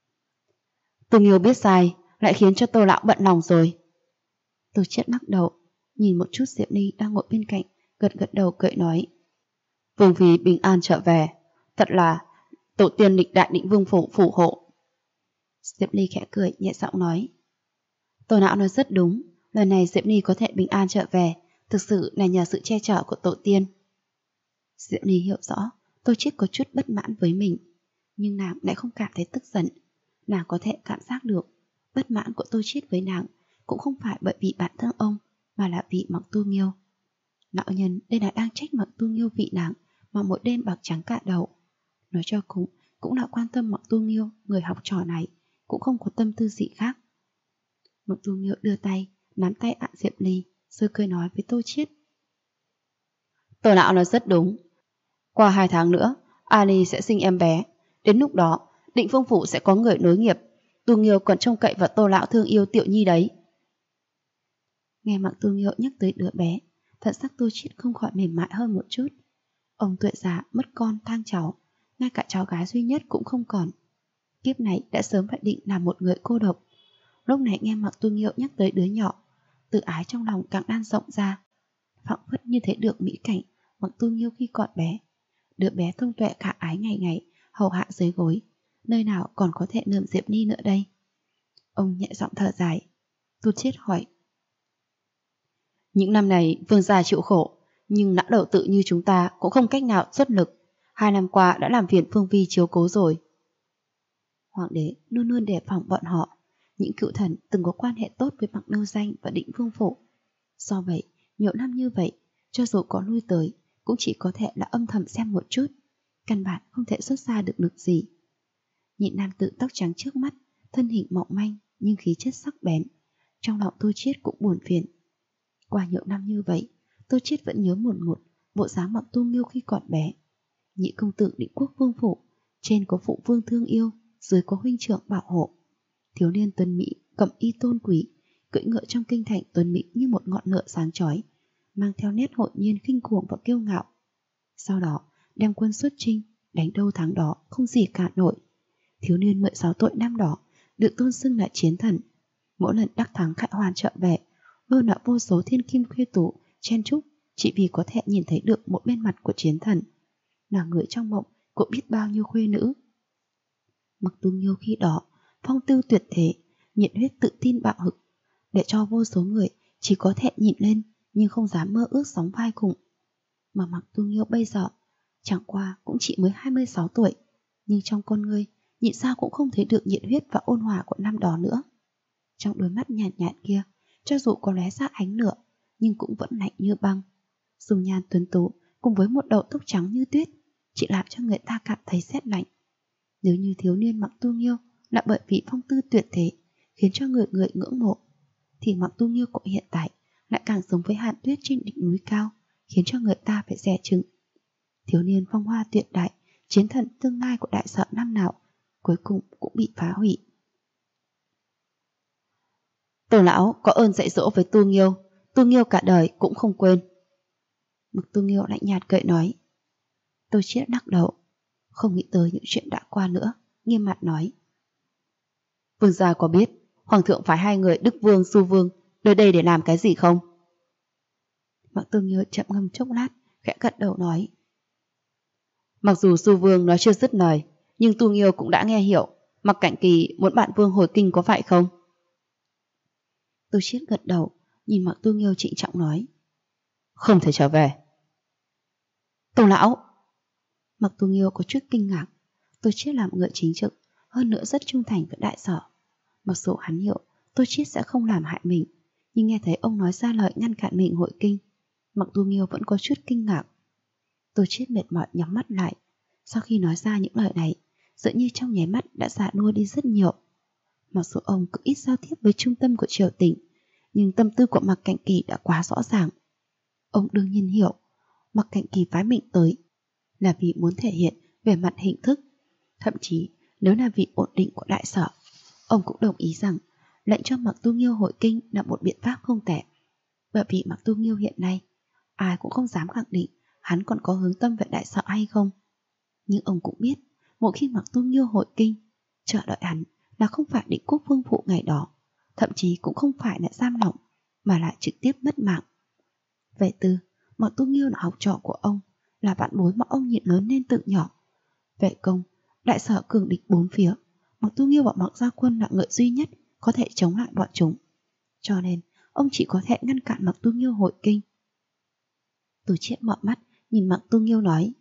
Tu Nghiêu biết sai, lại khiến cho Tô lão bận lòng rồi. Tô Chiết lắc đầu, nhìn một chút Diệp Ly đang ngồi bên cạnh, gật gật đầu cười nói. Vương Phi bình an trở về, thật là tổ tiên lịch đại định vương phủ phù hộ. Diệp Ly khẽ cười nhẹ giọng nói. Tô Não nói rất đúng, lần này Diệp Ly có thể bình an trở về, thực sự là nhờ sự che chở của tổ tiên. Diệp Ly hiểu rõ, Tô Chiết có chút bất mãn với mình, nhưng nàng lại không cảm thấy tức giận. Nàng có thể cảm giác được, bất mãn của Tô Chiết với nàng cũng không phải bởi vì bản thân ông, mà là vì Mặc Tu Nghiêu. Lão nhân đây là đang trách Mặc Tu Nghiêu vì nàng mà mỗi đêm bạc trắng cả đầu. Nói cho cùng, cũng là quan tâm Mặc Tu Nghiêu, người học trò này, cũng không có tâm tư gì khác. Mặc Tu Nghiêu đưa tay, nắm tay Ạ Diệp Ly, rồi cười nói với Tô Chiết. Tô Lão nói rất đúng. Qua 2 tháng nữa, Ali sẽ sinh em bé. Đến lúc đó, Định Phương Phủ sẽ có người nối nghiệp. Tu Nghiêu còn trông cậy vào Tô Lão thương yêu Tiểu Nhi đấy. Nghe Mặc Tu Nghiêu nhắc tới đứa bé, thật sắc Tô Chiết không khỏi mềm mại hơn một chút. Ông tuổi già mất con tang cháu, ngay cả cháu gái duy nhất cũng không còn. Kiếp này đã sớm phải định là một người cô độc. Lúc này nghe Mặc Tu Nghiêu nhắc tới đứa nhỏ, tự ái trong lòng càng lan rộng ra, phảng phất như thấy được mỹ cảnh Mặc Tu Nghiêu khi còn bé. Đứa bé thông tuệ khả ái ngày ngày hầu hạ dưới gối, nơi nào còn có thể nườm Diệp Ly nữa đây. Ông nhẹ giọng thở dài. Tu Chiết hỏi. Những năm này vương gia chịu khổ, nhưng lão đầu tự như chúng ta cũng không cách nào xuất lực. 2 năm qua đã làm phiền Phương Vi chiếu cố rồi. Hoàng đế luôn luôn đề phòng bọn họ. Những cựu thần từng có quan hệ tốt với Mặc Nâu Danh và Định Vương Phủ. Do vậy, nhiều năm như vậy, cho dù có lui tới, cũng chỉ có thể là âm thầm xem một chút, căn bản không thể xuất ra được lực gì. Nhịn nam tử tóc trắng trước mắt, thân hình mỏng manh nhưng khí chất sắc bén, trong lòng Tô Chiết cũng buồn phiền. Qua nhiều năm như vậy, Tô Chiết vẫn nhớ một bộ dáng Mặc Tu Nghiêu khi còn bé. Nhị công tử Định Quốc Vương Phủ, trên có phụ vương thương yêu, dưới có huynh trưởng bảo hộ. Thiếu niên tuấn mỹ, cẩm y tôn quý, cưỡi ngựa trong kinh thành tuấn mỹ như một ngọn lửa sáng chói, mang theo nét hội nhiên khinh cuồng và kiêu ngạo. Sau đó, đem quân xuất chinh, đánh đâu thắng đó, không gì cả nổi. Thiếu niên 16 tuổi năm đó, được tôn xưng là chiến thần. Mỗi lần đắc thắng khải hoàn trở về, luôn là vô số thiên kim khuê tú chen chúc, chỉ vì có thể nhìn thấy được một bên mặt của chiến thần. Là người trong mộng cũng biết bao nhiêu khuê nữ. Mặc Tu Nghiêu khi đó, phong tư tuyệt thế, nhiệt huyết tự tin bạo hực, để cho vô số người chỉ có thể nhìn lên nhưng không dám mơ ước sóng vai cùng. Mà Mặc Tu Nghiêu bây giờ chẳng qua cũng chỉ mới 26 tuổi, nhưng trong con người nhìn sao cũng không thấy được nhiệt huyết và ôn hòa của năm đó nữa. Trong đôi mắt nhạt nhạt kia, cho dù có lóe ra ánh lửa, nhưng cũng vẫn lạnh như băng. Dung nhan tuấn tú cùng với một đầu tóc trắng như tuyết, chỉ làm cho người ta cảm thấy rét lạnh. Nếu như thiếu niên Mặc Tu Nghiêu là bởi vì phong tư tuyệt thế khiến cho người người ngưỡng mộ, thì Mặc Tu Nghiêu của hiện tại lại càng giống với hàn tuyết trên đỉnh núi cao, khiến cho người ta phải dè chừng. Thiếu niên phong hoa tuyệt đại, chiến thần tương lai của đại sở năm nào, cuối cùng cũng bị phá hủy. Tô lão có ơn dạy dỗ với Tu Nghiêu cả đời cũng không quên. Mặc Tu Nghiêu lạnh nhạt cười nói. Tô Chiết lắc đầu, không nghĩ tới những chuyện đã qua nữa, nghiêm mặt nói. Vương gia có biết hoàng thượng phái 2 người Đức Vương, Du Vương tới đây để làm cái gì không? Mặc Tu Nghiêu chậm ngâm chốc lát, khẽ gật đầu nói. Mặc dù Du Vương nói chưa dứt lời, nhưng Tu Nghiêu cũng đã nghe hiểu. Mặc Cảnh Kỳ muốn bạn Vương hồi kinh có phải không? Tô Chiết gật đầu, nhìn Mặc Tu Nghiêu trịnh trọng nói. Không thể trở về. Tô lão! Mặc Tu Nghiêu có chút kinh ngạc. Tô Chiết làm người chính trực, hơn nữa rất trung thành với đại sở. Mặc dù hắn hiểu Tô Chiết sẽ không làm hại mình, nhưng nghe thấy ông nói ra lời ngăn cản mình hội kinh, Mặc Tu Nghiêu vẫn có chút kinh ngạc. Tô Chiết mệt mỏi nhắm mắt lại. Sau khi nói ra những lời này, dường như trong nháy mắt đã già nua đi rất nhiều. Mặc dù ông cứ ít giao tiếp với trung tâm của triều đình, nhưng tâm tư của Mặc Cảnh Kỳ đã quá rõ ràng. Ông đương nhiên hiểu Mặc Cảnh Kỳ phái mình tới là vì muốn thể hiện về mặt hình thức. Thậm chí nếu là vì ổn định của đại sở, ông cũng đồng ý rằng lệnh cho Mặc Tu Nghiêu hội kinh là một biện pháp không tệ. Bởi vì Mặc Tu Nghiêu hiện nay, ai cũng không dám khẳng định hắn còn có hướng tâm về đại sở hay không. Nhưng ông cũng biết, một khi Mặc Tu Nghiêu hội kinh, chờ đợi hắn là không phải Định Quốc Vương Phủ ngày đó, thậm chí cũng không phải là giam lỏng, mà lại trực tiếp mất mạng. Về Tư, Mặc Tu Nghiêu là học trò của ông, là bạn bối mà ông nhịn lớn lên từ nhỏ. Về Công, đại sở cường địch 4 phía, Mặc Tu Nghiêu và Mặc Gia Quân là người duy nhất có thể chống lại bọn chúng. cho nên ông chỉ có thể ngăn cản Mạc Tu Nghiêu hội kinh. Tô Chiết mở mắt nhìn Mạc Tu Nghiêu nói: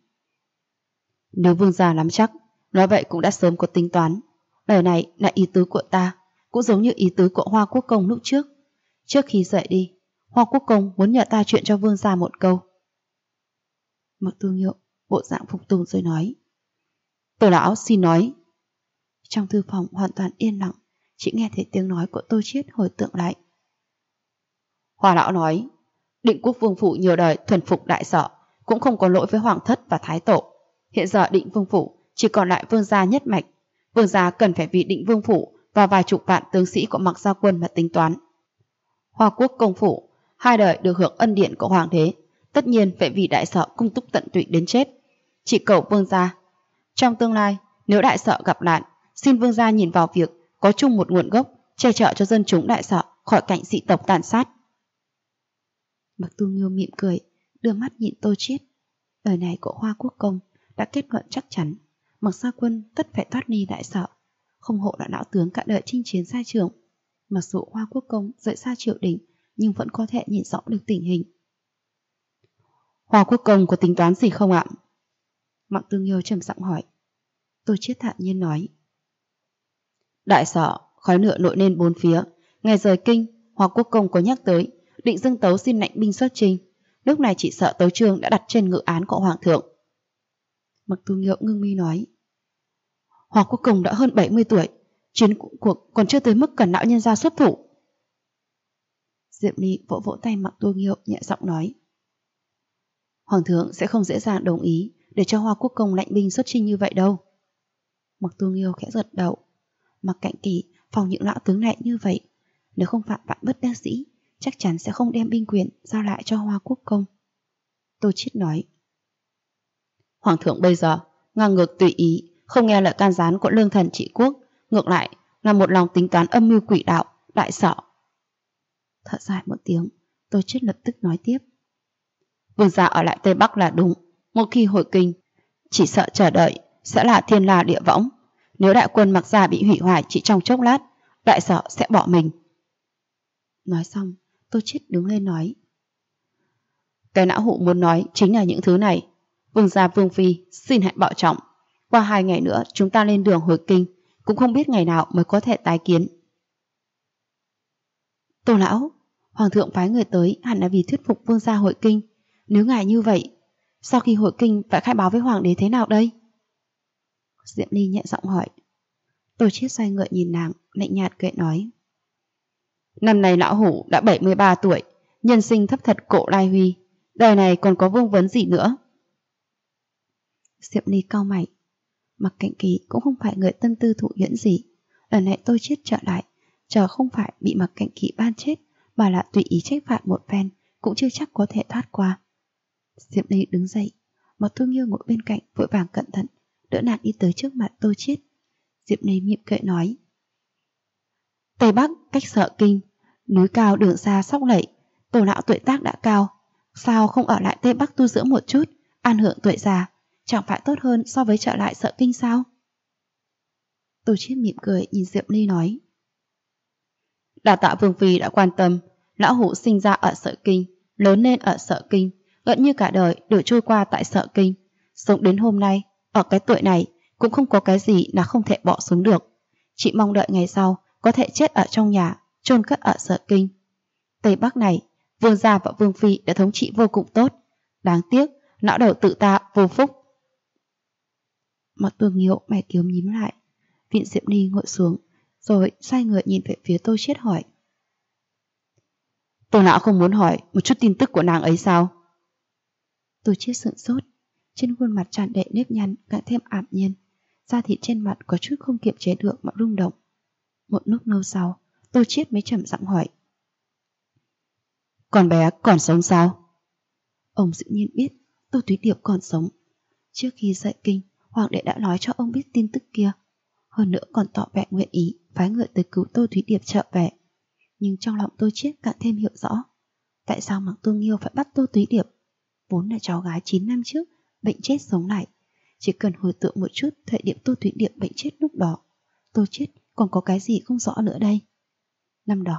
Nếu vương gia nắm chắc, nói vậy cũng đã sớm có tính toán. Lời này là ý tứ của ta, cũng giống như ý tứ của Hoa Quốc Công lúc trước. Trước khi rời đi, Hoa Quốc Công muốn nhờ ta chuyện cho vương gia một câu. Mạc Tu Nghiêu bộ dạng phục tùng rồi nói: Tô lão xin nói. Trong thư phòng hoàn toàn yên lặng, chỉ nghe thấy tiếng nói của Tô Chiết hồi tưởng lại. Hoa lão nói, Định Quốc vương phủ nhiều đời thuần phục đại sở, cũng không có lỗi với hoàng thất và thái tổ. Hiện giờ Định vương phủ chỉ còn lại vương gia nhất mạch. Vương gia cần phải vì Định vương phủ và vài chục vạn tướng sĩ của Mạc Gia Quân mà tính toán. Hoa Quốc công phủ 2 đời được hưởng ân điển của hoàng đế, tất nhiên phải vì đại sở cung túc tận tụy đến chết. Chỉ cầu vương gia, trong tương lai nếu đại sở gặp nạn, xin vương gia nhìn vào việc có chung một nguồn gốc, che chở cho dân chúng đại sở khỏi cảnh dị tộc tàn sát. Mạc Tu Nghiêu mỉm cười, đưa mắt nhìn Tô Chiết. Lời này của Hoa Quốc công đã kết luận chắc chắn, Mạc Gia Quân tất phải thoát ly đại sở. Không hộ là lão tướng cả đời chinh chiến xa trường. Mặc dù Hoa Quốc công rời xa triều đình, nhưng vẫn có thể nhìn rõ được tình hình. Hoa Quốc công có tính toán gì không ạ? Mạc Tu Nghiêu trầm giọng hỏi. Tô Chiết thản nhiên nói: Đại sở khói lửa nổi lên bốn phía. Ngày rời kinh, Hoa Quốc công có nhắc tới định dâng tấu xin lệnh binh xuất chinh. Lúc này chỉ sợ tấu chương đã đặt trên ngự án của hoàng thượng. Mạc Tu Nghiêu ngưng mi nói: Hoa Quốc công đã hơn 70 tuổi, chiến cuộc còn chưa tới mức cần lão nhân gia xuất thủ. Diệm Ly vỗ vỗ tay Mạc Tu Nghiêu, nhẹ giọng nói: Hoàng thượng sẽ không dễ dàng đồng ý để cho Hoa Quốc công lệnh binh xuất chinh như vậy đâu. Mạc Tu Nghiêu khẽ gật đầu. Mạc Cạnh Kỳ phòng những lão tướng này như vậy, nếu không phạm vạn bất đắc dĩ, chắc chắn sẽ không đem binh quyền giao lại cho Hoa Quốc công. Tô Chiết nói: Hoàng thượng bây giờ ngang ngược tùy ý, không nghe lời can gián của lương thần trị quốc, ngược lại là một lòng tính toán âm mưu quỷ đạo, đại sở. Thở dài một tiếng, Tô Chiết lập tức nói tiếp: Vương gia ở lại Tây Bắc là đúng. Một khi hồi kinh, chỉ sợ chờ đợi sẽ là thiên la địa võng. Nếu đại quân Mạc Gia bị hủy hoại chỉ trong chốc lát, đại sở sẽ bỏ mình. Nói xong, Tô Chiết đứng lên nói: Cái não hụ muốn nói chính là những thứ này. Vương gia vương phi xin hãy bảo trọng. Qua 2 ngày nữa chúng ta lên đường hồi kinh, cũng không biết ngày nào mới có thể tái kiến. Tô lão, hoàng thượng phái người tới hẳn là vì thuyết phục vương gia hồi kinh. Nếu ngài như vậy, sau khi hồi kinh phải khai báo với hoàng đế thế nào đây? Diệm Ly nhẹ giọng hỏi. Tô Chiết xoay người nhìn nàng, lạnh nhạt cười nói: Năm nay lão hủ đã 73 tuổi, nhân sinh thấp thật cổ lai huy, đời này còn có vương vấn gì nữa? Diệm Ly cau mày. Mạc Cạnh Kỳ cũng không phải người tâm tư thụ nhuyễn gì. Lần này Tô Chiết trở lại, chờ không phải bị Mạc Cạnh Kỳ ban chết, mà là tùy ý trách phạt một phen, cũng chưa chắc có thể thoát qua. Diệm Ly đứng dậy, Mạc Tu Nghiêu ngồi bên cạnh vội vàng cẩn thận đỡ nàng đi tới trước mặt Tô Chiết. Diệm Ly mỉm cười nói: Tây Bắc cách Sở Kinh, núi cao đường xa sóc lẫy, Tô lão tuổi tác đã cao, sao không ở lại Tây Bắc tu dưỡng một chút, an hưởng tuổi già, chẳng phải tốt hơn so với trở lại Sở Kinh sao? Tô Chiết mỉm cười nhìn Diệm Ly nói: Đa tạ vương phi đã quan tâm. Lão hủ sinh ra ở Sở Kinh, lớn lên ở Sở Kinh, gần như cả đời đều trôi qua tại Sở Kinh. Sống đến hôm nay, ở cái tuổi này cũng không có cái gì là không thể bỏ xuống được. Chỉ mong đợi ngày sau có thể chết ở trong nhà, chôn cất ở Sở Kinh. Tây Bắc này, vương gia và vương phi đã thống trị vô cùng tốt. Đáng tiếc, lão đầu tự ta vô phúc. Mạc Tu Nghiêu mày kiếm nhím lại. Viện Diệm Ly ngồi xuống, rồi xoay người nhìn về phía Tô Chiết hỏi: Tô lão không muốn hỏi một chút tin tức của nàng ấy sao? Tô Chiết sững sốt, trên khuôn mặt tràn đầy nếp nhăn càng thêm ảm nhiên, da thịt trên mặt có chút không kiềm chế được mà rung động. Một lúc lâu sau, Tô Chiết mới trầm giọng hỏi: Con bé còn sống sao? Ông dĩ nhiên biết Tô Thúy Điệp còn sống. Trước khi rời kinh, hoàng đệ đã nói cho ông biết tin tức kia, hơn nữa còn tỏ vẻ nguyện ý phái người tới cứu Tô Thúy Điệp trở về. Nhưng trong lòng Tô Chiết càng thêm hiểu rõ, tại sao Mạc Tu Nghiêu phải bắt Tô Thúy Điệp, vốn là cháu gái 9 năm trước bệnh chết sống lại. Chỉ cần hồi tưởng một chút thời điểm Tô Thúy Điệp bệnh chết lúc đó, Tô Chiết còn có cái gì không rõ nữa đây. Năm đó,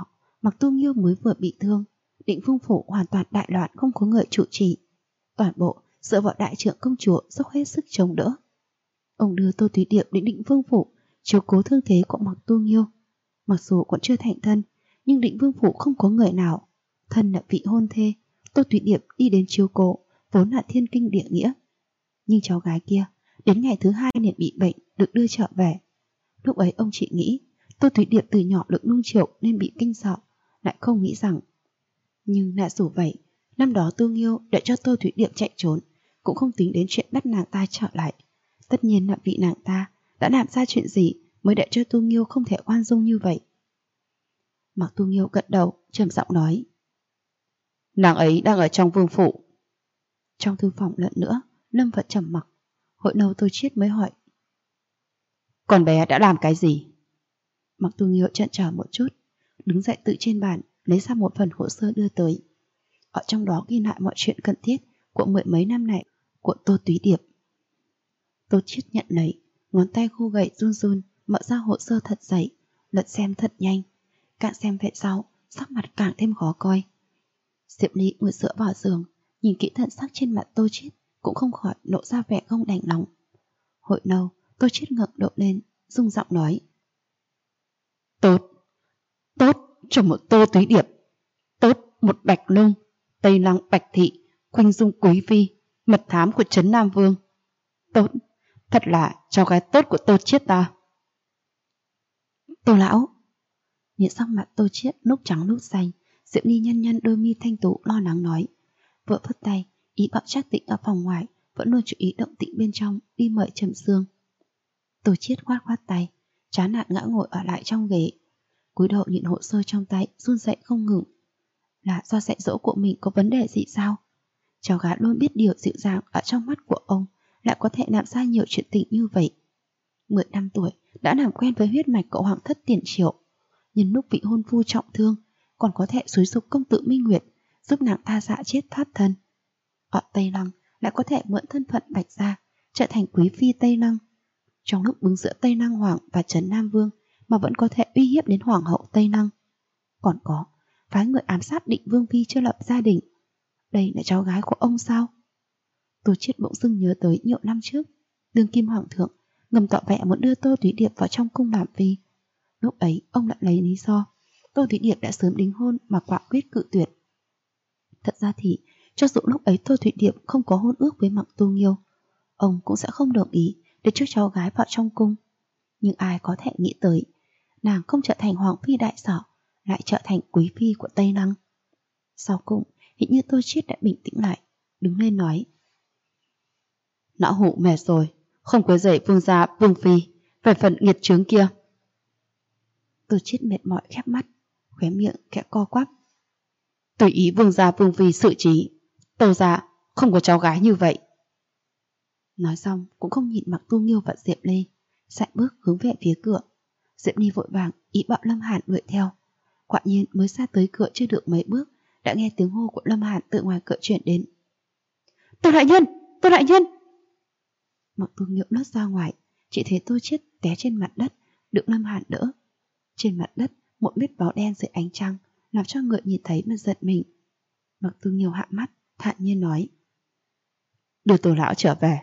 Mặc Tu Nghiêu mới vừa bị thương, Định Vương phủ hoàn toàn đại loạn, không có người trụ trì. Toàn bộ dựa vào đại trưởng công chúa dốc hết sức chống đỡ. Ông đưa Tô Thúy Điệp đến Định Vương phủ chiếu cố thương thế của Mặc Tu Nghiêu. Mặc dù còn chưa thành thân, nhưng Định Vương phủ không có người nào. Thân là vị hôn thê, Tô Thúy Điệp đi đến chiếu cố vốn là thiên kinh địa nghĩa. Nhưng cháu gái kia đến ngày thứ 2 liền bị bệnh, được đưa trở về. Lúc ấy ông chỉ nghĩ Tô Thúy Điệp từ nhỏ được nuông chiều nên bị kinh sợ, lại không nghĩ rằng. Nhưng đã dù vậy, năm đó Tu Nghiêu để cho Tô Thúy Điệp chạy trốn, cũng không tính đến chuyện bắt nàng ta trở lại. Tất nhiên là vị nàng ta đã làm ra chuyện gì mới để cho Tu Nghiêu không thể oan dung như vậy. Mặc Tu Nghiêu gật đầu, trầm giọng nói: nàng ấy đang ở trong vương phủ. Trong thư phòng lần nữa, Lâm vẫn trầm mặc. Hồi lâu Tô Chiết mới hỏi: con bé đã làm cái gì? Mặc Tu Nghiêu chần chờ một chút, đứng dậy tự trên bàn lấy ra một phần hồ sơ đưa tới. Ở trong đó ghi lại mọi chuyện cần thiết của mười mấy năm này của Tô Túy Điệp. Tô Chiết nhận lấy, ngón tay khô gầy run run mở ra hồ sơ thật dày, lật xem thật nhanh. Càng xem về sau, sắc mặt càng thêm khó coi. Diệp Ly ngồi dựa vào giường, nhìn kỹ thần sắc trên mặt Tô Chiết, cũng không khỏi lộ ra vẻ không đành lòng. Hồi lâu, Tô Chiết ngẩng đầu lên, rung giọng nói: tốt, tốt cho một Tô Túy Điệp, tốt một Bạch Lung, Tây Lăng Bạch Thị, Khoanh Dung Quý Phi, mật thám của Trấn Nam Vương. Tốt, thật là cháu gái tốt của Tô Chiết ta. Tô lão. Nhìn sắc mặt Tô Chiết lúc trắng lúc xanh, Diệp Ly nhăn nhăn đôi mi thanh tú lo lắng nói. Vợ phất tay, ý bảo Trác Tĩnh ở phòng ngoài vẫn luôn chú ý động tĩnh bên trong, đi mời Trầm Dương. Tô Chiết khoát khoát tay, chán nản ngã ngồi ở lại trong ghế, cúi đầu nhìn hồ sơ trong tay, run rẩy không ngừng. Là do dạy dỗ của mình có vấn đề gì sao? Cháu gái luôn biết điều dịu dàng ở trong mắt của ông, lại có thể làm ra nhiều chuyện tình như vậy. 10 năm tuổi đã làm quen với huyết mạch của hoàng thất Tiền Triệu, nhân lúc vị hôn phu trọng thương còn có thể xúi giục công tử Minh Nguyệt giúp nàng ta dạ chết thoát thân. Ở Tây Lăng lại có thể mượn thân phận Bạch Gia trở thành quý phi Tây Lăng. Trong lúc đứng giữa Tây Lăng Hoàng và Trấn Nam Vương mà vẫn có thể uy hiếp đến Hoàng hậu Tây Lăng. Còn có phái người ám sát Định Vương Phi chưa lập gia đình. Đây là cháu gái của ông sao? Tô Chiết bỗng dưng nhớ tới nhiều năm trước, đương kim hoàng thượng ngầm tỏ vẻ muốn đưa Tô Thúy Điệp vào trong cung làm phi. Lúc ấy ông đã lấy lý do Tô Thúy Điệp đã sớm đính hôn mà quả quyết cự tuyệt. Thật ra thì cho dù lúc ấy Tô Thúy Điệp không có hôn ước với Mặc Tu Nghiêu, ông cũng sẽ không đồng ý để cho cháu gái vào trong cung. Nhưng ai có thể nghĩ tới nàng không trở thành hoàng phi đại sở, lại trở thành quý phi của Tây Lăng. Sau cùng hình như Tô Chiết đã bình tĩnh lại, đứng lên nói: não hụ mệt rồi, không quấy rầy vương gia vương phi về phần nghiệt chướng kia. Tô Chiết mệt mỏi khép mắt, khóe miệng khẽ co quắp. Tùy ý vương gia vương phi xử trí, Tô gia không có cháu gái như vậy. Nói xong cũng không nhìn Mặc Tu Nghiêu và Diệp Ly, sải bước hướng về phía cửa. Diệp Ly vội vàng ý bảo Lâm Hàn đuổi theo. Quả nhiên mới ra tới cửa chưa được mấy bước, đã nghe tiếng hô của Lâm Hàn từ ngoài cửa truyền đến. Tô đại nhân, Tô đại nhân. Mặc Tu Nghiêu lướt ra ngoài, chỉ thấy Tô Chiết té trên mặt đất, được Lâm Hàn đỡ. Trên mặt đất một vết máu đen dưới ánh trăng, làm cho người nhìn thấy mà giật mình. Mặc Tu Nghiêu hạ mắt, thản nhiên nói: đưa Tô lão trở về.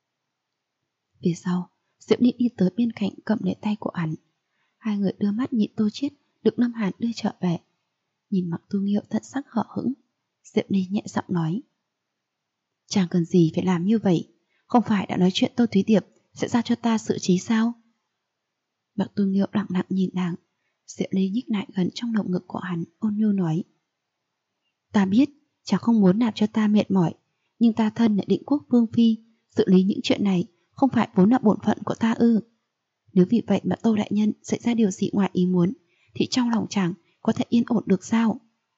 Phía sau, Diệp Ly đi tới bên cạnh cầm lấy tay của hắn. Hai người đưa mắt nhìn Tô Chiết được Lâm Hàn đưa trở về. Nhìn Mặc Tu Nghiêu thật sắc hở hững, Diệp Ly nhẹ giọng nói: chẳng cần gì phải làm như vậy, không phải đã nói chuyện Tô Thúy Điệp sẽ giao cho ta xử trí sao? Mặc Tu Nghiêu lặng lặng nhìn nàng. Diệp Ly nhích lại gần trong lồng ngực của hắn, ôn nhu nói: ta biết chàng không muốn làm cho ta mệt mỏi, nhưng ta thân là Định Quốc vương phi, xử lý những chuyện này không phải vốn là bổn phận của ta ư? Nếu vì vậy mà Tô đại nhân xảy ra điều gì ngoài ý muốn, thì trong lòng chàng có thể yên ổn được sao?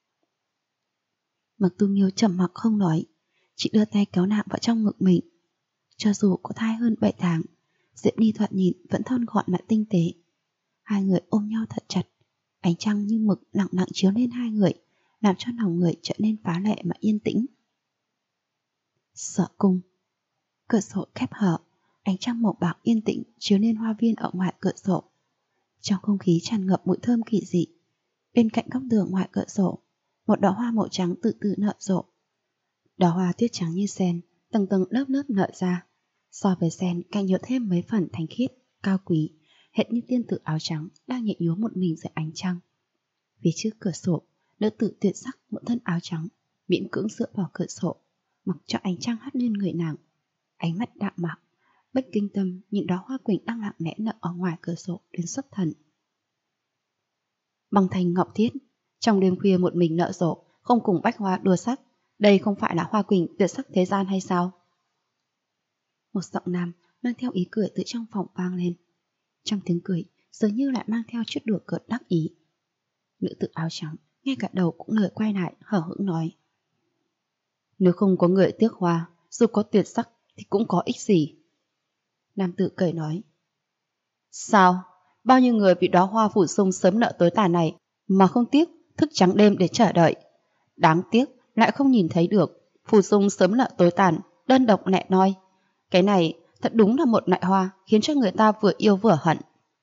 Mặc Tu Nghiêu trầm mặc không nói, chỉ đưa tay kéo nàng vào trong ngực mình. Cho dù có thai hơn 7 tháng, Diệp Ly thoạt nhìn vẫn thon gọn mà tinh tế. Hai người ôm nhau thật chặt, ánh trăng như mực lặng lặng chiếu lên hai người, làm cho lòng người trở nên phá lệ mà yên tĩnh. Sở cung. Cửa sổ khép hở, ánh trăng màu bạc yên tĩnh chiếu lên hoa viên ở ngoài cửa sổ. Trong không khí tràn ngập mùi thơm kỳ dị. Bên cạnh góc tường ngoài cửa sổ, một đóa hoa màu trắng từ từ nở rộ. Đóa hoa tuyết trắng như sen, tầng tầng lớp lớp nở ra. So với sen càng nhiều thêm mấy phần thanh khiết, cao quý, hệt như tiên tử áo trắng đang nhẹ nhúm một mình dưới ánh trăng. Phía trước cửa sổ, nữ tử tuyệt sắc một thân áo trắng, miễn cưỡng dựa vào cửa sổ, mặc cho ánh trăng hắt lên người nàng. Ánh mắt đạm mạc, bất kinh tâm nhìn đóa hoa quỳnh đang lặng lẽ nở ở ngoài cửa sổ đến xuất thần. Băng thanh ngọc thiết, trong đêm khuya một mình nở rộ, không cùng bách hoa đua sắc, đây không phải là hoa quỳnh tuyệt sắc thế gian hay sao? Một giọng nam mang theo ý cười từ trong phòng vang lên. Trong tiếng cười dường như lại mang theo chút đùa cợt đắc ý. Nữ tử áo trắng ngay cả đầu cũng lười quay lại, hở hững nói: nếu không có người tiếc hoa, dù có tuyệt sắc thì cũng có ích gì. Nam tử cười nói: sao? Bao nhiêu người vì đóa hoa phủ sung sớm nợ tối tàn này mà không tiếc thức trắng đêm để chờ đợi. Đáng tiếc lại không nhìn thấy được phủ sung sớm nợ tối tàn, đơn độc lẻ loi. Cái này thật đúng là một loại hoa khiến cho người ta vừa yêu vừa hận.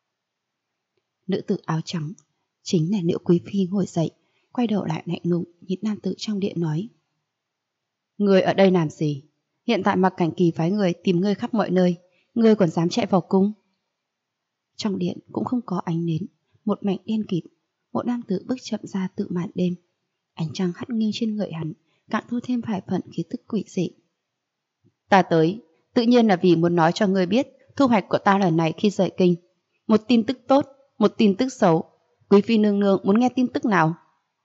Nữ tử áo trắng chính là Liễu Quý Phi ngồi dậy, quay đầu lại lạnh lùng nhìn nam tử trong điện nói: người ở đây làm gì? Hiện tại Mạc Cảnh Kỳ phái người tìm ngươi khắp mọi nơi, ngươi còn dám chạy vào cung? Trong điện cũng không có ánh nến, một mảnh đen kịt. Một nam tử bước chậm ra từ màn đêm. Ánh trăng hắt nghiêng trên người hắn, càng thu thêm vài phần khí tức quỷ dị. Ta tới, tự nhiên là vì muốn nói cho ngươi biết thu hoạch của ta lần này khi rời kinh. Một tin tức tốt, một tin tức xấu. Quý phi nương nương muốn nghe tin tức nào?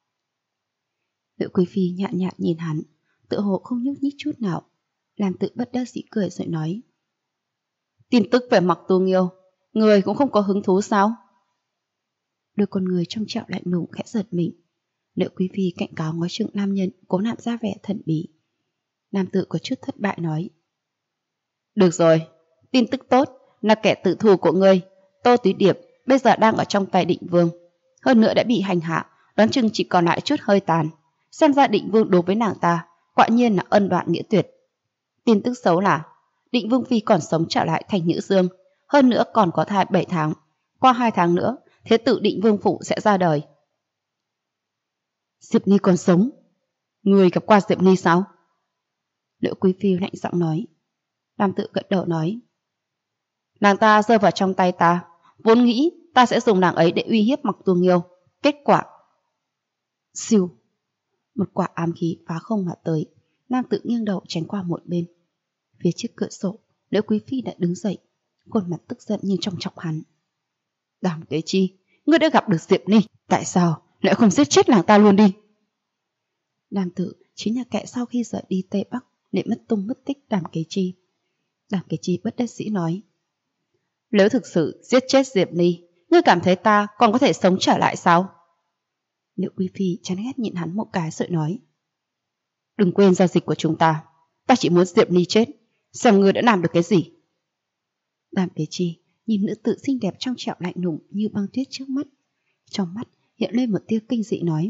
Liễu Quý Phi nhạt nhạt nhìn hắn, tựa hồ không nhúc nhích chút nào. Làm tự bất đắc dĩ cười rồi nói: tin tức về Mặc Tu Nghiêu, người cũng không có hứng thú sao? Đôi con người trong trẻo lạnh lùng khẽ giật mình. Liễu Quý Phi cảnh cáo ngó chừng nam nhân cố làm ra vẻ thần bí. Nam tử có chút thất bại nói: được rồi, tin tức tốt là kẻ tử thù của ngươi, Tô Túy Điệp, bây giờ đang ở trong tay Định Vương. Hơn nữa đã bị hành hạ, đoán chừng chỉ còn lại chút hơi tàn. Xem ra Định Vương đối với nàng ta quả nhiên là ân đoạn nghĩa tuyệt. Tin tức xấu là Định Vương Phi còn sống trở lại thành Nhữ Dương, hơn nữa còn có thai 7 tháng. Qua 2 tháng nữa, thế tử Định Vương Phủ sẽ ra đời. Diệp Ni còn sống? Người gặp qua Diệp Ni sao? Liễu Quý Phi lạnh giọng nói. Nam tự gật đầu nói: nàng ta rơi vào trong tay ta, vốn nghĩ ta sẽ dùng nàng ấy để uy hiếp Mặc Tu Nghiêu. Kết quả siêu, một quả ám khí phá không mà tới. Nam tự nghiêng đầu tránh qua một bên. Phía trước cửa sổ, Liễu Quý Phi đã đứng dậy, khuôn mặt tức giận nhìn trong chọc hắn. Đàm Kế Chi, ngươi đã gặp được Diệp Ni, tại sao lại không giết chết nàng ta luôn đi? Đàm tự chính là kẻ sau khi rời đi Tây Bắc để mất tung mất tích Đàm Kế Chi. Đàm Kế Chi bất đắc dĩ nói: nếu thực sự giết chết Diệp Ni, ngươi cảm thấy ta còn có thể sống trở lại sao? Liễu Quý Phi chán ghét nhìn hắn một cái rồi nói: đừng quên giao dịch của chúng ta, ta chỉ muốn Diệp Ni chết, xem ngươi đã làm được cái gì. Đàm Kế Chi nhìn nữ tử xinh đẹp trong trẻo lạnh lùng như băng tuyết trước mắt, trong mắt hiện lên một tia kinh dị nói: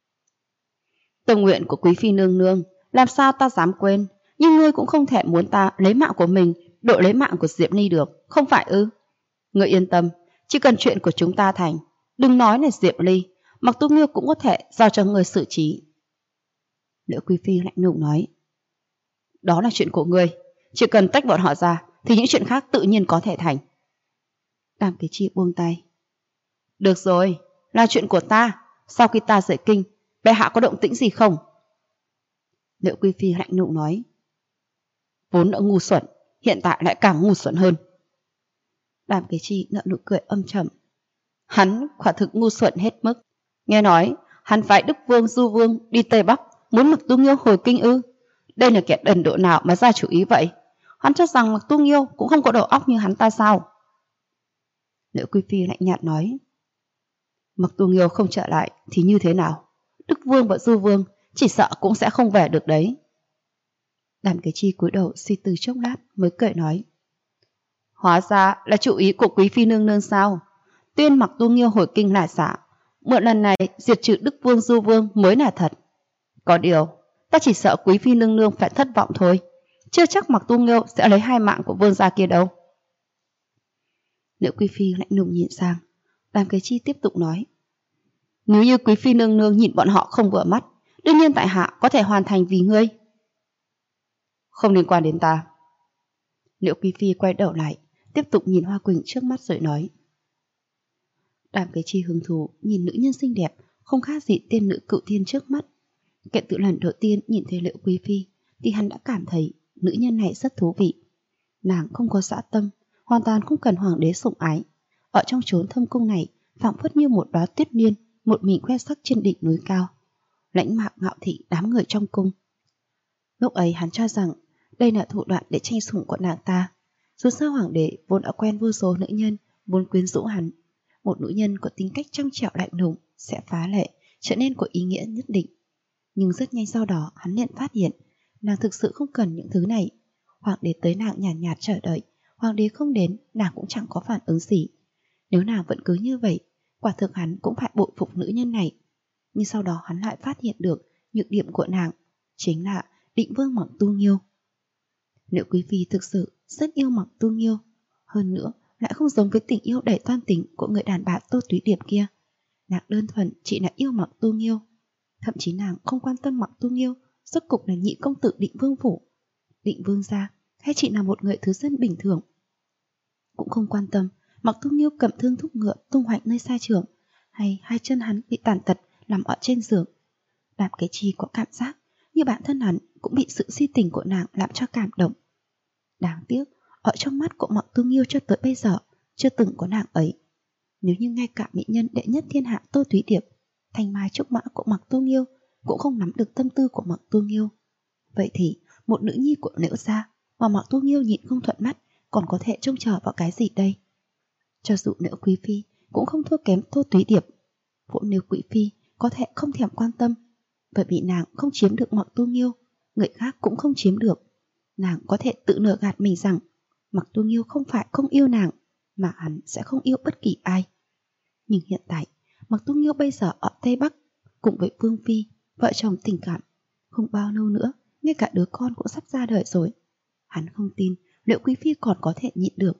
tâm nguyện của Quý Phi nương nương làm sao ta dám quên, nhưng ngươi cũng không thể muốn ta lấy mạng của mình đổi lấy mạng của Diệp Ni được, không phải ư? Ngươi yên tâm, chỉ cần chuyện của chúng ta thành, đừng nói là Diệp Ni, Mặc Tu Nghiêu cũng có thể giao cho ngươi xử trí. Liễu Quý Phi lạnh lùng nói: đó là chuyện của ngươi, chỉ cần tách bọn họ ra thì những chuyện khác tự nhiên có thể thành. Đàm Kế Chi buông tay: được rồi, là chuyện của ta, sau khi ta rời kinh, bệ hạ có động tĩnh gì không? Liễu Quý Phi lạnh lùng nói: vốn đã ngu xuẩn, hiện tại lại càng ngu xuẩn hơn. Đàm Kế Chi nở nụ cười âm trầm: hắn quả thực ngu xuẩn hết mức. Nghe nói hắn phái Đức Vương Du Vương đi Tây Bắc, muốn Mặc Tu Nghiêu hồi kinh ư? Đây là kẻ đần độn nào mà ra chủ ý vậy? Hắn cho rằng Mặc Tu Nghiêu cũng không có đầu óc như hắn ta sao? Liễu Quý Phi lạnh nhạt nói: Mặc Tu Nghiêu không trở lại thì như thế nào? Đức Vương và Du Vương chỉ sợ cũng sẽ không về được đấy. Đàm Kế Chi cúi đầu suy tư chốc lát mới cười nói: hóa ra là chủ ý của Quý Phi nương nương sao? Tuyên Mặc Tu Nghiêu hồi kinh là giả, mượn lần này diệt trừ Đức Vương Du Vương mới là thật. Có điều ta chỉ sợ Quý Phi nương nương phải thất vọng thôi, chưa chắc Mặc Tu Nghiêu sẽ lấy 2 mạng của vương gia kia đâu. Liễu Quý Phi lạnh lùng nhìn sang. Đàm Kế Chi tiếp tục nói: Nếu như quý phi nương nương nhìn bọn họ không vừa mắt, đương nhiên tại hạ có thể hoàn thành vì ngươi. Không liên quan đến ta. Liễu quý phi quay đầu lại, tiếp tục nhìn Hoa Quỳnh trước mắt rồi nói. Đàm Kế Chi hứng thú nhìn nữ nhân xinh đẹp, không khác gì tiên nữ cựu thiên trước mắt. Kể từ lần đầu tiên nhìn thấy Liễu quý phi, thì hắn đã cảm thấy nữ nhân này rất thú vị. Nàng không có dã tâm, hoàn toàn không cần hoàng đế sủng ái. Ở trong chốn thâm cung này, phảng phất như một đóa tuyết liên, một mình khoe sắc trên đỉnh núi cao, lãnh mạc ngạo thị đám người trong cung. Lúc ấy hắn cho rằng đây là thủ đoạn để tranh sủng của nàng ta. Dù sao hoàng đế vốn đã quen vô số nữ nhân muốn quyến rũ hắn. Một nữ nhân có tính cách trong trẻo lạnh lùng sẽ phá lệ, trở nên có ý nghĩa nhất định. Nhưng rất nhanh sau đó hắn liền phát hiện nàng thực sự không cần những thứ này. Hoàng đế tới nàng nhàn nhạt chờ đợi, hoàng đế không đến nàng cũng chẳng có phản ứng gì. Nếu nàng vẫn cứ như vậy, quả thực hắn cũng phải bội phục nữ nhân này. Nhưng sau đó hắn lại phát hiện được nhược điểm của nàng chính là Định Vương Mặc Tu Nghiêu. Liễu quý phi thực sự rất yêu Mặc Tu Nghiêu, hơn nữa lại không giống với tình yêu đầy toan tính của người đàn bà Tô Túy Điệp kia. Nàng đơn thuần chỉ là yêu Mặc Tu Nghiêu. Thậm chí nàng không quan tâm Mặc Tu Nghiêu rốt cục là nhị công tử Định Vương phủ, Định Vương gia, hay chỉ là một người thứ dân bình thường. Cũng không quan tâm Mặc Tu Nghiêu cầm thương thúc ngựa tung hoành nơi xa trường, hay hai chân hắn bị tàn tật nằm ở trên giường. Đàm Kế Chi có cảm giác như bản thân hắn cũng bị sự si tình của nàng làm cho cảm động. Đáng tiếc, ở trong mắt của Mặc Tu Nghiêu cho tới bây giờ chưa từng có nàng ấy. Nếu như ngay cả mỹ nhân đệ nhất thiên hạ Tô Túy Điệp, thanh mai trúc mã của Mặc Tu Nghiêu cũng không nắm được tâm tư của Mặc Tu Nghiêu, vậy thì một nữ nhi của Liễu gia mà Mặc Tu Nghiêu nhịn không thuận mắt còn có thể trông chờ vào cái gì đây? Cho dù Liễu quý phi cũng không thua kém Tô Túy Điệp, vốn nếu quý phi có thể không thèm quan tâm, bởi vì nàng không chiếm được Mặc Tu Nghiêu, người khác cũng không chiếm được. Nàng có thể tự lừa gạt mình rằng Mặc Tu Nghiêu không phải không yêu nàng, mà hắn sẽ không yêu bất kỳ ai. Nhưng hiện tại, Mặc Tu Nghiêu bây giờ ở Tây Bắc, cùng với Vương phi, vợ chồng tình cảm, không bao lâu nữa, ngay cả đứa con cũng sắp ra đời rồi. Hắn không tin Liễu quý phi còn có thể nhịn được.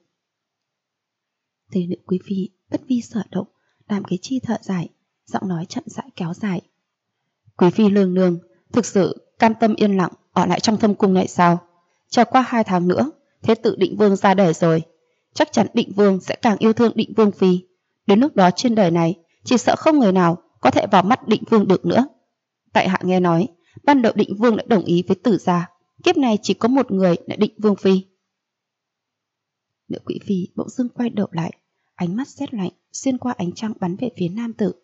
Thấy Liễu quý phi bất vi sở động, Đàm Kế Chi thở dài, giọng nói chậm rãi kéo dài. Quý phi nương nương thực sự cam tâm yên lặng ở lại trong thâm cung này sao? Chờ qua 2 tháng nữa, thế tử Định Vương ra đời rồi, chắc chắn Định Vương sẽ càng yêu thương Định Vương phi. Đến lúc đó trên đời này chỉ sợ không người nào có thể vào mắt Định Vương được nữa. Tại hạ nghe nói ban đầu Định Vương đã đồng ý với Tử gia, kiếp này chỉ có một người là Định Vương phi. Liễu quý phi bỗng dưng quay đầu lại, ánh mắt sét lạnh xuyên qua ánh trăng bắn về phía nam tử.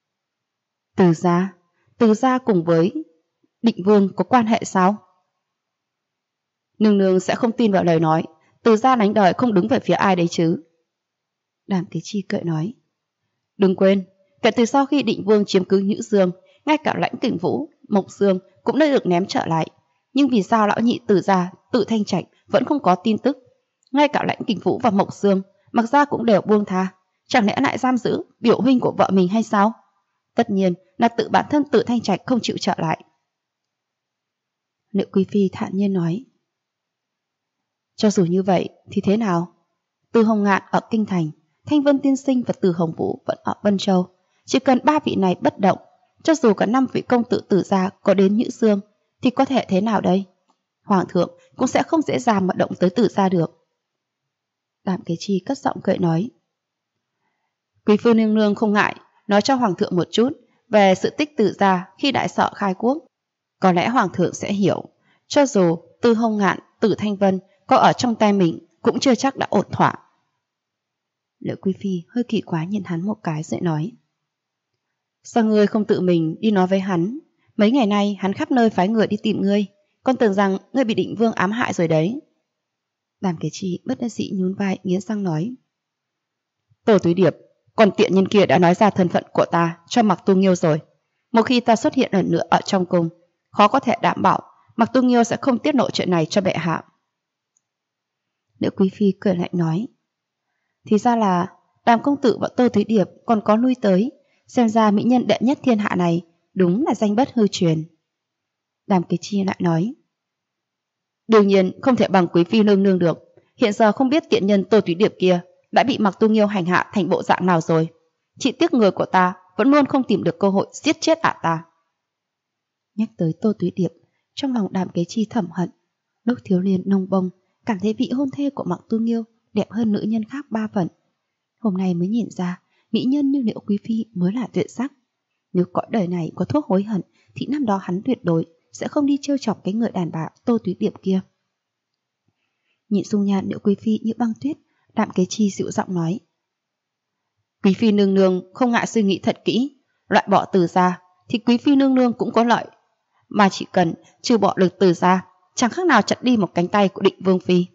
Từ gia cùng với Định Vương có quan hệ sao? Nương nương sẽ không tin vào lời nói Từ gia đánh đời không đứng về phía ai đấy chứ? Đàm Kế Chi cười nói. Đừng quên, kể từ sau khi Định Vương chiếm cứ Nhữ Dương, ngay cả Lãnh Kình Vũ, Mộc Dương cũng đã được ném trở lại. Nhưng vì sao lão nhị Từ gia, Tự Thanh Trạch vẫn không có tin tức? Ngay cả Lãnh Kình Vũ và Mộc Dương, Mặc gia cũng đều buông tha, chẳng lẽ lại giam giữ biểu huynh của vợ mình hay sao? Tất nhiên là tự bản thân Tự Thanh Trạch không chịu trở lại. Liễu quý phi thản nhiên nói. Cho dù như vậy thì thế nào? Từ Hồng Ngạn ở Kinh Thành, Thanh Vân Tiên Sinh và Từ Hồng Vũ vẫn ở Vân Châu. Chỉ cần 3 vị này bất động, cho dù cả 5 vị công tử Tử gia có đến Nhữ Dương, thì có thể thế nào đây? Hoàng thượng cũng sẽ không dễ dàng mà động tới Tử gia được. Đàm Kế Chi cất giọng cười nói. Quý phi nương nương không ngại nói cho hoàng thượng một chút về sự tích Tử gia khi đại sở khai quốc. Có lẽ hoàng thượng sẽ hiểu, cho dù Từ Hồng Ngạn, Từ Thanh Vân có ở trong tay mình cũng chưa chắc đã ổn thỏa. Liễu quý phi hơi kỳ quái nhìn hắn một cái rồi nói. Sao ngươi không tự mình đi nói với hắn? Mấy ngày nay hắn khắp nơi phái người đi tìm ngươi, con tưởng rằng ngươi bị Định Vương ám hại rồi đấy. Đàm Kế Chi bất đắc dĩ nhún vai nghiến răng nói. Tô Túy Điệp, còn tiện nhân kia đã nói ra thân phận của ta cho Mặc Tu Nghiêu rồi. Một khi ta xuất hiện lần nữa ở trong cung, khó có thể đảm bảo Mặc Tu Nghiêu sẽ không tiết lộ chuyện này cho bệ hạ. Liễu quý phi cười lạnh nói. Thì ra là Đàm công tử và Tô Túy Điệp còn có lui tới, xem ra mỹ nhân đệ nhất thiên hạ này đúng là danh bất hư truyền. Đàm Kế Chi lại nói. Đương nhiên không thể bằng quý phi nương nương được. Hiện giờ không biết tiện nhân Tô Túy Điệp kia đã bị Mặc Tu Nghiêu hành hạ thành bộ dạng nào rồi. Chỉ tiếc người của ta vẫn luôn không tìm được cơ hội giết chết ả ta. Nhắc tới Tô Túy Điệp, trong lòng Đàm Kế Chi thầm hận. Lúc thiếu niên nông bông, cảm thấy vị hôn thê của Mạc Tu Nghiêu đẹp hơn nữ nhân khác 3 phần. Hôm nay mới nhìn ra, mỹ nhân như Liễu Quý Phi mới là tuyệt sắc. Nếu cõi đời này có thuốc hối hận, thì năm đó hắn tuyệt đối sẽ không đi trêu chọc cái người đàn bà Tô Túy Điệp kia. Nhìn dung nhan Liễu Quý Phi như băng tuyết, Đàm Kế Chi dịu giọng nói: Quý Phi nương nương không ngại suy nghĩ thật kỹ, loại bỏ Từ gia thì Quý Phi nương nương cũng có lợi, mà chỉ cần trừ bỏ được Từ gia, chẳng khác nào chặt đi một cánh tay của Định Vương Phi.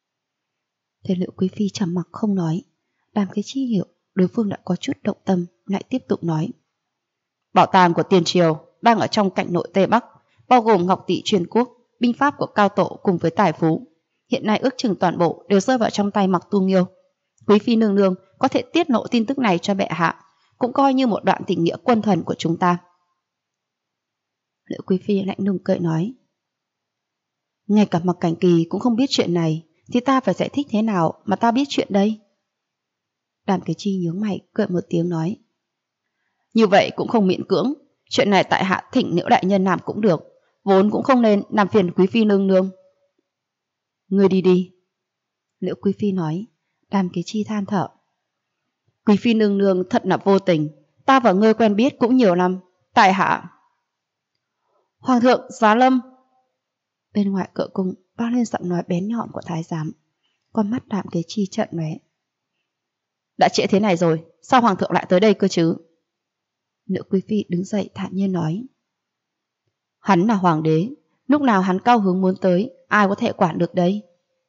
Thế Liễu Quý Phi trầm mặc không nói. Đàm Kế Chi hiểu đối phương đã có chút động tâm, lại tiếp tục nói: Bảo tàng của tiền triều đang ở trong cảnh nội Tây Bắc, bao gồm ngọc tỷ truyền quốc, binh pháp của cao tổ cùng với tài phú. Hiện nay ước chừng toàn bộ đều rơi vào trong tay Mạc Tu Nghiêu. Quý Phi nương nương có thể tiết lộ tin tức này cho bệ hạ, cũng coi như một đoạn tình nghĩa quân thần của chúng ta. Liễu Quý Phi lạnh lùng cười nói: Ngay cả Mạc Cảnh Kỳ cũng không biết chuyện này, thì ta phải giải thích thế nào mà ta biết chuyện đây? Đàm Kế Chi nhướng mày cười một tiếng nói: Như vậy cũng không miễn cưỡng, chuyện này tại hạ thỉnh Liễu đại nhân làm cũng được, vốn cũng không nên làm phiền Quý Phi nương nương. Ngươi đi đi. Liễu Quý Phi nói. Đàm Kế Chi than thở: Quý Phi nương nương thật là vô tình, ta và ngươi quen biết cũng nhiều năm, tại hạ. Hoàng thượng giá lâm. Bên ngoài cửa cung vang lên giọng nói bén nhọn của thái giám. Con mắt Đàm Kế Chi trợn lóe. Đã trễ thế này rồi, sao hoàng thượng lại tới đây cơ chứ? Liễu Quý Phi đứng dậy thản nhiên nói: Hắn là hoàng đế, lúc nào hắn cao hứng muốn tới, ai có thể quản được đây?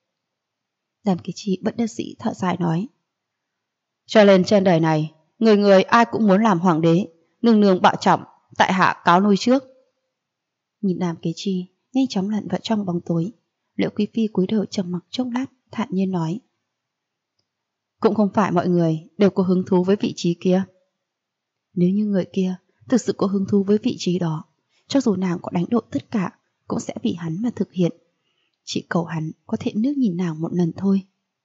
Đàm Kế Chi bất đắc dĩ thở dài nói: Cho nên trên đời này, người người ai cũng muốn làm hoàng đế, nương nương bạo trọng, tại hạ cáo lui trước. Nhìn Đàm Kế Chi nhanh chóng lặn vào trong bóng tối, Liễu Quý Phi cúi đầu trầm mặc chốc lát, thản nhiên nói: Cũng không phải mọi người đều có hứng thú với vị trí kia. Nếu như người kia thực sự có hứng thú với vị trí đó, cho dù nàng có đánh đổi tất cả cũng sẽ vì hắn mà thực hiện. Chỉ cầu hắn có thể nước nhìn nàng một lần thôi.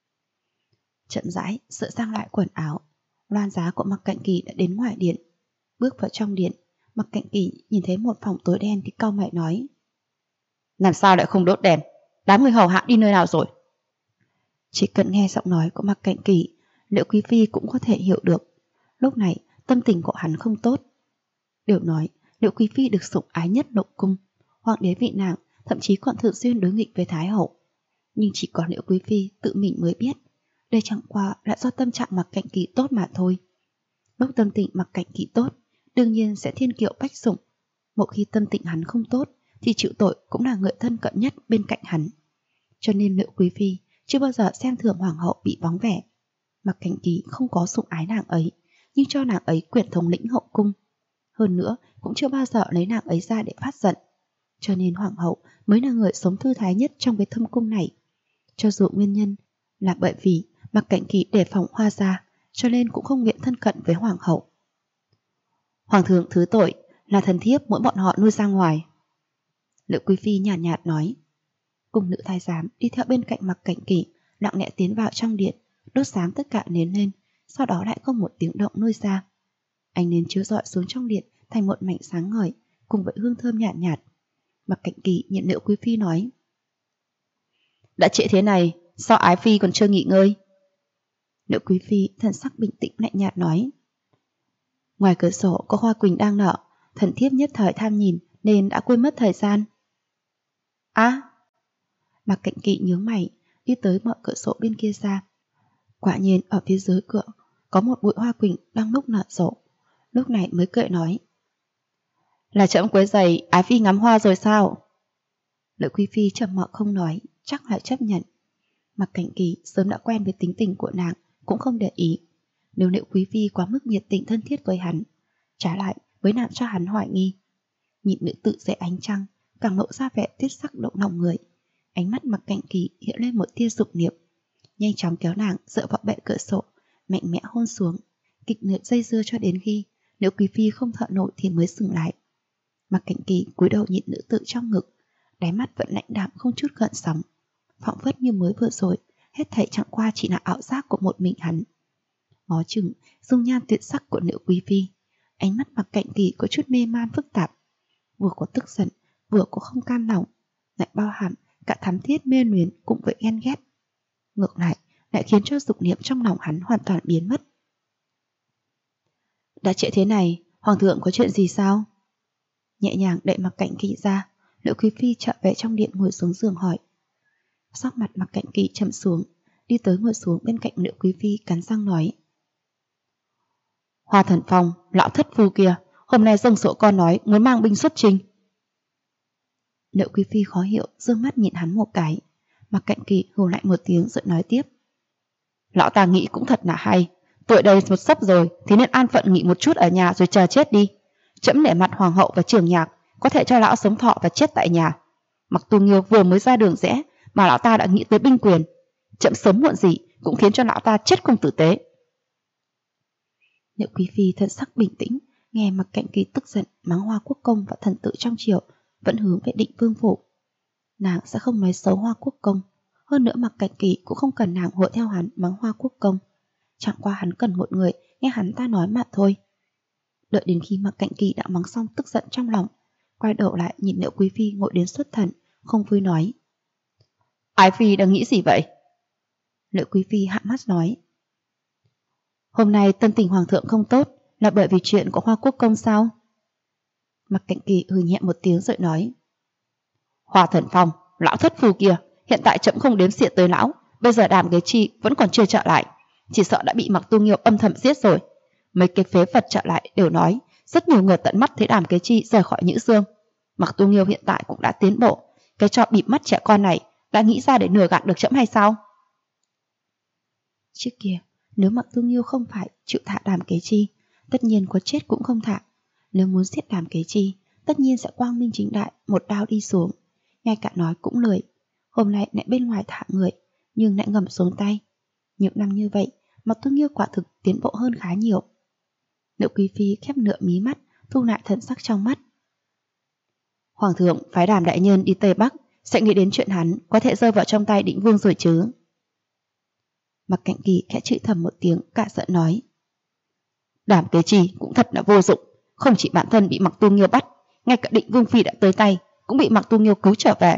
Chậm rãi sửa sang lại quần áo, loan giá của Mạc Cạnh Kỳ đã đến ngoài điện. Bước vào trong điện, Mạc Cạnh Kỳ nhìn thấy một phòng tối đen thì cau mày nói: Làm sao lại không đốt đèn? Đám người hầu hạ đi nơi nào rồi? Chỉ cần nghe giọng nói của Mạc Cạnh Kỳ, Liễu Quý Phi cũng có thể hiểu được. Lúc này tâm tình của hắn không tốt. Đều nói Liễu Quý Phi được sủng ái nhất nội cung, hoàng đế vị nàng thậm chí còn thường xuyên đối nghịch với Thái hậu. Nhưng chỉ có Liễu Quý Phi tự mình mới biết, đây chẳng qua là do tâm trạng Mạc Cạnh Kỳ tốt mà thôi. Lúc tâm tình Mạc Cạnh Kỳ tốt, đương nhiên sẽ thiên kiệu bách sủng. Một khi tâm tình hắn không tốt, thì chịu tội cũng là người thân cận nhất bên cạnh hắn. Cho nên Liễu Quý Phi chưa bao giờ xem thường hoàng hậu bị vắng vẻ. Mạc Cạnh Kỳ không có sủng ái nàng ấy, nhưng cho nàng ấy quyền thống lĩnh hậu cung. Hơn nữa cũng chưa bao giờ lấy nàng ấy ra để phát giận. Cho nên hoàng hậu mới là người sống thư thái nhất trong cái thâm cung này. Cho dù nguyên nhân là bởi vì Mạc Cạnh Kỳ đề phòng Hoa gia, cho nên cũng không nguyện thân cận với hoàng hậu. Hoàng thượng thứ tội, là thần thiếp mỗi bọn họ nuôi ra ngoài. Liễu Quý Phi nhàn nhạt nói. Cung nữ thái giám đi theo bên cạnh Mạc Cạnh Kỳ, lặng lẽ tiến vào trong điện, đốt sáng tất cả nến lên, sau đó lại không một tiếng động nuôi ra. Ánh nến chiếu rọi xuống trong điện thành một mảnh sáng ngời, cùng với hương thơm nhạt nhạt. Mạc Cạnh Kỳ nhận Liễu Quý Phi nói: Đã trễ thế này, sao ái phi còn chưa nghỉ ngơi? Liễu Quý Phi thần sắc bình tĩnh lạnh nhạt nói: Ngoài cửa sổ có hoa quỳnh đang nở, thần thiếp nhất thời tham nhìn nên đã quên mất thời gian. Mạc Cạnh Kỳ nhướng mày, đi tới mở cửa sổ bên kia ra. Quả nhiên ở phía dưới cửa có một bụi hoa quỳnh đang lúc nở rộ. Lúc này mới cười nói: Là trẫm quấy rầy ái phi ngắm hoa rồi sao? Liễu Quý Phi trầm mặc không nói, chắc là chấp nhận. Mạc Cạnh Kỳ sớm đã quen với tính tình của nàng, cũng không để ý. Nếu Liễu Quý Phi quá mức nhiệt tình thân thiết với hắn, trái lại mới làm cho hắn hoài nghi. Nhìn nữ tự dưới ánh trăng, càng lộ ra vẻ tuyết sắc động lòng người. Ánh mắt Mạc Cạnh Kỳ hiện lên một tia dục niệm, nhanh chóng kéo nàng dựa vào bệ cửa sổ, mạnh mẽ hôn xuống, kịch liệt dây dưa cho đến khi Liễu Quý Phi không thở nổi thì mới dừng lại. Mạc Cạnh Kỳ cúi đầu nhìn nữ tự trong ngực, đáy mắt vẫn lạnh đạm không chút gợn sóng, phảng phất như mới vừa rồi hết thảy chẳng qua chỉ là ảo giác của một mình hắn. Ngó chừng dung nhan tuyệt sắc của Liễu Quý Phi, Ánh mắt Mạc Cạnh Kỳ có chút mê man phức tạp, vừa có tức giận, vừa có không cam lòng, lại bao hàm cả thắm thiết mê luyến cùng với ghen ghét. Ngược lại khiến cho dục niệm trong lòng hắn hoàn toàn biến mất. Đã trễ thế này, hoàng thượng có chuyện gì sao? Nhẹ nhàng đẩy Mạc Cạnh Kỳ ra, Liễu Quý Phi trở về trong điện ngồi xuống giường hỏi. Sắc mặt Mạc Cạnh Kỳ trầm xuống, đi tới ngồi xuống bên cạnh Liễu Quý Phi cắn răng nói. Hoa Thần Phong, lão thất phu kia, hôm nay dâng sổ con nói muốn mang binh xuất chinh. Liễu Quý Phi khó hiểu, dương mắt nhìn hắn một cái. Mạc Cạnh Kỳ hừ lại một tiếng rồi nói tiếp. Lão ta nghĩ cũng thật là hay, tuổi đầy một sắp rồi thì nên an phận nghỉ một chút ở nhà rồi chờ chết đi. Trẫm nể mặt hoàng hậu và trường nhạc, có thể cho lão sống thọ và chết tại nhà. Mặc Tu Nghiêu vừa mới ra đường rẽ mà lão ta đã nghĩ tới binh quyền. Trẫm sớm muộn gì cũng khiến cho lão ta chết không tử tế. Liễu Quý Phi thân sắc bình tĩnh, nghe Mạc Cạnh Kỳ tức giận mắng Hoa Quốc Công và thần tử trong triều, vẫn hướng về Định Vương phủ. Nàng sẽ không nói xấu Hoa Quốc Công, hơn nữa Mạc Cạnh Kỳ cũng không cần nàng hội theo hắn mắng Hoa Quốc Công. Chẳng qua hắn cần một người nghe hắn ta nói mà thôi. Đợi đến khi Mạc Cạnh Kỳ đã mắng xong tức giận trong lòng, quay đầu lại nhìn Liễu Quý Phi ngồi đến xuất thần, không vui nói. Ái Phi đang nghĩ gì vậy? Liễu Quý Phi hạ mắt nói. Hôm nay tâm tình hoàng thượng không tốt là bởi vì chuyện của Hoa Quốc Công sao? Mạc Cạnh Kỳ hừ nhẹ một tiếng rồi nói. Hoa Thần Phong, lão thất phu kia, hiện tại trẫm không đếm xỉa tới lão, bây giờ Đàm Kế Chi vẫn còn chưa trở lại, chỉ sợ đã bị Mạc Tu Nghiêu âm thầm giết rồi. Mấy cái phế vật trở lại đều nói rất nhiều người tận mắt thấy Đàm Kế Chi rời khỏi Nhữ Dương. Mạc Tu Nghiêu hiện tại cũng đã tiến bộ, cái trò bịp mắt trẻ con này đã nghĩ ra để lừa gạt được trẫm hay sao? Trước kia, nếu Mạc Tu Nghiêu không phải chịu thả Đàm Kế Chi, tất nhiên có chết cũng không thả. Nếu muốn giết Đàm Kế Chi, tất nhiên sẽ quang minh chính đại một đao đi xuống, ngay cả nói cũng lười. Hôm nay lại bên ngoài thả người, nhưng lại ngầm xuống tay. Nhiều năm như vậy, Mạc Tu Nghiêu quả thực tiến bộ hơn khá nhiều. Liễu Quý Phi khép nửa mí mắt, thu lại thần sắc trong mắt. Hoàng thượng phái Đàm đại nhân đi Tây Bắc, sẽ nghĩ đến chuyện hắn có thể rơi vào trong tay Định Vương rồi chứ? Mạc Cạnh Kỳ khẽ chửi thầm một tiếng, cả giận nói. Đàm Kế Chi cũng thật là vô dụng, không chỉ bản thân bị Mạc Tu Nghiêu bắt, ngay cả Định Vương Phi đã tới tay cũng bị Mạc Tu Nghiêu cứu trở về.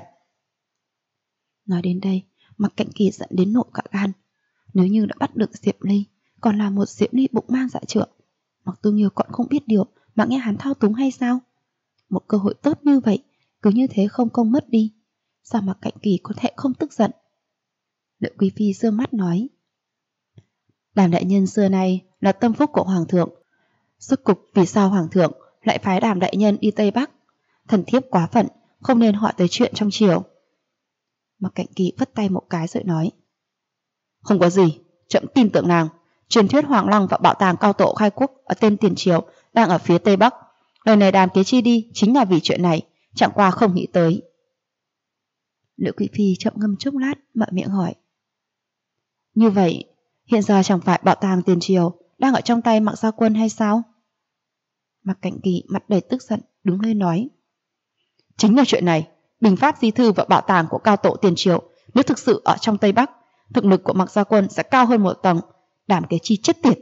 Nói đến đây, Mạc Cạnh Kỳ giận đến nộ cả gan. Nếu như đã bắt được Diệp Ly, còn là một Diệp Ly bụng mang dạ trượng, Mạc Tu Nghiêu còn không biết điều mà nghe hắn thao túng hay sao? Một cơ hội tốt như vậy, cứ như thế không công mất đi, sao Mạc Cạnh Kỳ có thể không tức giận? Liễu Quý Phi dương mắt nói. Đàm đại nhân xưa nay là tâm phúc của hoàng thượng, rốt cục vì sao hoàng thượng lại phái Đàm đại nhân đi Tây Bắc? Thần thiếp quá phận, không nên hỏi tới chuyện trong triều. Mạc Cạnh Kỳ vất tay một cái rồi nói. Không có gì, trẫm tin tưởng nàng. Truyền thuyết Hoàng Lăng và bảo tàng cao tổ khai quốc ở tên Tiền Triều đang ở phía Tây Bắc. Lần này Đàm Kế Chi đi chính là vì chuyện này, chẳng qua không nghĩ tới. Liễu Quý Phi chậm ngâm chốc lát, mở miệng hỏi. Như vậy, hiện giờ chẳng phải bảo tàng Tiền Triều đang ở trong tay Mạc Gia Quân hay sao? Mạc Cạnh Kỳ mặt đầy tức giận, đứng lên nói. Chính là chuyện này, Bình Phát di thư và bảo tàng của cao tổ Tiền Triều nếu thực sự ở trong Tây Bắc, thực lực của Mạc Gia Quân sẽ cao hơn một tầng. Đàm Kế Chi chết tiệt.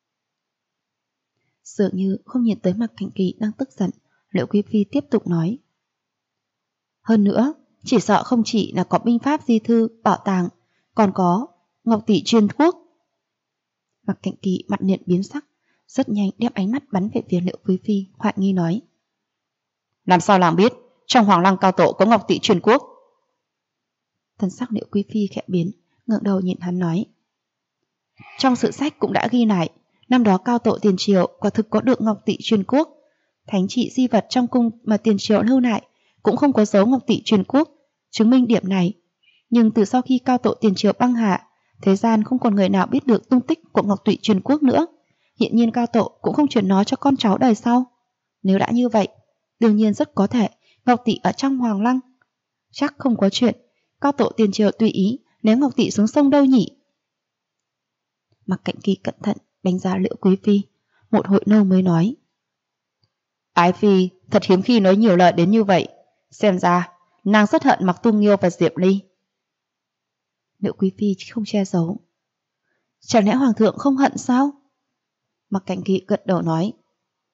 Dường như không nhìn tới Mạc Cạnh Kỳ đang tức giận, Liễu Quý Phi tiếp tục nói. Hơn nữa, chỉ sợ không chỉ là có binh pháp di thư, bảo tàng, còn có ngọc tỷ truyền quốc. Mạc Cạnh Kỳ mặt liền biến sắc, rất nhanh đem ánh mắt bắn về phía Liễu Quý Phi, hoài nghi nói. Làm sao nàng biết trong Hoàng Lăng cao tổ có ngọc tỷ truyền quốc? Thần sắc Liễu Quý Phi khẽ biến, ngẩng đầu nhìn hắn nói. Trong sử sách cũng đã ghi lại, năm đó cao tổ Tiền Triều quả thực có được ngọc tỷ truyền quốc. Thánh trị di vật trong cung mà Tiền Triều lưu lại cũng không có dấu ngọc tỷ truyền quốc, chứng minh điểm này. Nhưng từ sau khi cao tổ Tiền Triều băng hạ, thế gian không còn người nào biết được tung tích của ngọc tỷ truyền quốc nữa. Hiện nhiên cao tổ cũng không truyền nó cho con cháu đời sau. Nếu đã như vậy, đương nhiên rất có thể ngọc tỷ ở trong Hoàng Lăng. Chắc không có chuyện cao tổ Tiền Triều tùy ý ném ngọc tỷ xuống sông đâu nhỉ? Mạc Cạnh Kỳ cẩn thận đánh giá Liễu Quý Phi, một hồi lâu mới nói. Ái Phi thật hiếm khi nói nhiều lời đến như vậy, xem ra nàng rất hận Mạc Tu Nghiêu và Diệp Ly. Liễu Quý Phi không che giấu. Chẳng lẽ hoàng thượng không hận sao? Mạc Cạnh Kỳ gật đầu nói.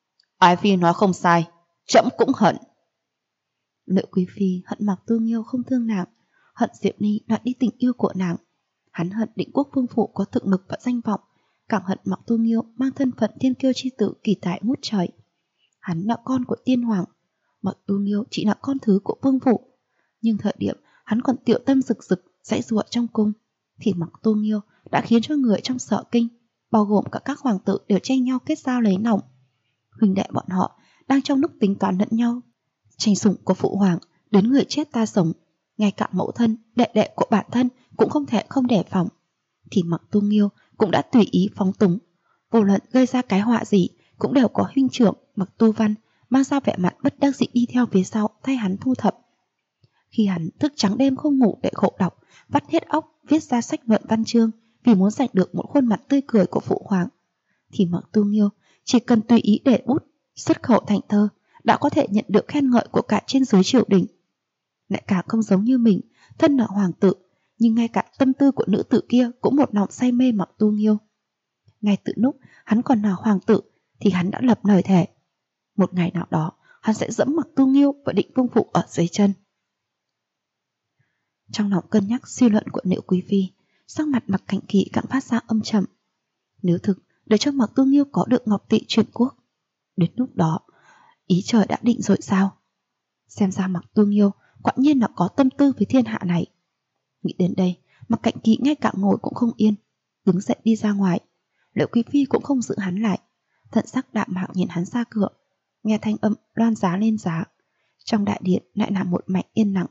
Ái Phi nói không sai, trẫm cũng hận. Liệu Quý Phi hận Mạc Tu Nghiêu không thương nàng, hận Diệp Ni đoạt đi tình yêu của nàng. Hắn hận Định Quốc vương phụ có thực lực và danh vọng, càng hận Mạc Tu Nghiêu mang thân phận thiên kiêu chi tử kỳ tài ngút trời. Hắn là con của tiên hoàng, Mạc Tu Nghiêu chỉ là con thứ của vương phụ. Nhưng thời điểm hắn còn tiểu tâm rực rực dãy giụa trong cung, thì Mạc Tu Nghiêu đã khiến cho người trong Sở Kinh, bao gồm cả các hoàng tử đều tranh nhau kết giao lấy lòng. Huynh đệ bọn họ đang trong lúc tính toán lẫn nhau, tranh sủng của phụ hoàng đến người chết ta sống, ngay cả mẫu thân, đệ đệ của bản thân cũng không thể không đề phòng. Thì Mạc Tu Nghiêu cũng đã tùy ý phóng túng, vô luận gây ra cái họa gì cũng đều có huynh trưởng Mạc Tu Văn mang ra vẻ mặt bất đắc dĩ đi theo phía sau thay hắn thu thập. Khi hắn thức trắng đêm không ngủ để khổ đọc, vắt hết óc viết ra sách luận văn chương vì muốn giành được một khuôn mặt tươi cười của phụ hoàng, thì Mạc Tu Nghiêu chỉ cần tùy ý để bút xuất khẩu thành thơ đã có thể nhận được khen ngợi của cả trên dưới triều đình. Lại càng không giống như mình, thân là hoàng tử, nhưng ngay cả tâm tư của nữ tử kia cũng một lòng say mê Mạc Tu Nghiêu. Ngay từ lúc hắn còn là hoàng tử thì hắn đã lập lời thề, một ngày nào đó hắn sẽ dẫm Mạc Tu Nghiêu và Định vương phụ ở dưới chân. Trong lòng cân nhắc suy luận của Liệu Quý Phi, sắc mặt Mạc Cảnh Kỳ càng phát ra âm trầm. Nếu thực để cho Mạc Tu Nghiêu có được Ngọc Tỵ truyền quốc, đến lúc đó ý trời đã định rồi sao? Xem ra Mạc Tu Nghiêu quả nhiên là có tâm tư với thiên hạ này. Nghĩ đến đây, Mạc Cảnh Kỳ ngay cả ngồi cũng không yên, đứng dậy đi ra ngoài. Liệu Quý Phi cũng không giữ hắn lại, thận sắc đạm mạo nhìn hắn ra cửa, nghe thanh âm loan giá lên giá. Trong đại điện lại là một mảnh yên lặng.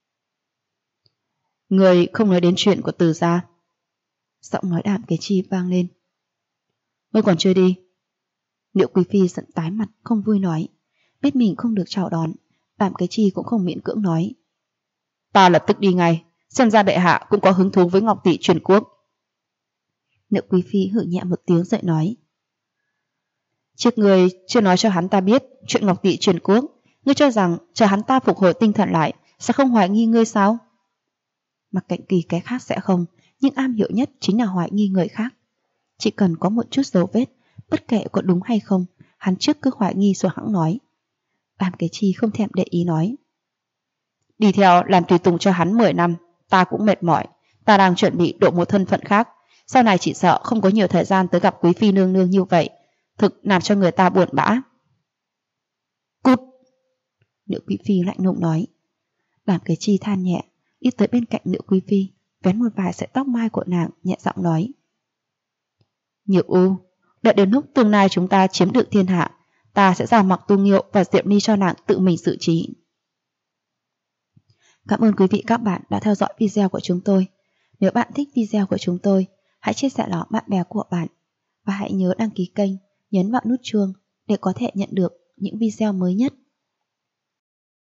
Người không nói đến chuyện của Từ gia. Giọng nói Đàm Kế Chi vang lên. Ngươi còn chưa đi? Liệu Quý Phi giận tái mặt không vui nói. Biết mình không được chào đón, Đàm Kế Chi cũng không miễn cưỡng nói. Ta lập tức đi ngay, xem ra bệ hạ cũng có hứng thú với Ngọc Tỵ truyền quốc. Liệu Quý Phi hử nhẹ một tiếng dậy nói. Trước người chưa nói cho hắn ta biết chuyện Ngọc Tỵ truyền quốc, ngươi cho rằng chờ hắn ta phục hồi tinh thần lại sẽ không hoài nghi ngươi sao? Mạc Cảnh Kỳ cái khác sẽ không, nhưng am hiểu nhất chính là hoài nghi người khác. Chỉ cần có một chút dấu vết, bất kể có đúng hay không, hắn trước cứ hoài nghi rồi hẵng nói. Đàm Kế Chi không thèm để ý nói. Đi theo làm tùy tùng cho hắn 10 năm, ta cũng mệt mỏi. Ta đang chuẩn bị đổi một thân phận khác, sau này chỉ sợ không có nhiều thời gian tới gặp Quý Phi nương nương như vậy, thực làm cho người ta buồn bã. Cút! Liệu Quý Phi lạnh lùng nói. Đàm Kế Chi than nhẹ, đi tới bên cạnh Liệu Quý Phi, vén một vài sợi tóc mai của nàng, nhẹ giọng nói. Nhược U, đợi đến lúc tương lai chúng ta chiếm được thiên hạ, ta sẽ giao Mạc Tu Nghiêu và Diệp Ni cho nàng tự mình xử trí. Cảm ơn quý vị các bạn đã theo dõi video của chúng tôi. Nếu bạn thích video của chúng tôi, hãy chia sẻ nó bạn bè của bạn. Và hãy nhớ đăng ký kênh, nhấn vào nút chuông để có thể nhận được những video mới nhất.